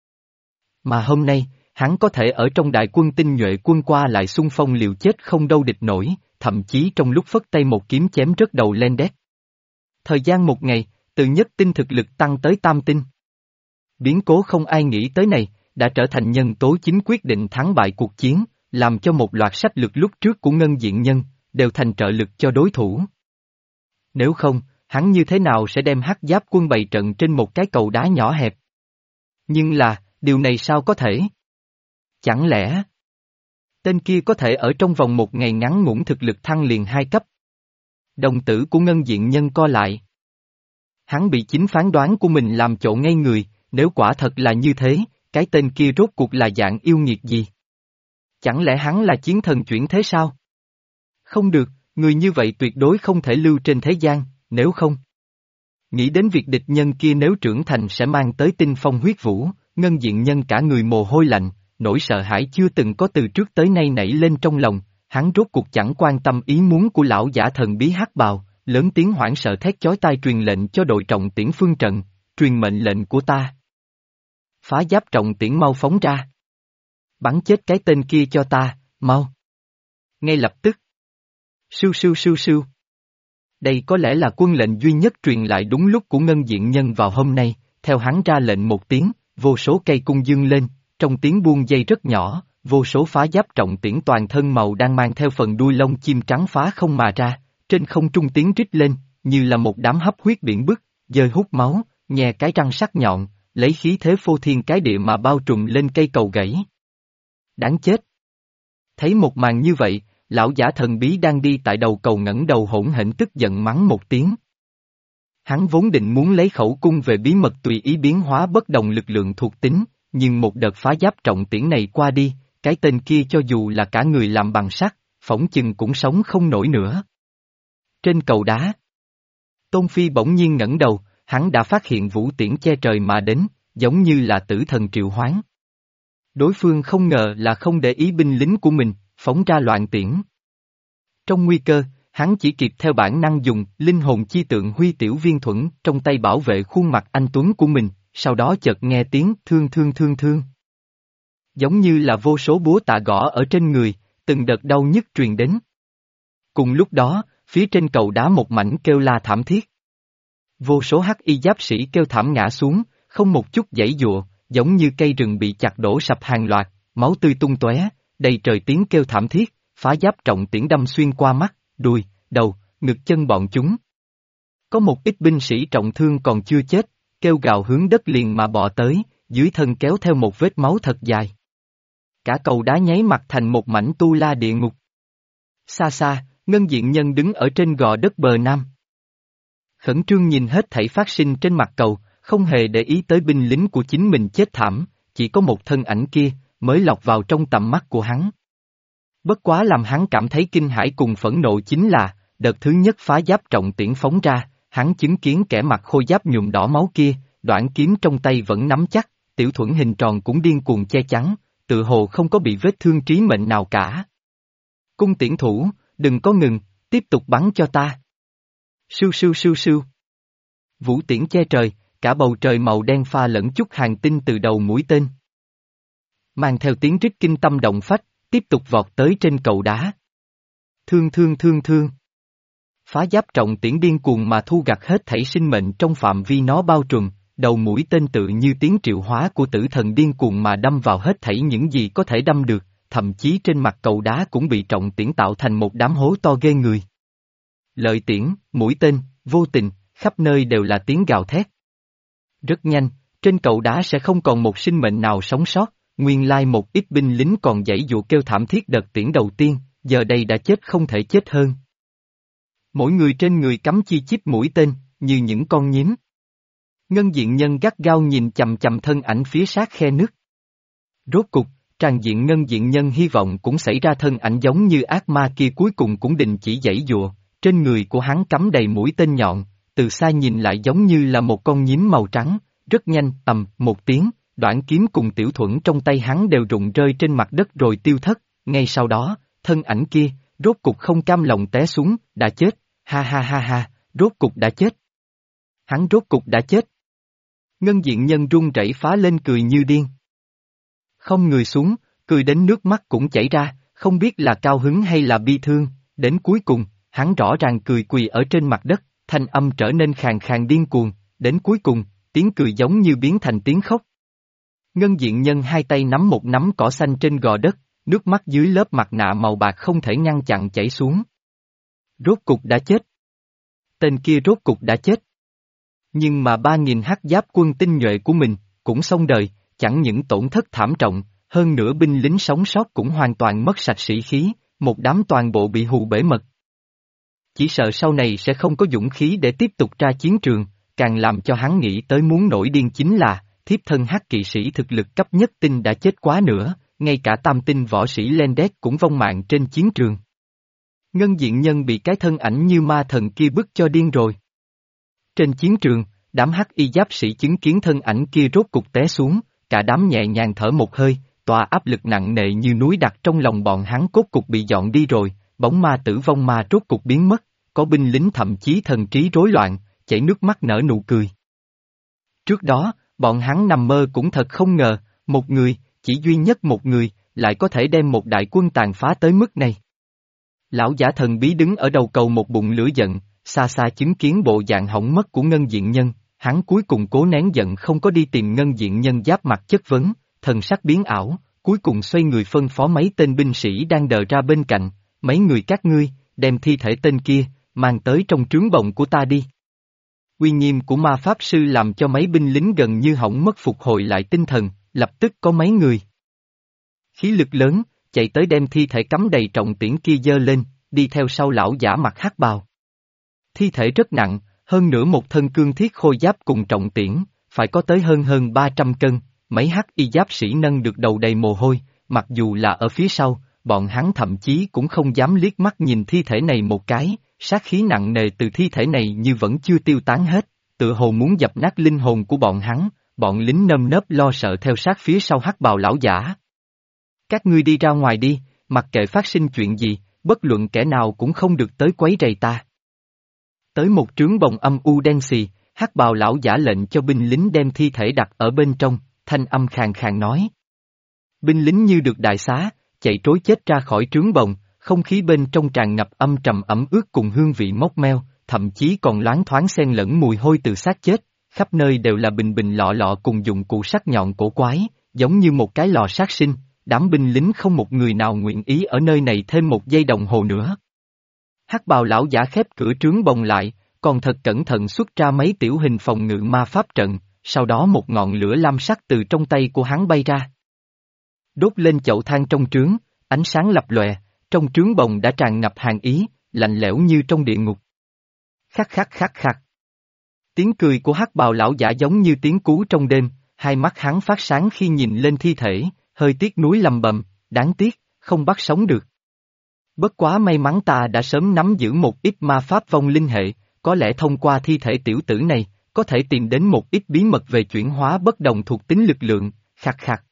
Mà hôm nay, hắn có thể ở trong đại quân tinh nhuệ quân qua lại xung phong liều chết không đâu địch nổi, thậm chí trong lúc phất tay một kiếm chém rớt đầu Lendet. Thời gian một ngày, từ nhất tinh thực lực tăng tới tam tinh. Biến cố không ai nghĩ tới này, đã trở thành nhân tố chính quyết định thắng bại cuộc chiến, làm cho một loạt sách lược lúc trước của ngân diện nhân, đều thành trợ lực cho đối thủ. Nếu không, hắn như thế nào sẽ đem hắc giáp quân bày trận trên một cái cầu đá nhỏ hẹp? Nhưng là, điều này sao có thể? Chẳng lẽ tên kia có thể ở trong vòng một ngày ngắn ngủn thực lực thăng liền hai cấp? Đồng tử của Ngân Diện Nhân co lại. Hắn bị chính phán đoán của mình làm trộn ngay người, nếu quả thật là như thế, cái tên kia rốt cuộc là dạng yêu nghiệt gì? Chẳng lẽ hắn là chiến thần chuyển thế sao? Không được, người như vậy tuyệt đối không thể lưu trên thế gian, nếu không. Nghĩ đến việc địch nhân kia nếu trưởng thành sẽ mang tới tinh phong huyết vũ, Ngân Diện Nhân cả người mồ hôi lạnh, nỗi sợ hãi chưa từng có từ trước tới nay nảy lên trong lòng, hắn rốt cuộc chẳng quan tâm ý muốn của lão giả thần bí hắc bào, lớn tiếng hoảng sợ thét chói tai truyền lệnh cho đội trọng tiễn phương trận, truyền mệnh lệnh của ta. Phá giáp trọng tiễn mau phóng ra. Bắn chết cái tên kia cho ta, mau. Ngay lập tức. Sưu sưu sưu sưu. Đây có lẽ là quân lệnh duy nhất truyền lại đúng lúc của Ngân Diện Nhân vào hôm nay, theo hắn ra lệnh một tiếng, vô số cây cung dương lên, trong tiếng buông dây rất nhỏ, vô số phá giáp trọng tiễn toàn thân màu đang mang theo phần đuôi lông chim trắng phá không mà ra, trên không trung tiếng rít lên, như là một đám hấp huyết biển bức, dơi hút máu, nhè cái răng sắc nhọn, lấy khí thế phô thiên cái địa mà bao trùm lên cây cầu gãy. Đáng chết! Thấy một màn như vậy, lão giả thần bí đang đi tại đầu cầu ngẩng đầu hỗn hển tức giận mắng một tiếng. Hắn vốn định muốn lấy khẩu cung về bí mật tùy ý biến hóa bất đồng lực lượng thuộc tính, nhưng một đợt phá giáp trọng tiễn này qua đi, cái tên kia cho dù là cả người làm bằng sắt, phỏng chừng cũng sống không nổi nữa. Trên cầu đá, Tôn Phi bỗng nhiên ngẩng đầu, hắn đã phát hiện vũ tiễn che trời mà đến, giống như là tử thần triệu hoán. Đối phương không ngờ là không để ý binh lính của mình, phóng ra loạn tiễn. Trong nguy cơ, hắn chỉ kịp theo bản năng dùng linh hồn chi tượng huy tiểu viên thuẫn trong tay bảo vệ khuôn mặt anh tuấn của mình, sau đó chợt nghe tiếng thương thương thương thương. Giống như là vô số búa tạ gõ ở trên người, từng đợt đau nhức truyền đến. Cùng lúc đó, phía trên cầu đá một mảnh kêu la thảm thiết. Vô số hắc y giáp sĩ kêu thảm ngã xuống, không một chút giãy giụa, giống như cây rừng bị chặt đổ sập hàng loạt, máu tươi tung tóe, đầy trời tiếng kêu thảm thiết, phá giáp trọng tiễn đâm xuyên qua mắt, đùi, đầu, ngực chân bọn chúng. Có một ít binh sĩ trọng thương còn chưa chết, kêu gào hướng đất liền mà bò tới, dưới thân kéo theo một vết máu thật dài. Cả cầu đá nháy mặt thành một mảnh tu la địa ngục. Xa xa, Ngân Diện Nhân đứng ở trên gò đất bờ nam. Khẩn trương nhìn hết thảy phát sinh trên mặt cầu, không hề để ý tới binh lính của chính mình chết thảm, chỉ có một thân ảnh kia, mới lọt vào trong tầm mắt của hắn. Bất quá làm hắn cảm thấy kinh hãi cùng phẫn nộ chính là, đợt thứ nhất phá giáp trọng tiễn phóng ra, hắn chứng kiến kẻ mặc khôi giáp nhuộm đỏ máu kia, đoạn kiếm trong tay vẫn nắm chắc, tiểu thuẫn hình tròn cũng điên cuồng che chắn, tự hồ không có bị vết thương trí mệnh nào cả. Cung tiễn thủ, đừng có ngừng, tiếp tục bắn cho ta. Sưu sưu sưu sưu. Vũ tiễn che trời, cả bầu trời màu đen pha lẫn chút hàng tinh từ đầu mũi tên. Mang theo tiếng rít kinh tâm động phách, tiếp tục vọt tới trên cầu đá. Thương thương thương thương. Phá giáp trọng tiễn điên cuồng mà thu gặt hết thảy sinh mệnh trong phạm vi nó bao trùm, đầu mũi tên tự như tiếng triệu hóa của tử thần điên cuồng mà đâm vào hết thảy những gì có thể đâm được, thậm chí trên mặt cầu đá cũng bị trọng tiễn tạo thành một đám hố to ghê người. Lợi tiễn, mũi tên, vô tình, khắp nơi đều là tiếng gào thét. Rất nhanh, trên cầu đá sẽ không còn một sinh mệnh nào sống sót, nguyên lai một ít binh lính còn giãy giụa kêu thảm thiết đợt tiễn đầu tiên, giờ đây đã chết không thể chết hơn. Mỗi người trên người cắm chi chít mũi tên, như những con nhím. Ngân Diện Nhân gắt gao nhìn chằm chằm thân ảnh phía sát khe nước. Rốt cục, tràn diện Ngân Diện Nhân hy vọng cũng xảy ra thân ảnh giống như ác ma kia cuối cùng cũng đình chỉ giãy giụa, trên người của hắn cắm đầy mũi tên nhọn, từ xa nhìn lại giống như là một con nhím màu trắng, rất nhanh, ầm, một tiếng, đoạn kiếm cùng tiểu thuẫn trong tay hắn đều rụng rơi trên mặt đất rồi tiêu thất, ngay sau đó, thân ảnh kia, rốt cục không cam lòng té xuống, đã chết, ha ha ha ha, rốt cục đã chết. Hắn rốt cục đã chết. Ngân Diện Nhân run rẩy phá lên cười như điên. Không người xuống, cười đến nước mắt cũng chảy ra, không biết là cao hứng hay là bi thương, đến cuối cùng, hắn rõ ràng cười quỳ ở trên mặt đất, thanh âm trở nên khàn khàn điên cuồng, đến cuối cùng, tiếng cười giống như biến thành tiếng khóc. Ngân Diện Nhân hai tay nắm một nắm cỏ xanh trên gò đất, nước mắt dưới lớp mặt nạ màu bạc không thể ngăn chặn chảy xuống. Rốt cục đã chết. Tên kia rốt cục đã chết. Nhưng mà ba nghìn hắc giáp quân tinh nhuệ của mình, cũng xong đời, chẳng những tổn thất thảm trọng, hơn nữa binh lính sống sót cũng hoàn toàn mất sạch sĩ khí, một đám toàn bộ bị hù bể mật. Chỉ sợ sau này sẽ không có dũng khí để tiếp tục ra chiến trường, càng làm cho hắn nghĩ tới muốn nổi điên chính là, thiếp thân hắc kỵ sĩ thực lực cấp nhất tinh đã chết quá nữa, ngay cả tam tinh võ sĩ Lendex cũng vong mạng trên chiến trường. Ngân diện nhân bị cái thân ảnh như ma thần kia bức cho điên rồi. Trên chiến trường, đám hắc y giáp sĩ chứng kiến thân ảnh kia rốt cục té xuống, cả đám nhẹ nhàng thở một hơi, tòa áp lực nặng nề như núi đặt trong lòng bọn hắn cốt cục bị dọn đi rồi, bóng ma tử vong ma rốt cục biến mất, có binh lính thậm chí thần trí rối loạn, chảy nước mắt nở nụ cười. Trước đó, bọn hắn nằm mơ cũng thật không ngờ, một người, chỉ duy nhất một người, lại có thể đem một đại quân tàn phá tới mức này. Lão giả thần bí đứng ở đầu cầu một bụng lửa giận, xa xa chứng kiến bộ dạng hỏng mất của ngân diện nhân, hắn cuối cùng cố nén giận không có đi tìm ngân diện nhân giáp mặt chất vấn, thần sắc biến ảo, cuối cùng xoay người phân phó mấy tên binh sĩ đang đờ ra bên cạnh, mấy người các ngươi, đem thi thể tên kia, mang tới trong trướng bồng của ta đi. Uy nghiêm của ma pháp sư làm cho mấy binh lính gần như hỏng mất phục hồi lại tinh thần, lập tức có mấy người khí lực lớn, chạy tới đem thi thể cắm đầy trọng tiễn kia dơ lên, đi theo sau lão giả mặc hắc bào. Thi thể rất nặng, hơn nữa một thân cương thiết khôi giáp cùng trọng tiễn, phải có tới hơn hơn ba trăm cân, mấy hắc y giáp sĩ nâng được đầu đầy mồ hôi, mặc dù là ở phía sau, bọn hắn thậm chí cũng không dám liếc mắt nhìn thi thể này một cái, sát khí nặng nề từ thi thể này như vẫn chưa tiêu tán hết, tựa hồ muốn dập nát linh hồn của bọn hắn, bọn lính nơm nớp lo sợ theo sát phía sau hắc bào lão giả. Các ngươi đi ra ngoài đi, mặc kệ phát sinh chuyện gì, bất luận kẻ nào cũng không được tới quấy rầy ta. Tới một trướng bồng âm u đen xì, hắc bào lão giả lệnh cho binh lính đem thi thể đặt ở bên trong, thanh âm khàn khàn nói. Binh lính như được đại xá, chạy trối chết ra khỏi trướng bồng, không khí bên trong tràn ngập âm trầm ẩm ướt cùng hương vị mốc meo, thậm chí còn loáng thoáng xen lẫn mùi hôi từ xác chết, khắp nơi đều là bình bình lọ lọ cùng dụng cụ sắc nhọn cổ quái, giống như một cái lò sát sinh, đám binh lính không một người nào nguyện ý ở nơi này thêm một giây đồng hồ nữa. Hắc bào lão giả khép cửa trướng bồng lại, còn thật cẩn thận xuất ra mấy tiểu hình phòng ngự ma pháp trận, sau đó một ngọn lửa lam sắc từ trong tay của hắn bay ra. Đốt lên chậu than trong trướng, ánh sáng lập lòe, trong trướng bồng đã tràn ngập hàn ý, lạnh lẽo như trong địa ngục. Khắc khắc khắc khắc. Tiếng cười của hắc bào lão giả giống như tiếng cú trong đêm, hai mắt hắn phát sáng khi nhìn lên thi thể, hơi tiếc nuối lầm bầm, đáng tiếc, không bắt sống được. Bất quá may mắn ta đã sớm nắm giữ một ít ma pháp vong linh hệ, có lẽ thông qua thi thể tiểu tử này, có thể tìm đến một ít bí mật về chuyển hóa bất đồng thuộc tính lực lượng, khắc khắc.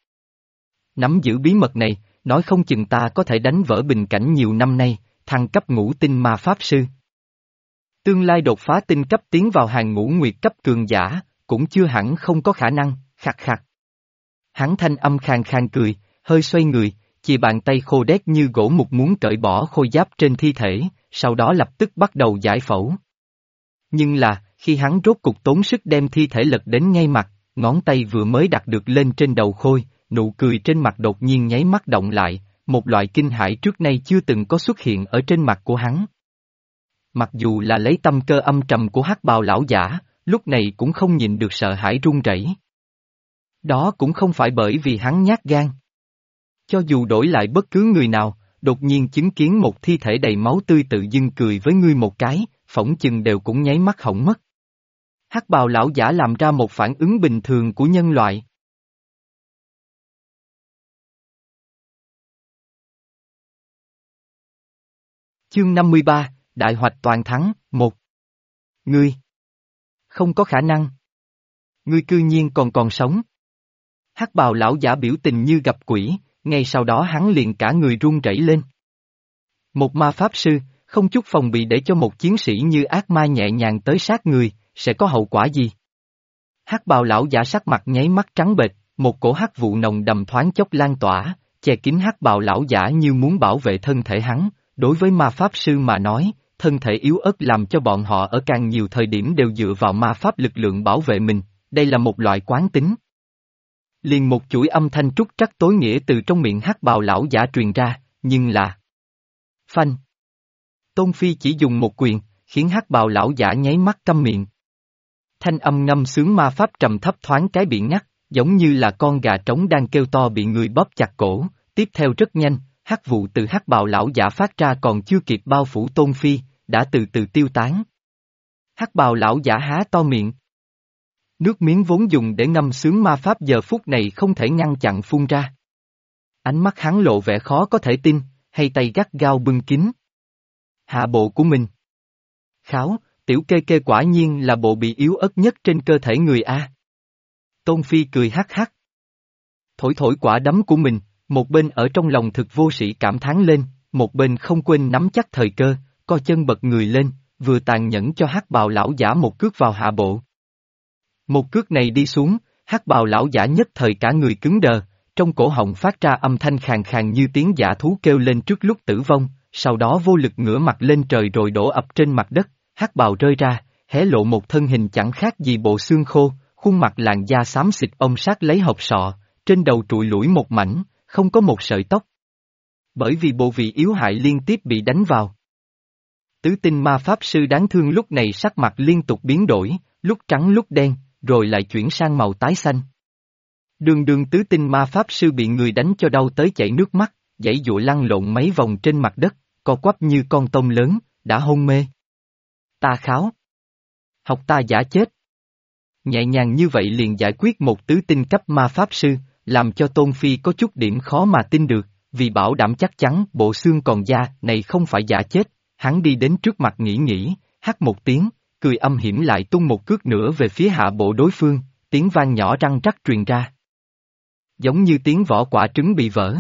Nắm giữ bí mật này, nói không chừng ta có thể đánh vỡ bình cảnh nhiều năm nay, thăng cấp ngũ tinh ma pháp sư. Tương lai đột phá tinh cấp tiến vào hàng ngũ nguyệt cấp cường giả, cũng chưa hẳn không có khả năng, khắc khắc. Hắn thanh âm khàn khàn cười, hơi xoay người, chì bàn tay khô đét như gỗ mục muốn cởi bỏ khôi giáp trên thi thể, sau đó lập tức bắt đầu giải phẫu. Nhưng là, khi hắn rốt cục tốn sức đem thi thể lật đến ngay mặt, ngón tay vừa mới đặt được lên trên đầu khôi, nụ cười trên mặt đột nhiên nháy mắt động lại, một loại kinh hãi trước nay chưa từng có xuất hiện ở trên mặt của hắn. Mặc dù là lấy tâm cơ âm trầm của hắc bào lão giả, lúc này cũng không nhìn được sợ hãi run rẩy. Đó cũng không phải bởi vì hắn nhát gan. Cho dù đổi lại bất cứ người nào, đột nhiên chứng kiến một thi thể đầy máu tươi tự dưng cười với ngươi một cái, phỏng chừng đều cũng nháy mắt hỏng mất. Hắc bào lão giả làm ra một phản ứng bình thường của nhân loại. Chương năm mươi ba, Đại hoạch toàn thắng, một. Ngươi. Không có khả năng. Ngươi cư nhiên còn còn sống. Hắc bào lão giả biểu tình như gặp quỷ, ngay sau đó hắn liền cả người run rẩy lên. Một ma pháp sư, không chút phòng bị để cho một chiến sĩ như ác ma nhẹ nhàng tới sát người, sẽ có hậu quả gì? Hắc bào lão giả sắc mặt nháy mắt trắng bệch, một cổ hắc vụ nồng đậm thoáng chốc lan tỏa, che kín hắc bào lão giả như muốn bảo vệ thân thể hắn. Đối với ma pháp sư mà nói, thân thể yếu ớt làm cho bọn họ ở càng nhiều thời điểm đều dựa vào ma pháp lực lượng bảo vệ mình, đây là một loại quán tính. Liền một chuỗi âm thanh trúc trắc tối nghĩa từ trong miệng hắc bào lão giả truyền ra, nhưng là phanh. Tôn Phi chỉ dùng một quyền, khiến hắc bào lão giả nháy mắt câm miệng. Thanh âm ngâm sướng ma pháp trầm thấp thoáng cái bị ngắt, giống như là con gà trống đang kêu to bị người bóp chặt cổ, tiếp theo rất nhanh, hắc vụ từ hắc bào lão giả phát ra còn chưa kịp bao phủ Tôn Phi, đã từ từ tiêu tán. Hắc bào lão giả há to miệng. Nước miếng vốn dùng để ngâm sướng ma pháp giờ phút này không thể ngăn chặn phun ra. Ánh mắt hắn lộ vẻ khó có thể tin, hay tay gắt gao bưng kín hạ bộ của mình. Kháo, tiểu kê kê quả nhiên là bộ bị yếu ớt nhất trên cơ thể người A. Tôn Phi cười hắc hắc. Thổi thổi quả đấm của mình, một bên ở trong lòng thực vô sĩ cảm thán lên, một bên không quên nắm chắc thời cơ, co chân bật người lên, vừa tàn nhẫn cho hắc bào lão giả một cước vào hạ bộ. Một cước này đi xuống, hắc bào lão giả nhất thời cả người cứng đờ, trong cổ họng phát ra âm thanh khàn khàn như tiếng dã thú kêu lên trước lúc tử vong, sau đó vô lực ngửa mặt lên trời rồi đổ ập trên mặt đất, hắc bào rơi ra, hé lộ một thân hình chẳng khác gì bộ xương khô, khuôn mặt làn da xám xịt ông sát lấy hộp sọ, trên đầu trụi lủi một mảnh, không có một sợi tóc. Bởi vì bộ vị yếu hại liên tiếp bị đánh vào. Tứ tinh ma pháp sư đáng thương lúc này sắc mặt liên tục biến đổi, lúc trắng lúc đen, rồi lại chuyển sang màu tái xanh. Đường đường tứ tinh ma pháp sư bị người đánh cho đau tới chảy nước mắt, giãy giụa lăn lộn mấy vòng trên mặt đất, co quắp như con tôm lớn, đã hôn mê. Ta kháo. Học ta giả chết. Nhẹ nhàng như vậy liền giải quyết một tứ tinh cấp ma pháp sư, làm cho Tôn Phi có chút điểm khó mà tin được, vì bảo đảm chắc chắn bộ xương còn da này không phải giả chết, hắn đi đến trước mặt nghĩ nghĩ, hắt một tiếng, cười âm hiểm lại tung một cước nữa về phía hạ bộ đối phương, tiếng vang nhỏ răng rắc truyền ra. Giống như tiếng vỏ quả trứng bị vỡ.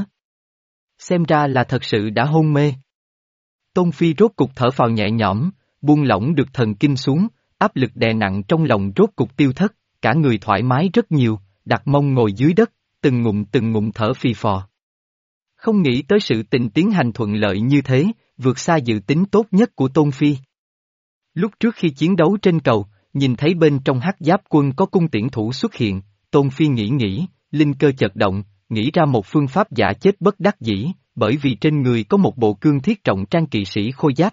Xem ra là thật sự đã hôn mê. Tôn Phi rốt cục thở phào nhẹ nhõm, buông lỏng được thần kinh xuống, áp lực đè nặng trong lòng rốt cục tiêu thất, cả người thoải mái rất nhiều, đặt mông ngồi dưới đất, từng ngụm từng ngụm thở phì phò. Không nghĩ tới sự tình tiến hành thuận lợi như thế, vượt xa dự tính tốt nhất của Tôn Phi. Lúc trước khi chiến đấu trên cầu, nhìn thấy bên trong hắc giáp quân có cung tiễn thủ xuất hiện, Tôn Phi nghĩ nghĩ, linh cơ chợt động, nghĩ ra một phương pháp giả chết bất đắc dĩ, bởi vì trên người có một bộ cương thiết trọng trang kỵ sĩ khôi giáp.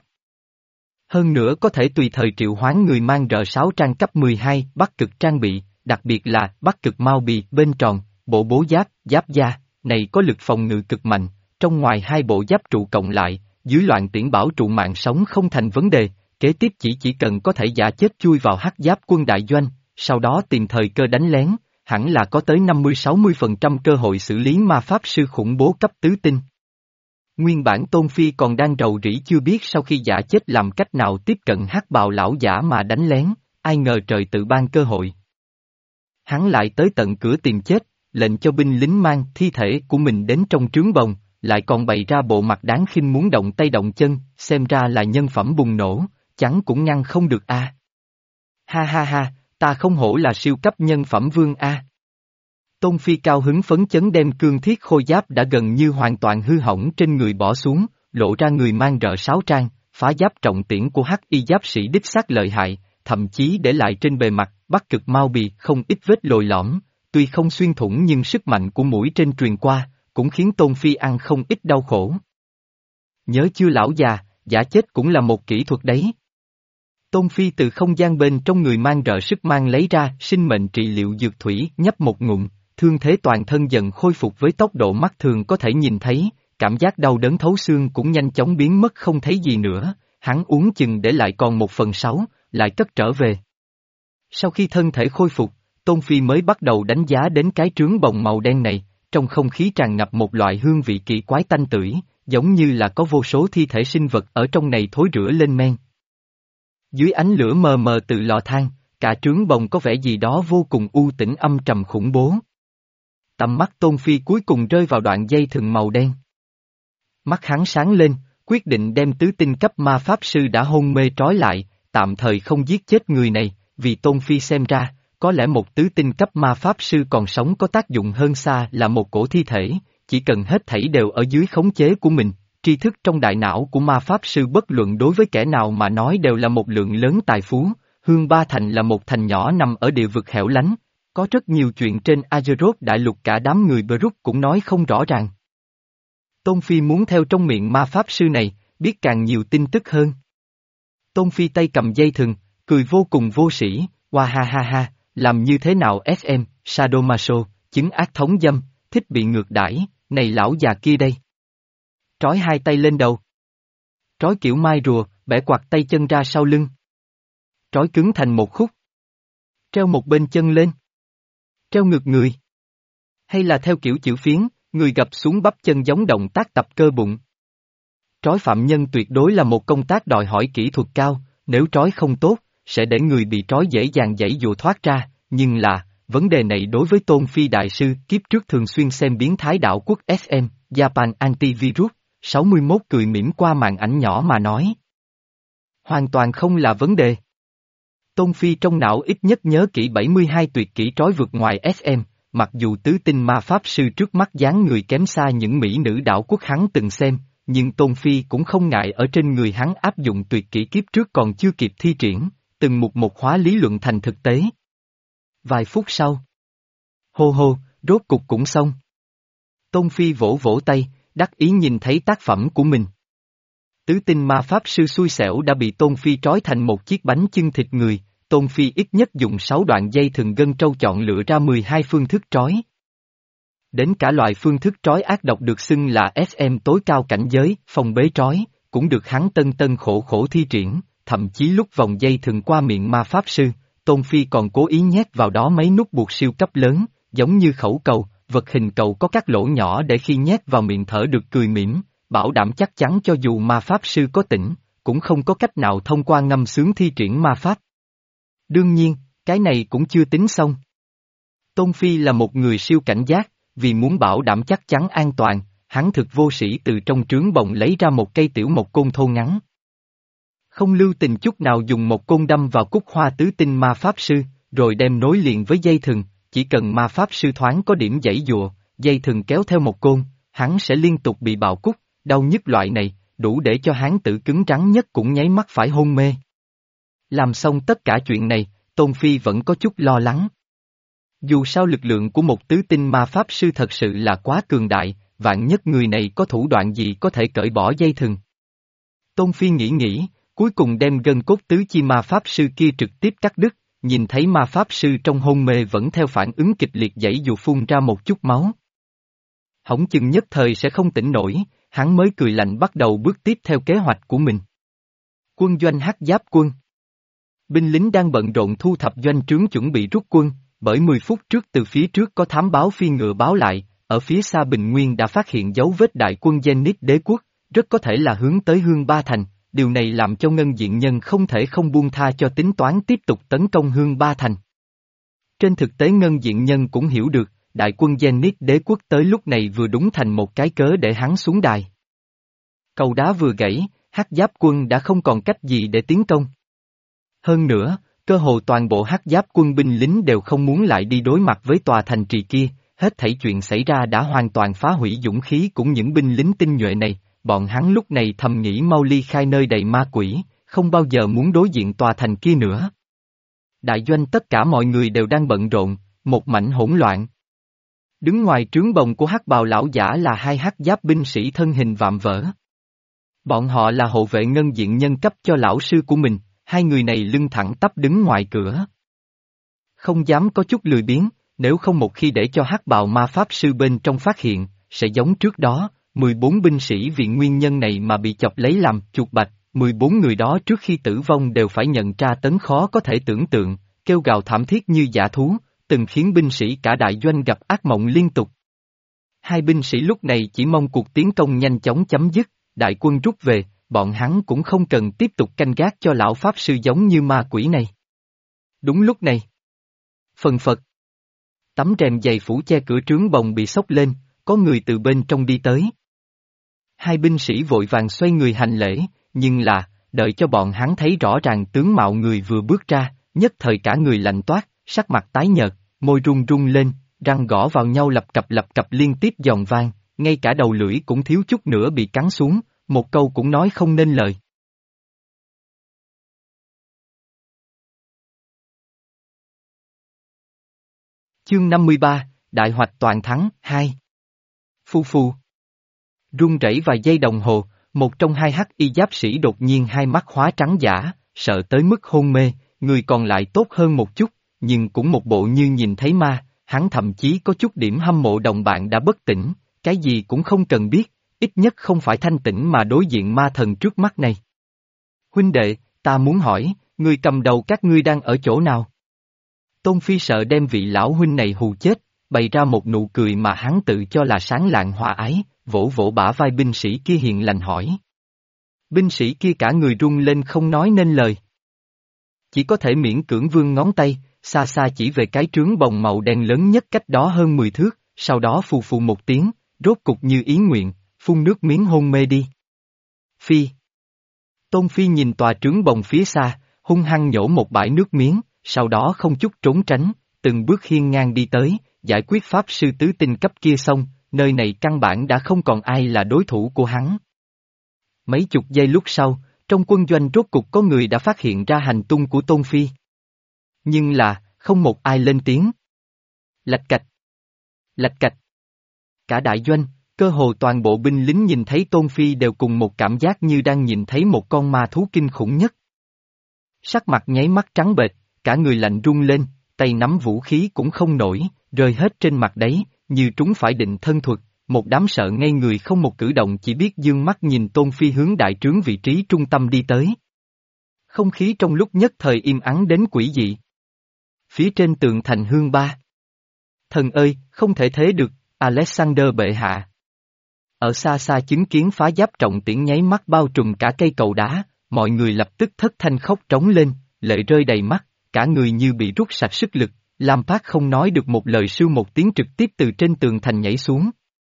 Hơn nữa có thể tùy thời triệu hoán người mang R sáu trang cấp mười hai bắc cực trang bị, đặc biệt là bắc cực mau bì bên tròn, bộ bố giáp, giáp da, này có lực phòng ngự cực mạnh, trong ngoài hai bộ giáp trụ cộng lại, dưới loạn tiễn bảo trụ mạng sống không thành vấn đề, kế tiếp chỉ chỉ cần có thể giả chết chui vào hắc giáp quân đại doanh, sau đó tìm thời cơ đánh lén, hẳn là có tới năm mươi sáu mươi phần trăm cơ hội xử lý ma pháp sư khủng bố cấp tứ tinh. Nguyên bản Tôn Phi còn đang rầu rĩ chưa biết sau khi giả chết làm cách nào tiếp cận hắc bào lão giả mà đánh lén, ai ngờ trời tự ban cơ hội. Hắn lại tới tận cửa tìm chết, lệnh cho binh lính mang thi thể của mình đến trong trướng bồng, lại còn bày ra bộ mặt đáng khinh muốn động tay động chân, xem ra là nhân phẩm bùng nổ, chẳng cũng ngăn không được a. Ha ha ha, ta không hổ là siêu cấp nhân phẩm vương a. Tôn Phi cao hứng phấn chấn đem cương thiết khôi giáp đã gần như hoàn toàn hư hỏng trên người bỏ xuống, lộ ra người mang R sáu trang, phá giáp trọng tiễn của hắc y giáp sĩ đích xác lợi hại, thậm chí để lại trên bề mặt, bắc cực mau bì không ít vết lồi lõm, tuy không xuyên thủng nhưng sức mạnh của mũi trên truyền qua, cũng khiến Tôn Phi ăn không ít đau khổ. Nhớ chưa lão già, giả chết cũng là một kỹ thuật đấy. Tôn Phi từ không gian bên trong người mang rợ sức mang lấy ra sinh mệnh trị liệu dược thủy nhấp một ngụm, thương thế toàn thân dần khôi phục với tốc độ mắt thường có thể nhìn thấy, cảm giác đau đớn thấu xương cũng nhanh chóng biến mất không thấy gì nữa, hắn uống chừng để lại còn một phần sáu, lại cất trở về. Sau khi thân thể khôi phục, Tôn Phi mới bắt đầu đánh giá đến cái trướng bồng màu đen này, trong không khí tràn ngập một loại hương vị kỳ quái tanh tưởi, giống như là có vô số thi thể sinh vật ở trong này thối rữa lên men. Dưới ánh lửa mờ mờ từ lò than, cả trướng bồng có vẻ gì đó vô cùng u tĩnh âm trầm khủng bố. Tầm mắt Tôn Phi cuối cùng rơi vào đoạn dây thừng màu đen. Mắt hắn sáng lên, quyết định đem tứ tinh cấp ma pháp sư đã hôn mê trói lại, tạm thời không giết chết người này, vì Tôn Phi xem ra, có lẽ một tứ tinh cấp ma pháp sư còn sống có tác dụng hơn xa là một cổ thi thể, chỉ cần hết thảy đều ở dưới khống chế của mình, tri thức trong đại não của ma pháp sư bất luận đối với kẻ nào mà nói đều là một lượng lớn tài phú, Hương Ba Thành là một thành nhỏ nằm ở địa vực hẻo lánh, có rất nhiều chuyện trên Azeroth đại lục cả đám người Brut cũng nói không rõ ràng. Tôn Phi muốn theo trong miệng ma pháp sư này, biết càng nhiều tin tức hơn. Tôn Phi tay cầm dây thừng, cười vô cùng vô sĩ, hoa ha ha ha, Làm như thế nào ét em, Sadomaso, chứng ác thống dâm, thích bị ngược đãi, này lão già kia đây. Trói hai tay lên đầu. Trói kiểu mai rùa, bẻ quạt tay chân ra sau lưng. Trói cứng thành một khúc. Treo một bên chân lên. Treo ngược người. Hay là theo kiểu chữ phiến, người gập xuống bắp chân giống động tác tập cơ bụng. Trói phạm nhân tuyệt đối là một công tác đòi hỏi kỹ thuật cao, nếu trói không tốt, sẽ để người bị trói dễ dàng giãy dụa thoát ra, nhưng là, vấn đề này đối với Tôn Phi Đại Sư kiếp trước thường xuyên xem biến thái đảo quốc ét em, Japan Antivirus, sáu mươi mốt cười mỉm qua màn ảnh nhỏ mà nói. Hoàn toàn không là vấn đề. Tôn Phi trong não ít nhất nhớ kỹ bảy mươi hai tuyệt kỹ trói vượt ngoài ét em, mặc dù tứ tinh ma pháp sư trước mắt dáng người kém xa những mỹ nữ đảo quốc hắn từng xem, nhưng Tôn Phi cũng không ngại ở trên người hắn áp dụng tuyệt kỹ kiếp trước còn chưa kịp thi triển, từng mục một hóa lý luận thành thực tế. Vài phút sau. Hô hô, rốt cục cũng xong. Tôn Phi vỗ vỗ tay, đắc ý nhìn thấy tác phẩm của mình. Tứ tinh ma pháp sư xui xẻo đã bị Tôn Phi trói thành một chiếc bánh chưng thịt người, Tôn Phi ít nhất dùng sáu đoạn dây thừng gân trâu chọn lựa ra mười hai phương thức trói. Đến cả loại phương thức trói ác độc được xưng là ét em tối cao cảnh giới, phong bế trói, cũng được hắn tân tân khổ khổ thi triển, thậm chí lúc vòng dây thừng qua miệng ma pháp sư, Tôn Phi còn cố ý nhét vào đó mấy nút buộc siêu cấp lớn, giống như khẩu cầu, vật hình cầu có các lỗ nhỏ để khi nhét vào miệng thở được cười mỉm, bảo đảm chắc chắn cho dù ma pháp sư có tỉnh, cũng không có cách nào thông qua ngâm sướng thi triển ma pháp. Đương nhiên, cái này cũng chưa tính xong. Tôn Phi là một người siêu cảnh giác, vì muốn bảo đảm chắc chắn an toàn, hắn thực vô sĩ từ trong trướng bồng lấy ra một cây tiểu mộc côn thô ngắn. Không lưu tình chút nào dùng một côn đâm vào cúc hoa tứ tinh ma pháp sư, rồi đem nối liền với dây thừng, chỉ cần ma pháp sư thoáng có điểm giãy giụa, dây thừng kéo theo một côn, hắn sẽ liên tục bị bạo cúc, đau nhức loại này, đủ để cho hắn tự cứng rắn nhất cũng nháy mắt phải hôn mê. Làm xong tất cả chuyện này, Tôn Phi vẫn có chút lo lắng. Dù sao lực lượng của một tứ tinh ma pháp sư thật sự là quá cường đại, vạn nhất người này có thủ đoạn gì có thể cởi bỏ dây thừng. Tôn Phi nghĩ nghĩ, cuối cùng đem gân cốt tứ chi ma pháp sư kia trực tiếp cắt đứt, nhìn thấy ma pháp sư trong hôn mê vẫn theo phản ứng kịch liệt giãy dù phun ra một chút máu. Hổng chừng nhất thời sẽ không tỉnh nổi, hắn mới cười lạnh bắt đầu bước tiếp theo kế hoạch của mình. Quân doanh hắc giáp quân. Binh lính đang bận rộn thu thập doanh trướng chuẩn bị rút quân, bởi mười phút trước từ phía trước có thám báo phi ngựa báo lại, ở phía xa Bình Nguyên đã phát hiện dấu vết đại quân Zenith đế quốc, rất có thể là hướng tới Hương Ba Thành, điều này làm cho Ngân Diện Nhân không thể không buông tha cho tính toán tiếp tục tấn công Hương Ba Thành. Trên thực tế Ngân Diện Nhân cũng hiểu được, đại quân Zenith đế quốc tới lúc này vừa đúng thành một cái cớ để hắn xuống đài. Cầu đá vừa gãy, hắc giáp quân đã không còn cách gì để tiến công. Hơn nữa, cơ hồ toàn bộ hắc giáp quân binh lính đều không muốn lại đi đối mặt với tòa thành trì kia, hết thảy chuyện xảy ra đã hoàn toàn phá hủy dũng khí của những binh lính tinh nhuệ này, bọn hắn lúc này thầm nghĩ mau ly khai nơi đầy ma quỷ, không bao giờ muốn đối diện tòa thành kia nữa. Đại doanh tất cả mọi người đều đang bận rộn, một mảnh hỗn loạn. Đứng ngoài trướng bồng của hắc bào lão giả là hai hắc giáp binh sĩ thân hình vạm vỡ. Bọn họ là hộ vệ Ngân Diện Nhân cấp cho lão sư của mình, hai người này lưng thẳng tắp đứng ngoài cửa. Không dám có chút lười biếng, nếu không một khi để cho hắc bào ma pháp sư bên trong phát hiện, sẽ giống trước đó, mười bốn binh sĩ vì nguyên nhân này mà bị chọc lấy làm chuột bạch, mười bốn người đó trước khi tử vong đều phải nhận tra tấn khó có thể tưởng tượng, kêu gào thảm thiết như dã thú, từng khiến binh sĩ cả đại doanh gặp ác mộng liên tục. Hai binh sĩ lúc này chỉ mong cuộc tiến công nhanh chóng chấm dứt, đại quân rút về, bọn hắn cũng không cần tiếp tục canh gác cho lão pháp sư giống như ma quỷ này. Đúng lúc này. Phần phật. Tấm rèm dày phủ che cửa trướng bồng bị xốc lên, có người từ bên trong đi tới. Hai binh sĩ vội vàng xoay người hành lễ, nhưng là, đợi cho bọn hắn thấy rõ ràng tướng mạo người vừa bước ra, nhất thời cả người lạnh toát, sắc mặt tái nhợt, môi run run lên, răng gõ vào nhau lập cập lập cập liên tiếp giòn vang, ngay cả đầu lưỡi cũng thiếu chút nữa bị cắn xuống, một câu cũng nói không nên lời. Chương năm mươi ba, Đại hoạch toàn thắng, hai. Phu phu. Run rẩy vài giây đồng hồ, một trong hai hắc y giáp sĩ đột nhiên hai mắt hóa trắng giả, sợ tới mức hôn mê, người còn lại tốt hơn một chút, nhưng cũng một bộ như nhìn thấy ma, hắn thậm chí có chút điểm hâm mộ đồng bạn đã bất tỉnh, cái gì cũng không cần biết, ít nhất không phải thanh tỉnh mà đối diện ma thần trước mắt này. Huynh đệ, ta muốn hỏi, người cầm đầu các ngươi đang ở chỗ nào? Tôn Phi sợ đem vị lão huynh này hù chết, bày ra một nụ cười mà hắn tự cho là sáng lạng hòa ái, vỗ vỗ bả vai binh sĩ kia hiền lành hỏi. Binh sĩ kia cả người run lên không nói nên lời. Chỉ có thể miễn cưỡng vươn ngón tay, xa xa chỉ về cái trướng bồng màu đen lớn nhất cách đó hơn mười thước, sau đó phù phù một tiếng, rốt cục như ý nguyện, phun nước miếng hôn mê đi. Phi. Tôn Phi nhìn tòa trướng bồng phía xa, hung hăng nhổ một bãi nước miếng, sau đó không chút trốn tránh, từng bước hiên ngang đi tới, giải quyết pháp sư tứ tinh cấp kia xong, nơi này căn bản đã không còn ai là đối thủ của hắn. Mấy chục giây lúc sau, trong quân doanh rốt cục có người đã phát hiện ra hành tung của Tôn Phi. Nhưng là, không một ai lên tiếng. Lạch cạch. Lạch cạch. Cả đại doanh, cơ hồ toàn bộ binh lính nhìn thấy Tôn Phi đều cùng một cảm giác như đang nhìn thấy một con ma thú kinh khủng nhất. Sắc mặt nháy mắt trắng bệch, cả người lạnh run lên, tay nắm vũ khí cũng không nổi, rơi hết trên mặt đấy, như trúng phải định thân thuật, một đám sợ ngây người không một cử động chỉ biết dương mắt nhìn Tôn Phi hướng đại trướng vị trí trung tâm đi tới. Không khí trong lúc nhất thời im ắng đến quỷ dị. Phía trên tường thành hương ba. Thần ơi, không thể thế được, Alexander bệ hạ. Ở xa xa chứng kiến phá giáp trọng tiễn nháy mắt bao trùm cả cây cầu đá, mọi người lập tức thất thanh khóc trống lên, lệ rơi đầy mắt, cả người như bị rút sạch sức lực, Lam Phát không nói được một lời sưu một tiếng trực tiếp từ trên tường thành nhảy xuống.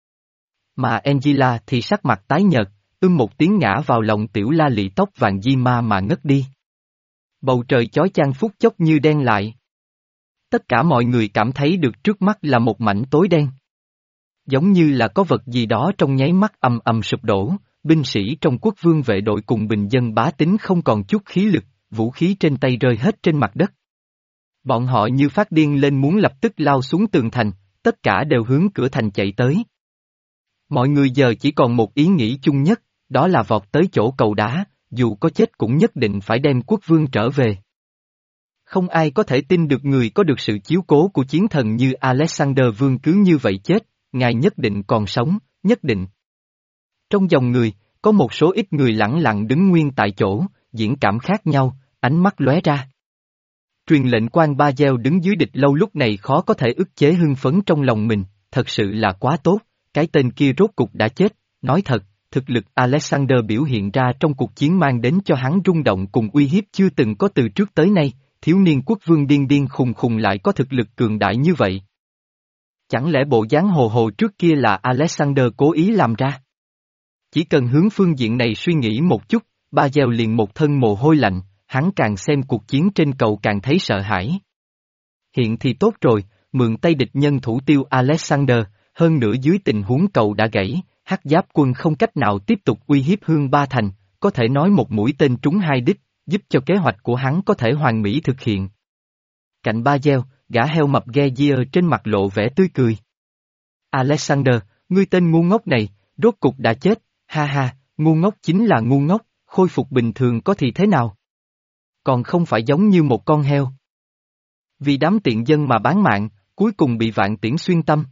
Mà Angela thì sắc mặt tái nhợt, ưm một tiếng ngã vào lòng tiểu la lị tóc vàng di ma mà ngất đi. Bầu trời chói chang phút chốc như đen lại. Tất cả mọi người cảm thấy được trước mắt là một mảnh tối đen. Giống như là có vật gì đó trong nháy mắt ầm ầm sụp đổ, binh sĩ trong quốc vương vệ đội cùng bình dân bá tính không còn chút khí lực, vũ khí trên tay rơi hết trên mặt đất. Bọn họ như phát điên lên muốn lập tức lao xuống tường thành, tất cả đều hướng cửa thành chạy tới. Mọi người giờ chỉ còn một ý nghĩ chung nhất, đó là vọt tới chỗ cầu đá, dù có chết cũng nhất định phải đem quốc vương trở về. Không ai có thể tin được người có được sự chiếu cố của chiến thần như Alexander Vương cứ như vậy chết, ngài nhất định còn sống, nhất định. Trong dòng người, có một số ít người lẳng lặng đứng nguyên tại chỗ, diễn cảm khác nhau, ánh mắt lóe ra. Truyền lệnh quan Ba Gieo đứng dưới địch lâu lúc này khó có thể ức chế hưng phấn trong lòng mình, thật sự là quá tốt, cái tên kia rốt cục đã chết, nói thật, thực lực Alexander biểu hiện ra trong cuộc chiến mang đến cho hắn rung động cùng uy hiếp chưa từng có từ trước tới nay, thiếu niên quốc vương điên điên khùng khùng lại có thực lực cường đại như vậy. Chẳng lẽ bộ dáng hồ hồ trước kia là Alexander cố ý làm ra? Chỉ cần hướng phương diện này suy nghĩ một chút, Ba Gieo liền một thân mồ hôi lạnh, hắn càng xem cuộc chiến trên cầu càng thấy sợ hãi. Hiện thì tốt rồi, mượn tay địch nhân thủ tiêu Alexander, hơn nữa dưới tình huống cầu đã gãy, Hắc Giáp quân không cách nào tiếp tục uy hiếp Hương Ba Thành, có thể nói một mũi tên trúng hai đích, giúp cho kế hoạch của hắn có thể hoàn mỹ thực hiện. Cạnh Ba Gieo, gã heo mập Gezier trên mặt lộ vẻ tươi cười. Alexander, ngươi tên ngu ngốc này, rốt cục đã chết, ha ha, ngu ngốc chính là ngu ngốc, khôi phục bình thường có thì thế nào? Còn không phải giống như một con heo. Vì đám tiện dân mà bán mạng, cuối cùng bị vạn tiễn xuyên tâm.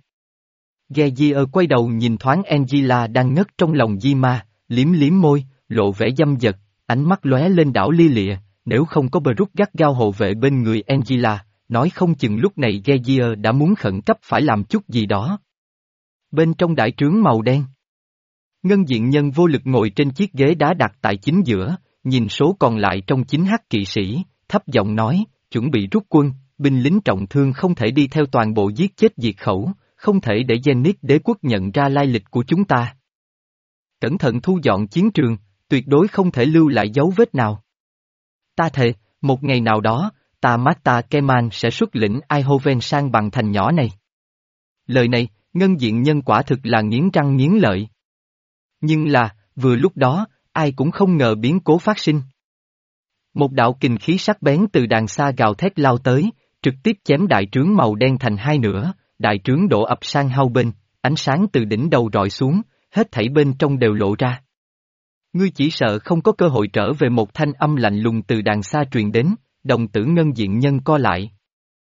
Gezier quay đầu nhìn thoáng Angela đang ngất trong lòng di ma, liếm liếm môi, lộ vẻ dâm dật, ánh mắt lóe lên đảo lia lịa, nếu không có bờ rút gắt gao hộ vệ bên người Angela, nói không chừng lúc này Gezier đã muốn khẩn cấp phải làm chút gì đó. Bên trong đại trướng màu đen, Ngân Diện Nhân vô lực ngồi trên chiếc ghế đá đặt tại chính giữa, nhìn số còn lại trong chính hắc kỵ sĩ, thấp giọng nói, chuẩn bị rút quân, binh lính trọng thương không thể đi theo toàn bộ giết chết diệt khẩu, không thể để Zenith đế quốc nhận ra lai lịch của chúng ta. Cẩn thận thu dọn chiến trường, tuyệt đối không thể lưu lại dấu vết nào. Ta thề, một ngày nào đó, ta Mata Keman sẽ xuất lĩnh Eindhoven sang bằng thành nhỏ này. Lời này, Ngân Diện Nhân quả thực là nghiến răng nghiến lợi. Nhưng là, vừa lúc đó, ai cũng không ngờ biến cố phát sinh. Một đạo kình khí sắc bén từ đàng xa gào thét lao tới, trực tiếp chém đại trướng màu đen thành hai nửa, đại trướng đổ ập sang hai bên, ánh sáng từ đỉnh đầu rọi xuống, hết thảy bên trong đều lộ ra. Ngươi chỉ sợ không có cơ hội trở về, một thanh âm lạnh lùng từ đàng xa truyền đến, đồng tử Ngân Diện Nhân co lại.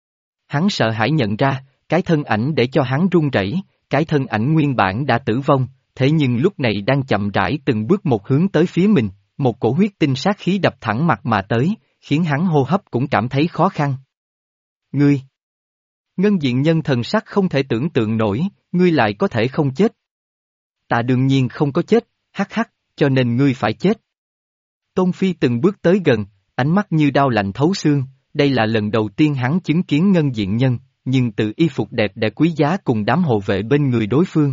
Hắn sợ hãi nhận ra, cái thân ảnh để cho hắn run rẩy, cái thân ảnh nguyên bản đã tử vong, thế nhưng lúc này đang chậm rãi từng bước một hướng tới phía mình, một cổ huyết tinh sát khí đập thẳng mặt mà tới, khiến hắn hô hấp cũng cảm thấy khó khăn. Ngươi! Ngân diện nhân thần sắc không thể tưởng tượng nổi, ngươi lại có thể không chết. Ta đương nhiên không có chết, hắc hắc, cho nên ngươi phải chết. Tôn Phi từng bước tới gần, ánh mắt như đao lạnh thấu xương, đây là lần đầu tiên hắn chứng kiến ngân diện nhân, nhưng từ y phục đẹp đẽ quý giá cùng đám hộ vệ bên người đối phương.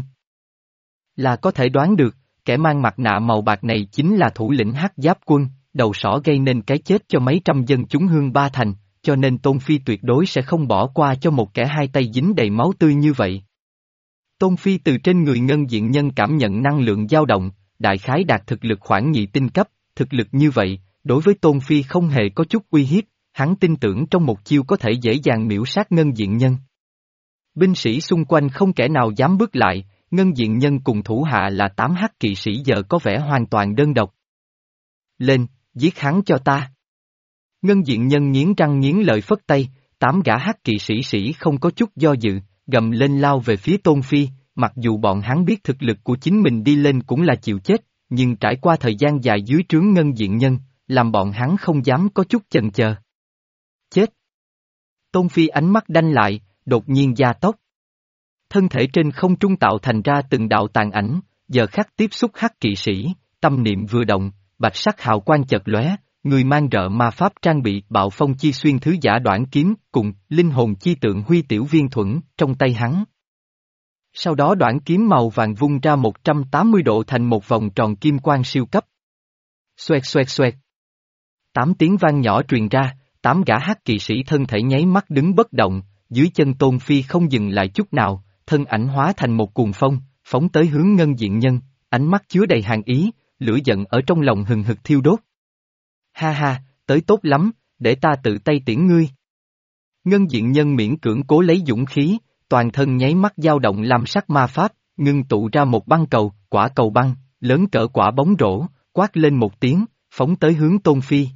Là có thể đoán được, kẻ mang mặt nạ màu bạc này chính là thủ lĩnh Hắc Giáp quân, đầu sỏ gây nên cái chết cho mấy trăm dân chúng Hương Ba Thành, cho nên Tôn Phi tuyệt đối sẽ không bỏ qua cho một kẻ hai tay dính đầy máu tươi như vậy. Tôn Phi từ trên người ngân diện nhân cảm nhận năng lượng dao động, đại khái đạt thực lực khoảng nhị tinh cấp, thực lực như vậy, đối với Tôn Phi không hề có chút uy hiếp, hắn tin tưởng trong một chiêu có thể dễ dàng miễu sát ngân diện nhân. Binh sĩ xung quanh không kẻ nào dám bước lại, ngân diện nhân cùng thủ hạ là tám hắc kỵ sĩ giờ có vẻ hoàn toàn đơn độc. Lên, giết hắn cho ta. Ngân diện nhân nghiến răng nghiến lợi phất tay, tám gã hắc kỵ sĩ sĩ không có chút do dự, gầm lên lao về phía Tôn Phi, mặc dù bọn hắn biết thực lực của chính mình đi lên cũng là chịu chết, nhưng trải qua thời gian dài dưới trướng ngân diện nhân, làm bọn hắn không dám có chút chần chờ. Chết! Tôn Phi ánh mắt đanh lại, đột nhiên gia tốc. Thân thể trên không trung tạo thành ra từng đạo tàn ảnh, giờ khắc tiếp xúc hắc kỵ sĩ, tâm niệm vừa động, bạch sắc hào quang chợt lóe, người mang rợ ma pháp trang bị bạo phong chi xuyên thứ giả đoạn kiếm cùng linh hồn chi tượng huy tiểu viên thuẫn trong tay hắn. Sau đó đoạn kiếm màu vàng vung ra một trăm tám mươi độ thành một vòng tròn kim quang siêu cấp. Xoẹt xoẹt xoẹt. Tám tiếng vang nhỏ truyền ra, tám gã hắc kỵ sĩ thân thể nháy mắt đứng bất động, dưới chân Tôn Phi không dừng lại chút nào, thân ảnh hóa thành một cuồng phong, phóng tới hướng ngân diện nhân, ánh mắt chứa đầy hàn ý, lửa giận ở trong lòng hừng hực thiêu đốt. Ha ha, tới tốt lắm, để ta tự tay tiễn ngươi. Ngân diện nhân miễn cưỡng cố lấy dũng khí, toàn thân nháy mắt dao động làm sắc ma pháp, ngưng tụ ra một băng cầu, quả cầu băng, lớn cỡ quả bóng rổ, quát lên một tiếng, phóng tới hướng Tôn Phi.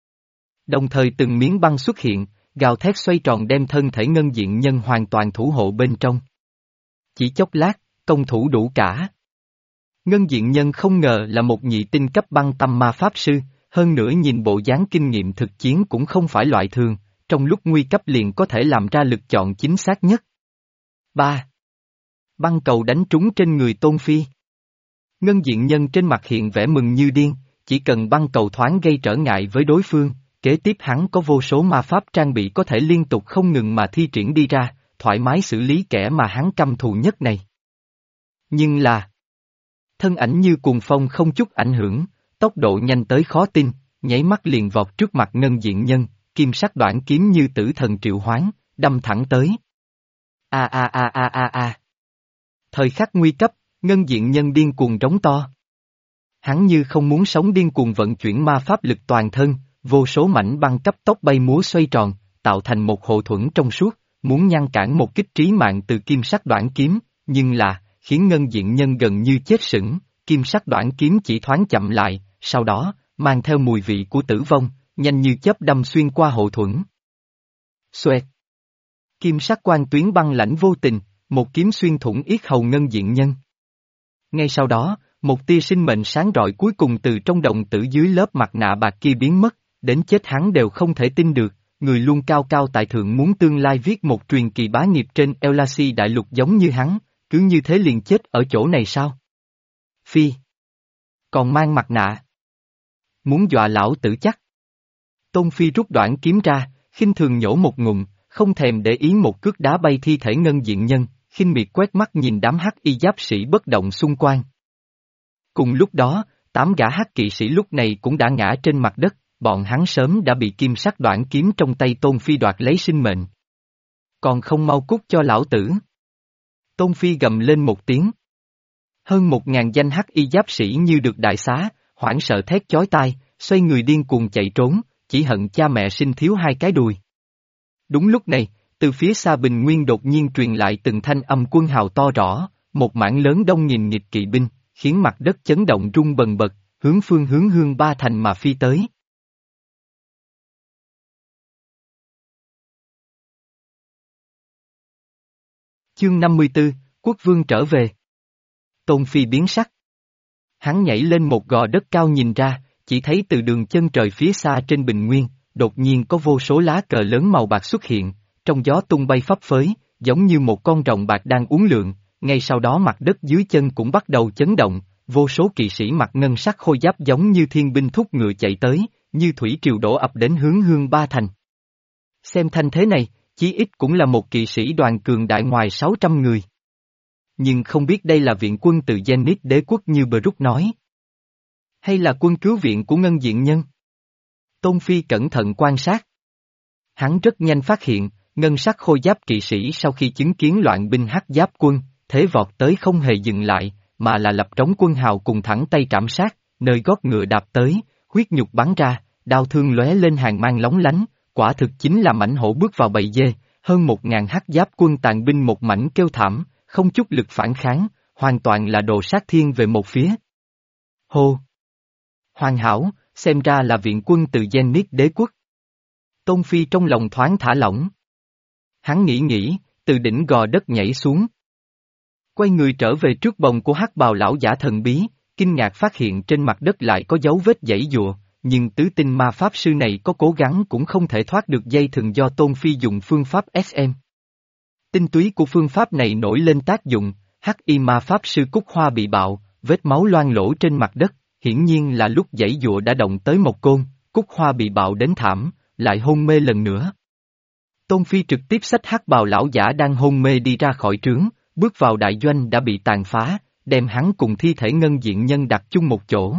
Đồng thời từng miếng băng xuất hiện, gào thét xoay tròn đem thân thể ngân diện nhân hoàn toàn thủ hộ bên trong. Chỉ chốc lát, công thủ đủ cả. Ngân diện nhân không ngờ là một nhị tinh cấp băng tâm ma pháp sư, hơn nữa nhìn bộ dáng kinh nghiệm thực chiến cũng không phải loại thường, trong lúc nguy cấp liền có thể làm ra lựa chọn chính xác nhất. ba. Băng cầu đánh trúng trên người Tôn Phi. Ngân diện nhân trên mặt hiện vẻ mừng như điên, chỉ cần băng cầu thoáng gây trở ngại với đối phương, kế tiếp hắn có vô số ma pháp trang bị có thể liên tục không ngừng mà thi triển đi ra, thoải mái xử lý kẻ mà hắn căm thù nhất này. Nhưng là, thân ảnh như cuồng phong không chút ảnh hưởng, tốc độ nhanh tới khó tin, nháy mắt liền vọt trước mặt ngân diện nhân, kim sắc đoạn kiếm như tử thần triệu hoán, đâm thẳng tới. A a a a a a. Thời khắc nguy cấp, ngân diện nhân điên cuồng rống to. Hắn như không muốn sống điên cuồng vận chuyển ma pháp lực toàn thân, vô số mảnh băng cấp tốc bay múa xoay tròn, tạo thành một hộ thuẫn trong suốt, muốn ngăn cản một kích trí mạng từ kim sắc đoạn kiếm, nhưng là, khiến ngân diện nhân gần như chết sững, kim sắc đoạn kiếm chỉ thoáng chậm lại, sau đó, mang theo mùi vị của tử vong, nhanh như chớp đâm xuyên qua hộ thuẫn. Xoẹt! Kim sắc quang tuyến băng lãnh vô tình, một kiếm xuyên thủng yết hầu ngân diện nhân. Ngay sau đó, một tia sinh mệnh sáng rọi cuối cùng từ trong động tử dưới lớp mặt nạ bạc kia biến mất, đến chết hắn đều không thể tin được, người luôn cao cao tại thượng muốn tương lai viết một truyền kỳ bá nghiệp trên Elasi đại lục giống như hắn, cứ như thế liền chết ở chỗ này sao? Phi! Còn mang mặt nạ. Muốn dọa lão tử chắc. Tôn Phi rút đoạn kiếm ra, khinh thường nhổ một ngụm, không thèm để ý một cước đá bay thi thể ngân diện nhân, khinh miệt quét mắt nhìn đám hắc y giáp sĩ bất động xung quanh. Cùng lúc đó, tám gã hắc kỵ sĩ lúc này cũng đã ngã trên mặt đất, bọn hắn sớm đã bị kim sắc đoạn kiếm trong tay Tôn Phi đoạt lấy sinh mệnh. Còn không mau cút cho lão tử. Tôn Phi gầm lên một tiếng. Hơn một ngàn danh hắc y giáp sĩ như được đại xá, hoảng sợ thét chói tai, xoay người điên cuồng chạy trốn, chỉ hận cha mẹ sinh thiếu hai cái đùi. Đúng lúc này, từ phía xa bình nguyên đột nhiên truyền lại từng thanh âm quân hào to rõ, một mảng lớn đông nghìn nghịch kỵ binh, khiến mặt đất chấn động rung bần bật, hướng phương hướng Hương Ba Thành mà phi tới. Chương năm mươi tư, Quốc vương trở về. Tôn Phi biến sắc. Hắn nhảy lên một gò đất cao nhìn ra, chỉ thấy từ đường chân trời phía xa trên bình nguyên, đột nhiên có vô số lá cờ lớn màu bạc xuất hiện, trong gió tung bay phấp phới, giống như một con rồng bạc đang uốn lượn, ngay sau đó mặt đất dưới chân cũng bắt đầu chấn động, vô số kỵ sĩ mặc ngân sắc khôi giáp giống như thiên binh thúc ngựa chạy tới, như thủy triều đổ ập đến hướng Hương Ba Thành. Xem thanh thế này, chí ít cũng là một kỵ sĩ đoàn cường đại ngoài sáu trăm người. Nhưng không biết đây là viện quân từ Zenith đế quốc như Brook nói. Hay là quân cứu viện của Ngân Diện Nhân? Tôn Phi cẩn thận quan sát. Hắn rất nhanh phát hiện, ngân sắc khôi giáp kỵ sĩ sau khi chứng kiến loạn binh hắc giáp quân, thế vọt tới không hề dừng lại, mà là lập trống quân hào cùng thẳng tay trảm sát, nơi gót ngựa đạp tới, huyết nhục bắn ra, đao thương lóe lên hàng mang lóng lánh, quả thực chính là mãnh hổ bước vào bầy dê, hơn một ngàn hắc giáp quân tàn binh một mảnh kêu thảm, không chút lực phản kháng, hoàn toàn là đồ sát thiên về một phía. Hô! Hoàn hảo, xem ra là viện quân từ Zenith đế quốc. Tôn Phi trong lòng thoáng thả lỏng. Hắn nghĩ nghĩ, từ đỉnh gò đất nhảy xuống. Quay người trở về trước bồng của hắc bào lão giả thần bí, kinh ngạc phát hiện trên mặt đất lại có dấu vết giãy giụa, nhưng tứ tinh ma pháp sư này có cố gắng cũng không thể thoát được dây thừng do Tôn Phi dùng phương pháp ét em. Tinh túy của phương pháp này nổi lên tác dụng, hắc y ma pháp sư Cúc Hoa bị bạo, vết máu loang lỗ trên mặt đất, hiển nhiên là lúc giãy giụa đã động tới một côn, Cúc Hoa bị bạo đến thảm, lại hôn mê lần nữa. Tôn Phi trực tiếp xách hắc bào lão giả đang hôn mê đi ra khỏi trướng, bước vào đại doanh đã bị tàn phá, đem hắn cùng thi thể Ngân Diện Nhân đặt chung một chỗ.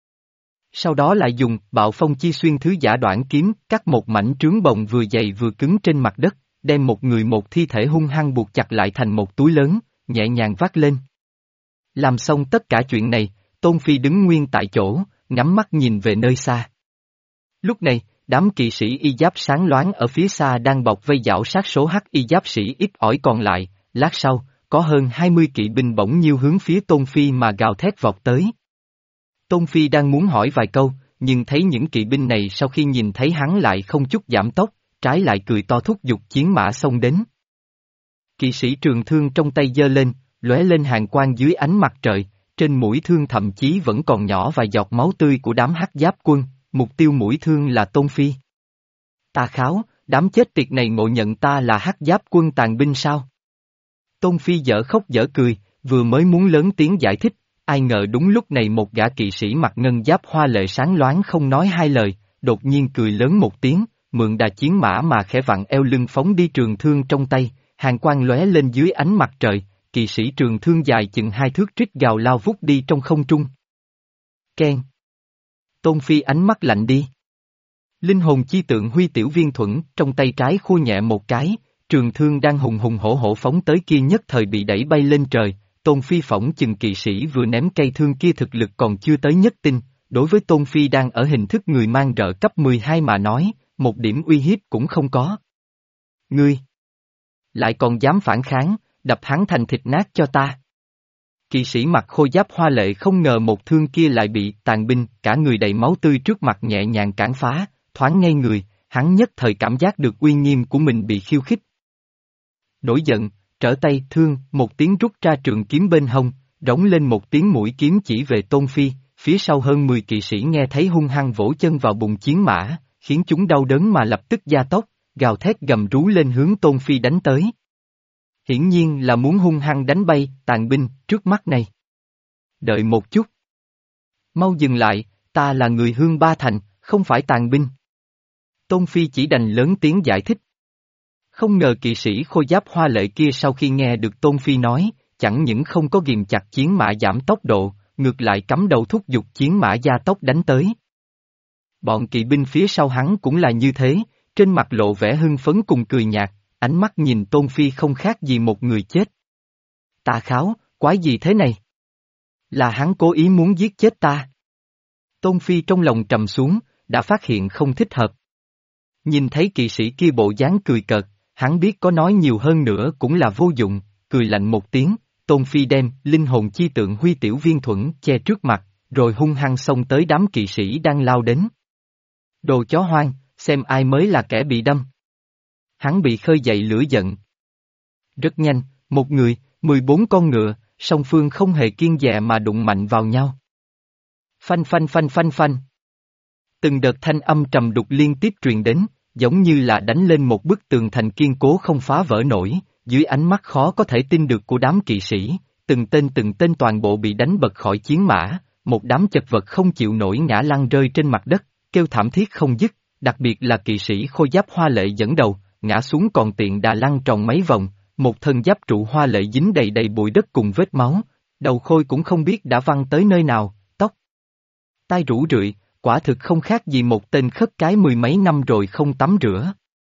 Sau đó lại dùng bạo phong chi xuyên thứ giả đoạn kiếm cắt một mảnh trướng bồng vừa dày vừa cứng trên mặt đất, đem một người một thi thể hung hăng buộc chặt lại thành một túi lớn, nhẹ nhàng vác lên. Làm xong tất cả chuyện này, Tôn Phi đứng nguyên tại chỗ, ngắm mắt nhìn về nơi xa. Lúc này, đám kỵ sĩ y giáp sáng loáng ở phía xa đang bọc vây giảo sát số hắc y giáp sĩ ít ỏi còn lại, lát sau, có hơn hai mươi kỵ binh bỗng nhiêu hướng phía Tôn Phi mà gào thét vọt tới. Tôn Phi đang muốn hỏi vài câu, nhưng thấy những kỵ binh này sau khi nhìn thấy hắn lại không chút giảm tốc, trái lại cười to thúc giục chiến mã xông đến. Kỵ sĩ trường thương trong tay giơ lên, lóe lên hàng quang dưới ánh mặt trời, trên mũi thương thậm chí vẫn còn nhỏ vài giọt máu tươi của đám hắc giáp quân, mục tiêu mũi thương là Tôn Phi. Ta kháo, đám chết tiệt này ngộ nhận ta là hắc giáp quân tàn binh sao? Tôn Phi dở khóc dở cười, vừa mới muốn lớn tiếng giải thích, ai ngờ đúng lúc này một gã kỵ sĩ mặc ngân giáp hoa lệ sáng loáng không nói hai lời, đột nhiên cười lớn một tiếng, mượn đà chiến mã mà khẽ vặn eo lưng phóng đi trường thương trong tay, hàng quang lóe lên dưới ánh mặt trời, kỵ sĩ trường thương dài chừng hai thước trích gào lao vút đi trong không trung. Keng! Tôn Phi ánh mắt lạnh đi. Linh hồn chi tượng huy tiểu viên thuẫn trong tay trái khua nhẹ một cái, trường thương đang hùng hùng hổ hổ phóng tới kia nhất thời bị đẩy bay lên trời. Tôn Phi phỏng chừng kỵ sĩ vừa ném cây thương kia thực lực còn chưa tới nhất tinh, đối với Tôn Phi đang ở hình thức người mang rợ cấp mười hai mà nói, một điểm uy hiếp cũng không có. Ngươi! Lại còn dám phản kháng, đập hắn thành thịt nát cho ta. Kỵ sĩ mặc khôi giáp hoa lệ không ngờ một thương kia lại bị tàn binh, cả người đầy máu tươi trước mặt nhẹ nhàng cản phá, thoáng ngay người, hắn nhất thời cảm giác được uy nghiêm của mình bị khiêu khích. Nổi giận, trở tay thương, một tiếng rút ra trường kiếm bên hông, rống lên một tiếng mũi kiếm chỉ về Tôn Phi, phía sau hơn mười kỵ sĩ nghe thấy hung hăng vỗ chân vào bụng chiến mã, khiến chúng đau đớn mà lập tức gia tốc, gào thét gầm rú lên hướng Tôn Phi đánh tới. Hiển nhiên là muốn hung hăng đánh bay tàn binh trước mắt này. Đợi một chút. Mau dừng lại, ta là người Hương Ba Thành, không phải tàn binh. Tôn Phi chỉ đành lớn tiếng giải thích. Không ngờ kỵ sĩ khôi giáp hoa lệ kia sau khi nghe được Tôn Phi nói, chẳng những không có ghìm chặt chiến mã giảm tốc độ, ngược lại cắm đầu thúc giục chiến mã gia tốc đánh tới. Bọn kỵ binh phía sau hắn cũng là như thế, trên mặt lộ vẻ hưng phấn cùng cười nhạt, ánh mắt nhìn Tôn Phi không khác gì một người chết. Ta kháo, quái gì thế này? Là hắn cố ý muốn giết chết ta. Tôn Phi trong lòng trầm xuống, đã phát hiện không thích hợp. Nhìn thấy kỵ sĩ kia bộ dáng cười cợt, hắn biết có nói nhiều hơn nữa cũng là vô dụng, cười lạnh một tiếng, Tôn Phi đem linh hồn chi tượng huy tiểu viên thuẫn che trước mặt, rồi hung hăng xông tới đám kỵ sĩ đang lao đến. Đồ chó hoang, xem ai mới là kẻ bị đâm. Hắn bị khơi dậy lửa giận. Rất nhanh, Một người, mười bốn con ngựa, song phương không hề kiêng dè mà đụng mạnh vào nhau. Phanh phanh phanh phanh phanh. Từng đợt thanh âm trầm đục liên tiếp truyền đến, giống như là đánh lên một bức tường thành kiên cố không phá vỡ nổi, dưới ánh mắt khó có thể tin được của đám kỵ sĩ, từng tên từng tên toàn bộ bị đánh bật khỏi chiến mã, một đám chật vật không chịu nổi ngã lăn rơi trên mặt đất, kêu thảm thiết không dứt, đặc biệt là kỵ sĩ khôi giáp hoa lệ dẫn đầu, ngã xuống còn tiện đà lăn tròn mấy vòng, một thân giáp trụ hoa lệ dính đầy đầy bụi đất cùng vết máu, đầu khôi cũng không biết đã văng tới nơi nào, tóc tai rũ rượi, quả thực không khác gì một tên khất cái mười mấy năm rồi không tắm rửa.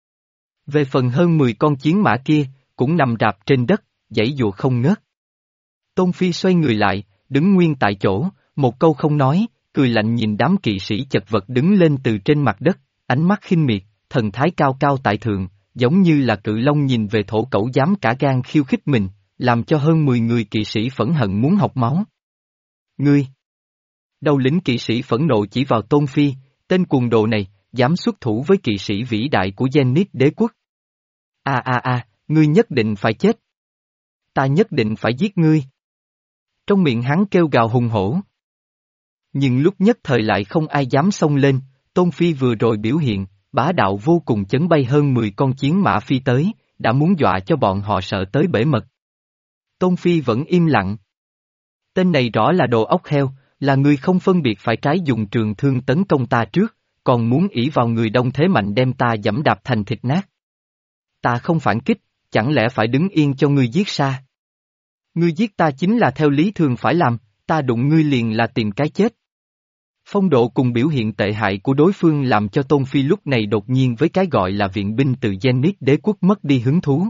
Về phần hơn mười con chiến mã kia, cũng nằm rạp trên đất, giãy giụa không ngớt. Tôn Phi xoay người lại, đứng nguyên tại chỗ, một câu không nói, cười lạnh nhìn đám kỵ sĩ chật vật đứng lên từ trên mặt đất, ánh mắt khinh miệt, thần thái cao cao tại thượng, giống như là cự long nhìn về thổ cẩu dám cả gan khiêu khích mình, làm cho hơn mười người kỵ sĩ phẫn hận muốn học máu. Ngươi! Đầu lĩnh kỵ sĩ phẫn nộ chỉ vào Tôn Phi, tên cuồng đồ này, dám xuất thủ với kỵ sĩ vĩ đại của Zenith đế quốc. A a a, ngươi nhất định phải chết. Ta nhất định phải giết ngươi. Trong miệng hắn kêu gào hùng hổ. Nhưng lúc nhất thời lại không ai dám xông lên, Tôn Phi vừa rồi biểu hiện, bá đạo vô cùng chấn bay hơn mười con chiến mã phi tới, đã muốn dọa cho bọn họ sợ tới bể mật. Tôn Phi vẫn im lặng. Tên này rõ là đồ ốc heo, là người không phân biệt phải trái dùng trường thương tấn công ta trước, còn muốn ỷ vào người đông thế mạnh đem ta giẫm đạp thành thịt nát. Ta không phản kích, chẳng lẽ phải đứng yên cho ngươi giết sa? Ngươi giết ta chính là theo lý thường phải làm, ta đụng ngươi liền là tìm cái chết. Phong độ cùng biểu hiện tệ hại của đối phương làm cho Tôn Phi lúc này đột nhiên với cái gọi là viện binh từ Zenith đế quốc mất đi hứng thú.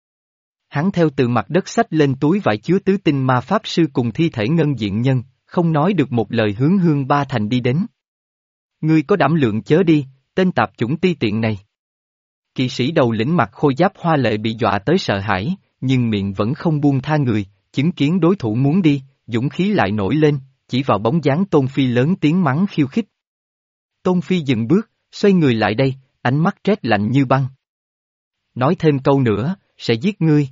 Hắn theo từ mặt đất xách lên túi vải chứa tứ tinh ma pháp sư cùng thi thể ngân diện nhân, không nói được một lời hướng Hương Ba Thành đi đến. Ngươi có đảm lượng chớ đi, tên tạp chủng ti tiện này. Kỵ sĩ đầu lĩnh mặt khôi giáp hoa lệ bị dọa tới sợ hãi, nhưng miệng vẫn không buông tha người, chứng kiến đối thủ muốn đi, dũng khí lại nổi lên, chỉ vào bóng dáng Tôn Phi lớn tiếng mắng khiêu khích. Tôn Phi dừng bước, xoay người lại đây, ánh mắt rét lạnh như băng. Nói thêm câu nữa, sẽ giết ngươi.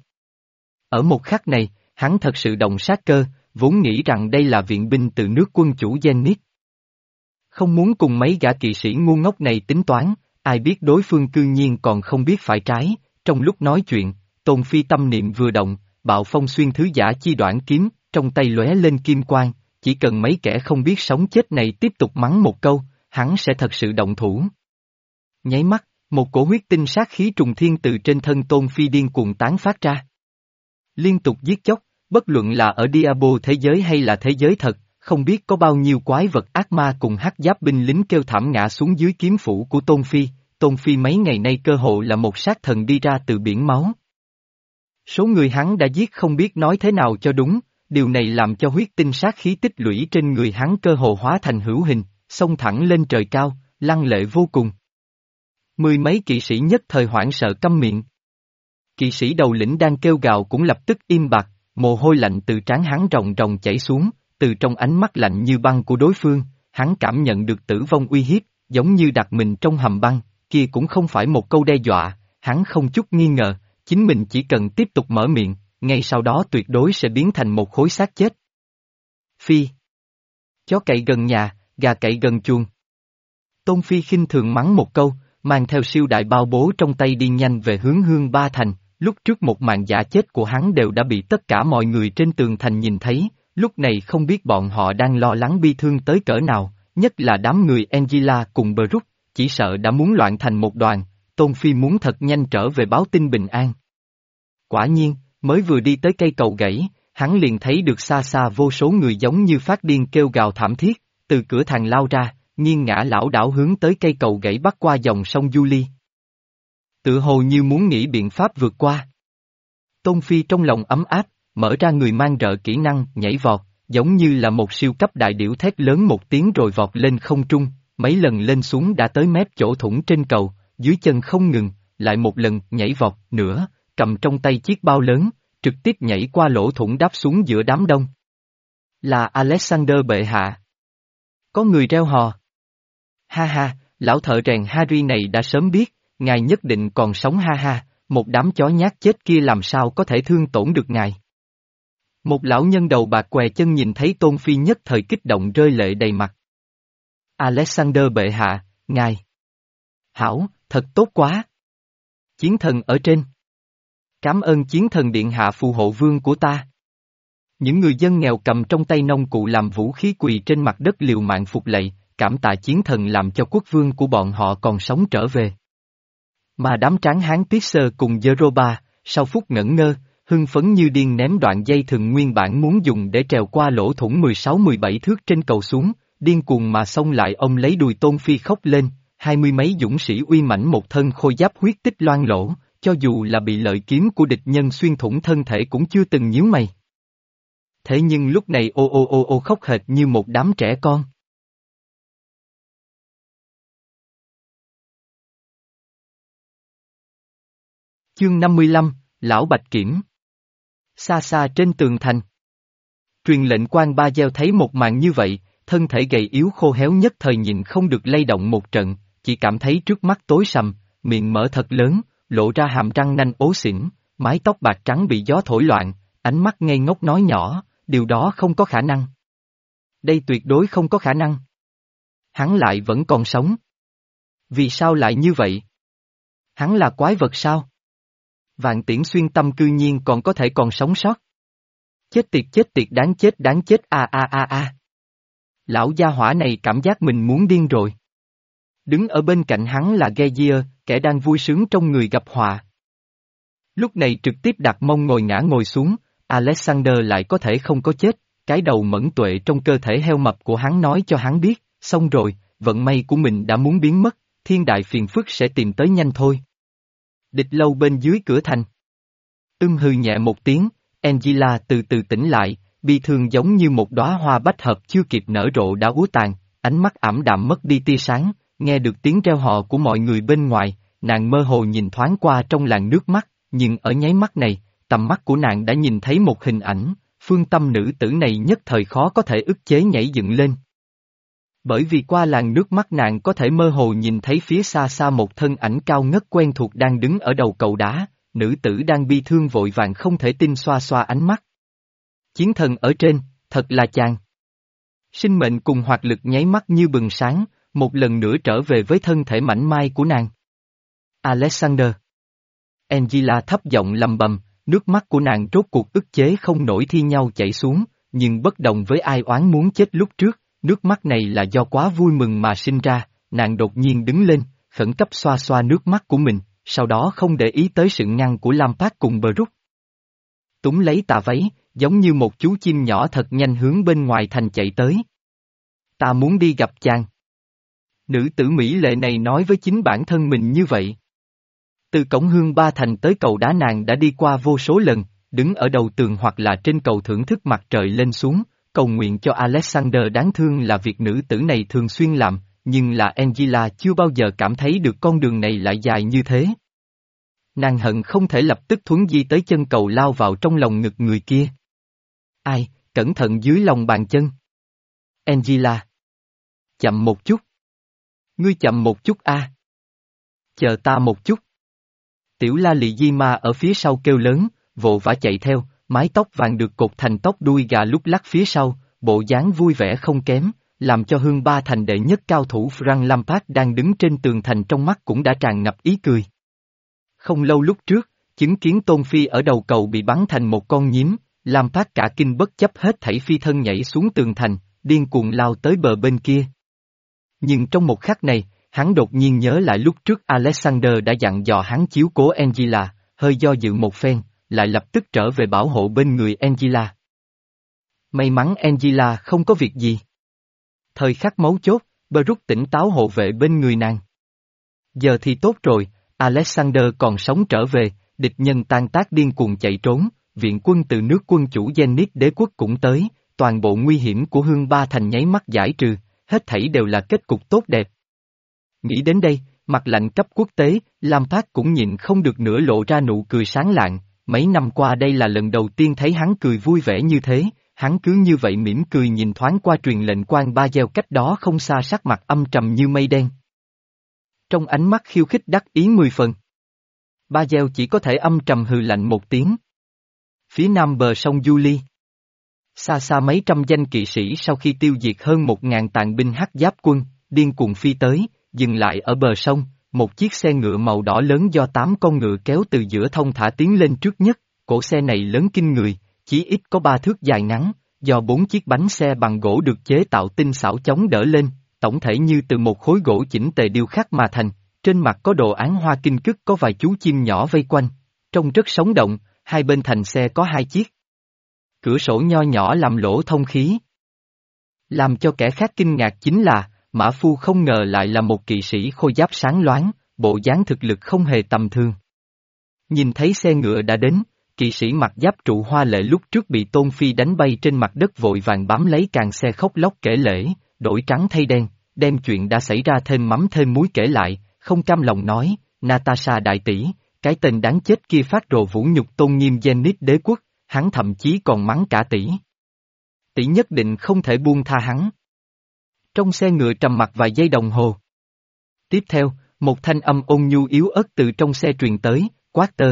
Ở một khắc này, hắn thật sự động sát cơ, vốn nghĩ rằng đây là viện binh từ nước quân chủ Zenith. Không muốn cùng mấy gã kỵ sĩ ngu ngốc này tính toán, ai biết đối phương cư nhiên còn không biết phải trái, trong lúc nói chuyện, Tôn Phi tâm niệm vừa động, bạo phong xuyên thứ giả chi đoạn kiếm, trong tay lóe lên kim quang, chỉ cần mấy kẻ không biết sống chết này tiếp tục mắng một câu, hắn sẽ thật sự động thủ. Nháy mắt, một cổ huyết tinh sát khí trùng thiên từ trên thân Tôn Phi điên cuồng tán phát ra. Liên tục giết chóc, bất luận là ở Diablo thế giới hay là thế giới thật, không biết có bao nhiêu quái vật ác ma cùng hắc giáp binh lính kêu thảm ngã xuống dưới kiếm phủ của Tôn Phi, Tôn Phi mấy ngày nay cơ hội là một sát thần đi ra từ biển máu. Số người hắn đã giết không biết nói thế nào cho đúng, điều này làm cho huyết tinh sát khí tích lũy trên người hắn cơ hồ hóa thành hữu hình, xông thẳng lên trời cao, lăng lệ vô cùng. Mười mấy kỵ sĩ nhất thời hoảng sợ câm miệng. Kỵ sĩ đầu lĩnh đang kêu gào cũng lập tức im bặt, mồ hôi lạnh từ trán hắn ròng ròng chảy xuống, từ trong ánh mắt lạnh như băng của đối phương, hắn cảm nhận được tử vong uy hiếp, giống như đặt mình trong hầm băng, kia cũng không phải một câu đe dọa, hắn không chút nghi ngờ, chính mình chỉ cần tiếp tục mở miệng, ngay sau đó tuyệt đối sẽ biến thành một khối xác chết. Phi. Chó cậy gần nhà, gà cậy gần chuồng. Tôn Phi khinh thường mắng một câu, mang theo siêu đại bao bố trong tay đi nhanh về hướng Hương Ba Thành, lúc trước một màn giả chết của hắn đều đã bị tất cả mọi người trên tường thành nhìn thấy, lúc này không biết bọn họ đang lo lắng bi thương tới cỡ nào, nhất là đám người Angela cùng Brooke, chỉ sợ đã muốn loạn thành một đoàn, Tôn Phi muốn thật nhanh trở về báo tin bình an. Quả nhiên, mới vừa đi tới cây cầu gãy, hắn liền thấy được xa xa vô số người giống như phát điên kêu gào thảm thiết, từ cửa thang lao ra, nghiêng ngã lảo đảo hướng tới cây cầu gãy bắc qua dòng sông Julie. Tự hồ như muốn nghĩ biện pháp vượt qua. Tôn Phi trong lòng ấm áp, mở ra người mang rợ kỹ năng nhảy vọt, giống như là một siêu cấp đại điểu thét lớn một tiếng rồi vọt lên không trung, mấy lần lên xuống đã tới mép chỗ thủng trên cầu, dưới chân không ngừng, lại một lần nhảy vọt nữa, cầm trong tay chiếc bao lớn, trực tiếp nhảy qua lỗ thủng đáp xuống giữa đám đông. Là Alexander bệ hạ. Có người reo hò. Ha ha, lão thợ rèn Harry này đã sớm biết, ngài nhất định còn sống ha ha, một đám chó nhát chết kia làm sao có thể thương tổn được ngài. Một lão nhân đầu bạc què chân nhìn thấy Tôn Phi nhất thời kích động rơi lệ đầy mặt. Alexander bệ hạ, ngài. Hảo, thật tốt quá. Chiến thần ở trên. Cảm ơn chiến thần điện hạ phù hộ vương của ta. Những người dân nghèo cầm trong tay nông cụ làm vũ khí quỳ trên mặt đất liều mạng phục lạy, cảm tạ chiến thần làm cho quốc vương của bọn họ còn sống trở về. Mà đám tráng hán Tisser cùng Jeroba, sau phút ngẩn ngơ, hưng phấn như điên ném đoạn dây thừng nguyên bản muốn dùng để trèo qua lỗ thủng mười sáu mười bảy thước trên cầu xuống, điên cuồng mà xông lại ông lấy đùi Tôn Phi khóc lên, hai mươi mấy dũng sĩ uy mãnh một thân khôi giáp huyết tích loang lỗ, cho dù là bị lợi kiếm của địch nhân xuyên thủng thân thể cũng chưa từng nhíu mày. Thế nhưng lúc này ô ô ô ô khóc hệt như một đám trẻ con. Chương năm mươi lăm, Lão Bạch Kiểm. Xa xa trên tường thành. Truyền lệnh quan Ba Gieo thấy một màn như vậy, thân thể gầy yếu khô héo nhất thời nhịn không được lay động một trận, chỉ cảm thấy trước mắt tối sầm, miệng mở thật lớn, lộ ra hàm răng nanh ố xỉn, mái tóc bạc trắng bị gió thổi loạn, ánh mắt ngây ngốc nói nhỏ, điều đó không có khả năng. Đây tuyệt đối không có khả năng. Hắn lại vẫn còn sống. Vì sao lại như vậy? Hắn là quái vật sao? Vạn Tiễn Xuyên Tâm cư nhiên còn có thể còn sống sót. Chết tiệt chết tiệt đáng chết đáng chết a a a a. Lão gia hỏa này cảm giác mình muốn điên rồi. Đứng ở bên cạnh hắn là Gezier, kẻ đang vui sướng trong người gặp họa. Lúc này trực tiếp đặt mông ngồi ngã ngồi xuống, Alexander lại có thể không có chết, cái đầu mẫn tuệ trong cơ thể heo mập của hắn nói cho hắn biết, xong rồi, vận may của mình đã muốn biến mất, thiên đại phiền phức sẽ tìm tới nhanh thôi. Địch lâu bên dưới cửa thành. Ưng hừ nhẹ một tiếng, Angela từ từ tỉnh lại, bi thương giống như một đóa hoa bách hợp chưa kịp nở rộ đã úa tàn, ánh mắt ảm đạm mất đi tia sáng, nghe được tiếng reo hò của mọi người bên ngoài, nàng mơ hồ nhìn thoáng qua trong làn nước mắt, nhưng ở nháy mắt này, tầm mắt của nàng đã nhìn thấy một hình ảnh, phương tâm nữ tử này nhất thời khó có thể ức chế nhảy dựng lên. Bởi vì qua làn nước mắt nàng có thể mơ hồ nhìn thấy phía xa xa một thân ảnh cao ngất quen thuộc đang đứng ở đầu cầu đá, nữ tử đang bi thương vội vàng không thể tin xoa xoa ánh mắt. Chiến thần ở trên, thật là chàng. Sinh mệnh cùng hoạt lực nháy mắt như bừng sáng, một lần nữa trở về với thân thể mảnh mai của nàng. Alexander. Angela thấp giọng lầm bầm, nước mắt của nàng rốt cuộc ức chế không nổi thi nhau chảy xuống, nhưng bất đồng với ai oán muốn chết lúc trước, nước mắt này là do quá vui mừng mà sinh ra, nàng đột nhiên đứng lên, khẩn cấp xoa xoa nước mắt của mình, sau đó không để ý tới sự ngăn của Lampard cùng Brook. Túng lấy tà váy, giống như một chú chim nhỏ thật nhanh hướng bên ngoài thành chạy tới. Ta muốn đi gặp chàng. Nữ tử mỹ lệ này nói với chính bản thân mình như vậy. Từ cổng hương ba thành tới cầu đá nàng đã đi qua vô số lần, đứng ở đầu tường hoặc là trên cầu thưởng thức mặt trời lên xuống, cầu nguyện cho Alexander đáng thương là việc nữ tử này thường xuyên làm, nhưng là Angela chưa bao giờ cảm thấy được con đường này lại dài như thế. Nàng hận không thể lập tức thuấn di tới chân cầu lao vào trong lòng ngực người kia. Ai, cẩn thận dưới lòng bàn chân. Angela. Chậm một chút. Ngươi chậm một chút a. Chờ ta một chút. Tiểu La Lị Di Ma ở phía sau kêu lớn, vội vã chạy theo, mái tóc vàng được cột thành tóc đuôi gà lúc lắc phía sau, bộ dáng vui vẻ không kém, làm cho hương ba thành đệ nhất cao thủ Frank Lampard đang đứng trên tường thành trong mắt cũng đã tràn ngập ý cười. Không lâu lúc trước, chứng kiến Tôn Phi ở đầu cầu bị bắn thành một con nhím, Lampard cả kinh bất chấp hết thảy phi thân nhảy xuống tường thành, điên cuồng lao tới bờ bên kia. Nhưng trong một khắc này, hắn đột nhiên nhớ lại lúc trước Alexander đã dặn dò hắn chiếu cố Angela, hơi do dự một phen, lại lập tức trở về bảo hộ bên người Angela. May mắn Angela không có việc gì. Thời khắc mấu chốt, Brook tỉnh táo hộ vệ bên người nàng. Giờ thì tốt rồi, Alexander còn sống trở về, địch nhân tan tác điên cuồng chạy trốn, viện quân từ nước quân chủ Zenith đế quốc cũng tới, toàn bộ nguy hiểm của hương ba thành nháy mắt giải trừ, hết thảy đều là kết cục tốt đẹp. Nghĩ đến đây, mặt lạnh cấp quốc tế, Lampard cũng nhịn không được nữa lộ ra nụ cười sáng lạng, mấy năm qua đây là lần đầu tiên thấy hắn cười vui vẻ như thế, hắn cứ như vậy mỉm cười nhìn thoáng qua truyền lệnh quan Ba Gieo cách đó không xa sắc mặt âm trầm như mây đen. Trong ánh mắt khiêu khích đắc ý mười phần. Ba Gieo chỉ có thể âm trầm hừ lạnh một tiếng. Phía nam bờ sông Julie. Xa xa mấy trăm danh kỵ sĩ sau khi tiêu diệt hơn một ngàn tàn binh hắc giáp quân, điên cuồng phi tới, dừng lại ở bờ sông, một chiếc xe ngựa màu đỏ lớn do tám con ngựa kéo từ giữa thông thả tiến lên trước nhất, cỗ xe này lớn kinh người, chí ít có ba thước dài ngắn, do bốn chiếc bánh xe bằng gỗ được chế tạo tinh xảo chống đỡ lên, tổng thể như từ một khối gỗ chỉnh tề điêu khắc mà thành, trên mặt có đồ án hoa kinh cức có vài chú chim nhỏ vây quanh, trông rất sống động, hai bên thành xe có hai chiếc cửa sổ nho nhỏ làm lỗ thông khí. Làm cho kẻ khác kinh ngạc chính là, Mã Phu không ngờ lại là một kỵ sĩ khôi giáp sáng loáng, bộ dáng thực lực không hề tầm thường. Nhìn thấy xe ngựa đã đến, kỵ sĩ mặc giáp trụ hoa lệ lúc trước bị Tôn Phi đánh bay trên mặt đất vội vàng bám lấy càng xe khóc lóc kể lể, đổi trắng thay đen, đem chuyện đã xảy ra thêm mắm thêm muối kể lại, không cam lòng nói, Natasha đại tỷ, cái tên đáng chết kia phát rồ vũ nhục tôn nghiêm Zenith đế quốc, hắn thậm chí còn mắng cả tỷ. Tỷ nhất định không thể buông tha hắn. Trong xe ngựa trầm mặc vài giây đồng hồ. Tiếp theo, một thanh âm ôn nhu yếu ớt từ trong xe truyền tới, quát tơ.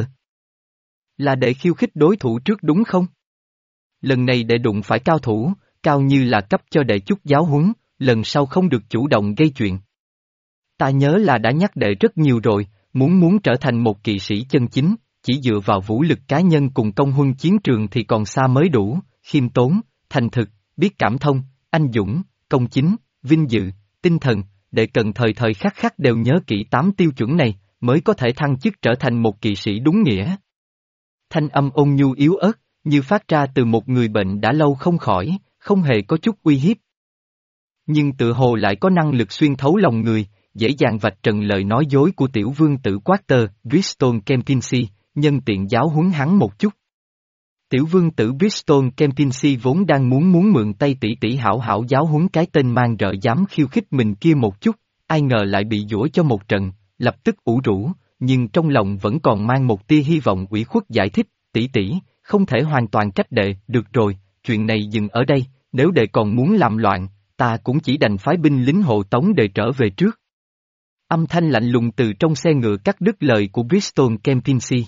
Là để khiêu khích đối thủ trước đúng không? Lần này đệ đụng phải cao thủ, cao như là cấp cho đệ chút giáo huấn, lần sau không được chủ động gây chuyện. Ta nhớ là đã nhắc đệ rất nhiều rồi, muốn muốn trở thành một kỵ sĩ chân chính, chỉ dựa vào vũ lực cá nhân cùng công huân chiến trường thì còn xa mới đủ, khiêm tốn, thành thực, biết cảm thông, anh dũng, công chính, vinh dự, tinh thần, đệ cần thời thời khắc khắc đều nhớ kỹ tám tiêu chuẩn này, mới có thể thăng chức trở thành một kỵ sĩ đúng nghĩa. Thanh âm ôn nhu yếu ớt, như phát ra từ một người bệnh đã lâu không khỏi, không hề có chút uy hiếp. Nhưng tự hồ lại có năng lực xuyên thấu lòng người, dễ dàng vạch trần lời nói dối của tiểu vương tử Quater, Bristol Kempinski, nhân tiện giáo huấn hắn một chút. Tiểu vương tử Bristol Kempinski vốn đang muốn muốn mượn tay tỷ tỷ hảo hảo giáo huấn cái tên mang rợ dám khiêu khích mình kia một chút, ai ngờ lại bị giũa cho một trận, lập tức ủ rũ, nhưng trong lòng vẫn còn mang một tia hy vọng ủy khuất giải thích, tỷ tỷ, không thể hoàn toàn trách đệ, được rồi, chuyện này dừng ở đây, nếu đệ còn muốn làm loạn, ta cũng chỉ đành phái binh lính hộ tống đệ trở về trước. Âm thanh lạnh lùng từ trong xe ngựa cắt đứt lời của Bristol Kempinski.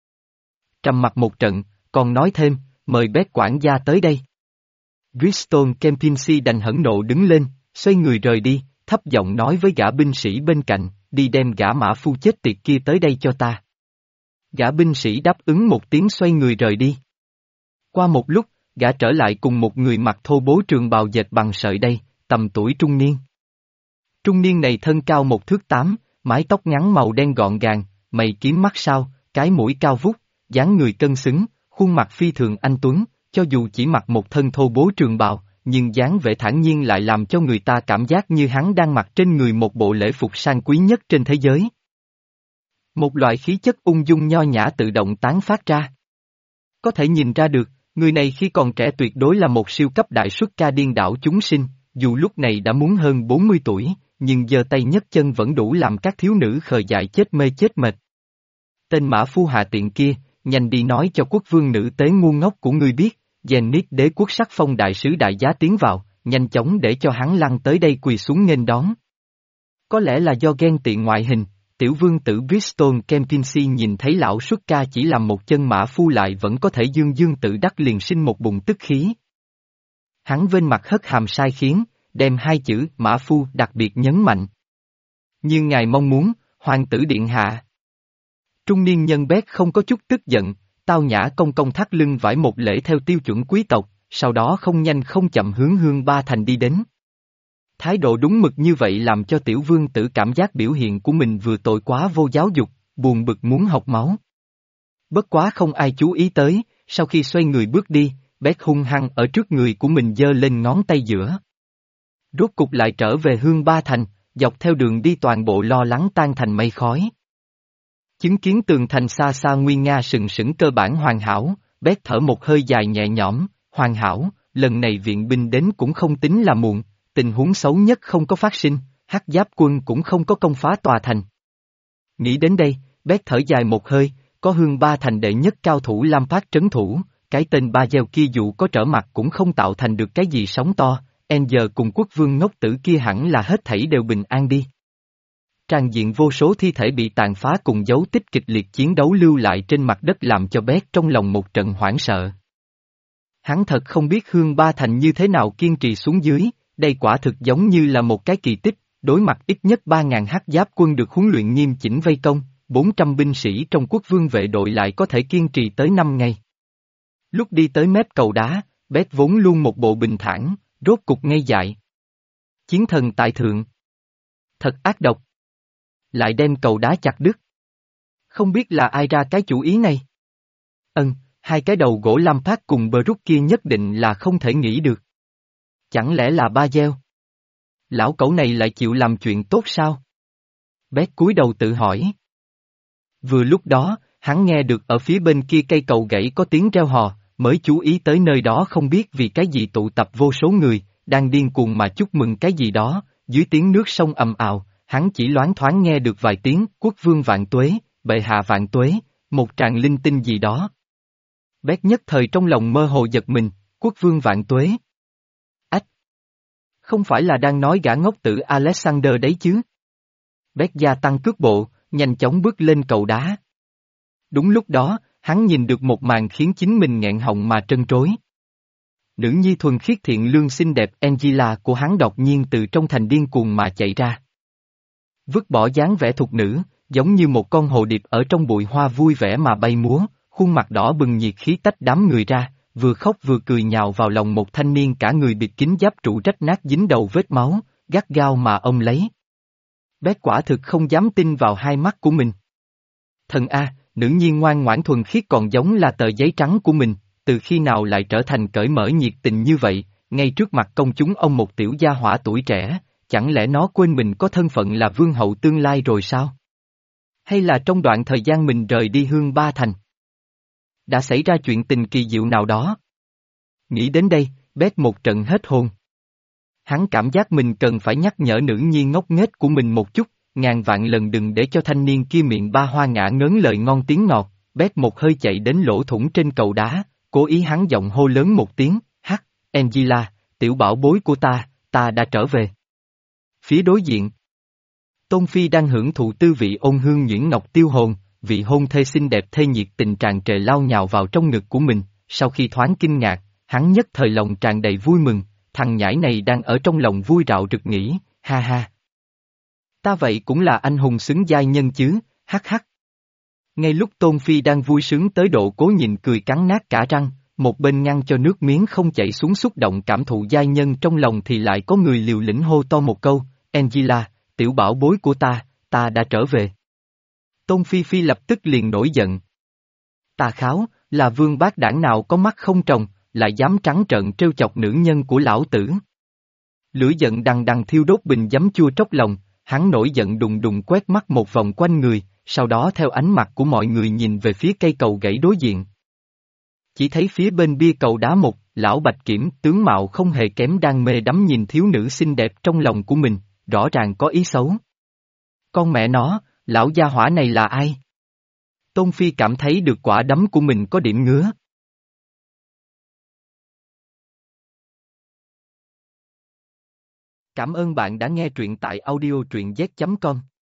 Trầm mặt một trận, còn nói thêm, mời bét quản gia tới đây. Bristol Kempinski đành hẫn nộ đứng lên, xoay người rời đi, thấp giọng nói với gã binh sĩ bên cạnh, đi đem gã mã phu chết tiệt kia tới đây cho ta. Gã binh sĩ đáp ứng một tiếng xoay người rời đi. Qua một lúc, gã trở lại cùng một người mặc thô bố trường bào dệt bằng sợi đay, tầm tuổi trung niên. Trung niên này thân cao một thước tám, mái tóc ngắn màu đen gọn gàng, mày kiếm mắt sao, cái mũi cao vút, dáng người cân xứng, khuôn mặt phi thường anh tuấn, cho dù chỉ mặc một thân thô bố trường bào, nhưng dáng vẻ thản nhiên lại làm cho người ta cảm giác như hắn đang mặc trên người một bộ lễ phục sang quý nhất trên thế giới. Một loại khí chất ung dung nho nhã tự động tán phát ra. Có thể nhìn ra được, người này khi còn trẻ tuyệt đối là một siêu cấp đại xuất ca điên đảo chúng sinh, dù lúc này đã muốn hơn bốn mươi tuổi, nhưng giơ tay nhấc chân vẫn đủ làm các thiếu nữ khờ dại chết mê chết mệt. Tên mã phu hạ tiện kia, nhanh đi nói cho quốc vương nữ tế ngu ngốc của ngươi biết, Zenith đế quốc sắc phong đại sứ đại giá tiến vào, nhanh chóng để cho hắn lăn tới đây quỳ xuống nghênh đón. Có lẽ là do ghen tị ngoại hình, tiểu vương tử Bristol Kempinski nhìn thấy lão xuất ca chỉ làm một chân mã phu lại vẫn có thể dương dương tự đắc liền sinh một bụng tức khí. Hắn vênh mặt hất hàm sai khiến, đem hai chữ mã phu đặc biệt nhấn mạnh. Như ngài mong muốn, hoàng tử điện hạ. Trung niên nhân bét không có chút tức giận, tao nhã công công thắt lưng vải một lễ theo tiêu chuẩn quý tộc, sau đó không nhanh không chậm hướng Hương Ba Thành đi đến. Thái độ đúng mực như vậy làm cho tiểu vương tử cảm giác biểu hiện của mình vừa tội quá vô giáo dục, buồn bực muốn học máu. Bất quá không ai chú ý tới, sau khi xoay người bước đi, bét hung hăng ở trước người của mình giơ lên ngón tay giữa. Rốt cục lại trở về Hương Ba Thành, dọc theo đường đi toàn bộ lo lắng tan thành mây khói. Chứng kiến tường thành xa xa nguy nga sừng sững cơ bản hoàn hảo, bét thở một hơi dài nhẹ nhõm, hoàn hảo, lần này viện binh đến cũng không tính là muộn, tình huống xấu nhất không có phát sinh, hắc giáp quân cũng không có công phá tòa thành. Nghĩ đến đây, bét thở dài một hơi, có Hương Ba Thành đệ nhất cao thủ Lam Phát trấn thủ, cái tên Ba Gieo kia dù có trở mặt cũng không tạo thành được cái gì sóng to, en giờ cùng quốc vương ngốc tử kia hẳn là hết thảy đều bình an đi. Tràn diện vô số thi thể bị tàn phá cùng dấu tích kịch liệt chiến đấu lưu lại trên mặt đất làm cho Bét trong lòng một trận hoảng sợ. Hắn thật không biết Hương Ba Thành như thế nào kiên trì xuống dưới, đây quả thực giống như là một cái kỳ tích, đối mặt ít nhất ba ngàn hắc giáp quân được huấn luyện nghiêm chỉnh vây công, bốn trăm binh sĩ trong quốc vương vệ đội lại có thể kiên trì tới năm ngày. Lúc đi tới mép cầu đá, Bét vốn luôn một bộ bình thản, rốt cục ngây dại. Chiến thần tại thượng. Thật ác độc. Lại đem cầu đá chặt đứt. Không biết là ai ra cái chủ ý này. Ân, hai cái đầu gỗ lam phát cùng bờ rút kia nhất định là không thể nghĩ được. Chẳng lẽ là ba gieo? Lão cẩu này lại chịu làm chuyện tốt sao? Bét cúi đầu tự hỏi. Vừa lúc đó, hắn nghe được ở phía bên kia cây cầu gãy có tiếng reo hò, mới chú ý tới nơi đó không biết vì cái gì tụ tập vô số người, đang điên cuồng mà chúc mừng cái gì đó, dưới tiếng nước sông ầm ào, hắn chỉ loáng thoáng nghe được vài tiếng quốc vương vạn tuế, bệ hạ vạn tuế, một tràng linh tinh gì đó. Bét nhất thời trong lòng mơ hồ giật mình, quốc vương vạn tuế. Ách! Không phải là đang nói gã ngốc tử Alexander đấy chứ? Bét gia tăng cước bộ, nhanh chóng bước lên cầu đá. Đúng lúc đó, hắn nhìn được một màn khiến chính mình nghẹn họng mà trân trối. Nữ nhi thuần khiết thiện lương xinh đẹp Angela của hắn đột nhiên từ trong thành điên cuồng mà chạy ra. Vứt bỏ dáng vẻ thục nữ, giống như một con hồ điệp ở trong bụi hoa vui vẻ mà bay múa, khuôn mặt đỏ bừng nhiệt khí tách đám người ra, vừa khóc vừa cười nhào vào lòng một thanh niên cả người bịt kín giáp trụ rách nát dính đầu vết máu, gắt gao mà ôm lấy. Bét quả thực không dám tin vào hai mắt của mình. Thần A, nữ nhi ngoan ngoãn thuần khiết còn giống là tờ giấy trắng của mình, từ khi nào lại trở thành cởi mở nhiệt tình như vậy, ngay trước mặt công chúng ông một tiểu gia hỏa tuổi trẻ, chẳng lẽ nó quên mình có thân phận là vương hậu tương lai rồi sao? Hay là trong đoạn thời gian mình rời đi Hương Ba Thành đã xảy ra chuyện tình kỳ diệu nào đó? Nghĩ đến đây, Bét một trận hết hồn. Hắn cảm giác mình cần phải nhắc nhở nữ nhi ngốc nghếch của mình một chút, ngàn vạn lần đừng để cho thanh niên kia miệng ba hoa ngả ngớn lời ngon tiếng ngọt. Bét một hơi chạy đến lỗ thủng trên cầu đá, cố ý hắn giọng hô lớn một tiếng, hắc, Angela, tiểu bảo bối của ta, ta đã trở về. Phía đối diện, Tôn Phi đang hưởng thụ tư vị ôn hương nhuyễn ngọc tiêu hồn, vị hôn thê xinh đẹp thê nhiệt tình tràn trề lao nhào vào trong ngực của mình, sau khi thoáng kinh ngạc, hắn nhất thời lòng tràn đầy vui mừng, thằng nhãi này đang ở trong lòng vui rạo rực nghĩ, ha ha. Ta vậy cũng là anh hùng xứng giai nhân chứ, hắc hắc. Ngay lúc Tôn Phi đang vui sướng tới độ cố nhìn cười cắn nát cả răng, một bên ngăn cho nước miếng không chảy xuống xúc động cảm thụ giai nhân trong lòng thì lại có người liều lĩnh hô to một câu, Angela, tiểu bảo bối của ta, ta đã trở về. Tôn Phi Phi lập tức liền nổi giận. Tà kháo, là vương bác đảng nào có mắt không trồng, lại dám trắng trợn trêu chọc nữ nhân của lão tử. Lửa giận đằng đằng thiêu đốt bình giấm chua tróc lòng, hắn nổi giận đùng đùng quét mắt một vòng quanh người, sau đó theo ánh mặt của mọi người nhìn về phía cây cầu gãy đối diện. Chỉ thấy phía bên bia cầu đá một, lão Bạch Kiểm tướng mạo không hề kém đang mê đắm nhìn thiếu nữ xinh đẹp trong lòng của mình, rõ ràng có ý xấu. Con mẹ nó, lão gia hỏa này là ai? Tôn Phi cảm thấy được quả đấm của mình có điểm ngứa. Cảm ơn bạn đã nghe truyện tại audio truyện z chấm com.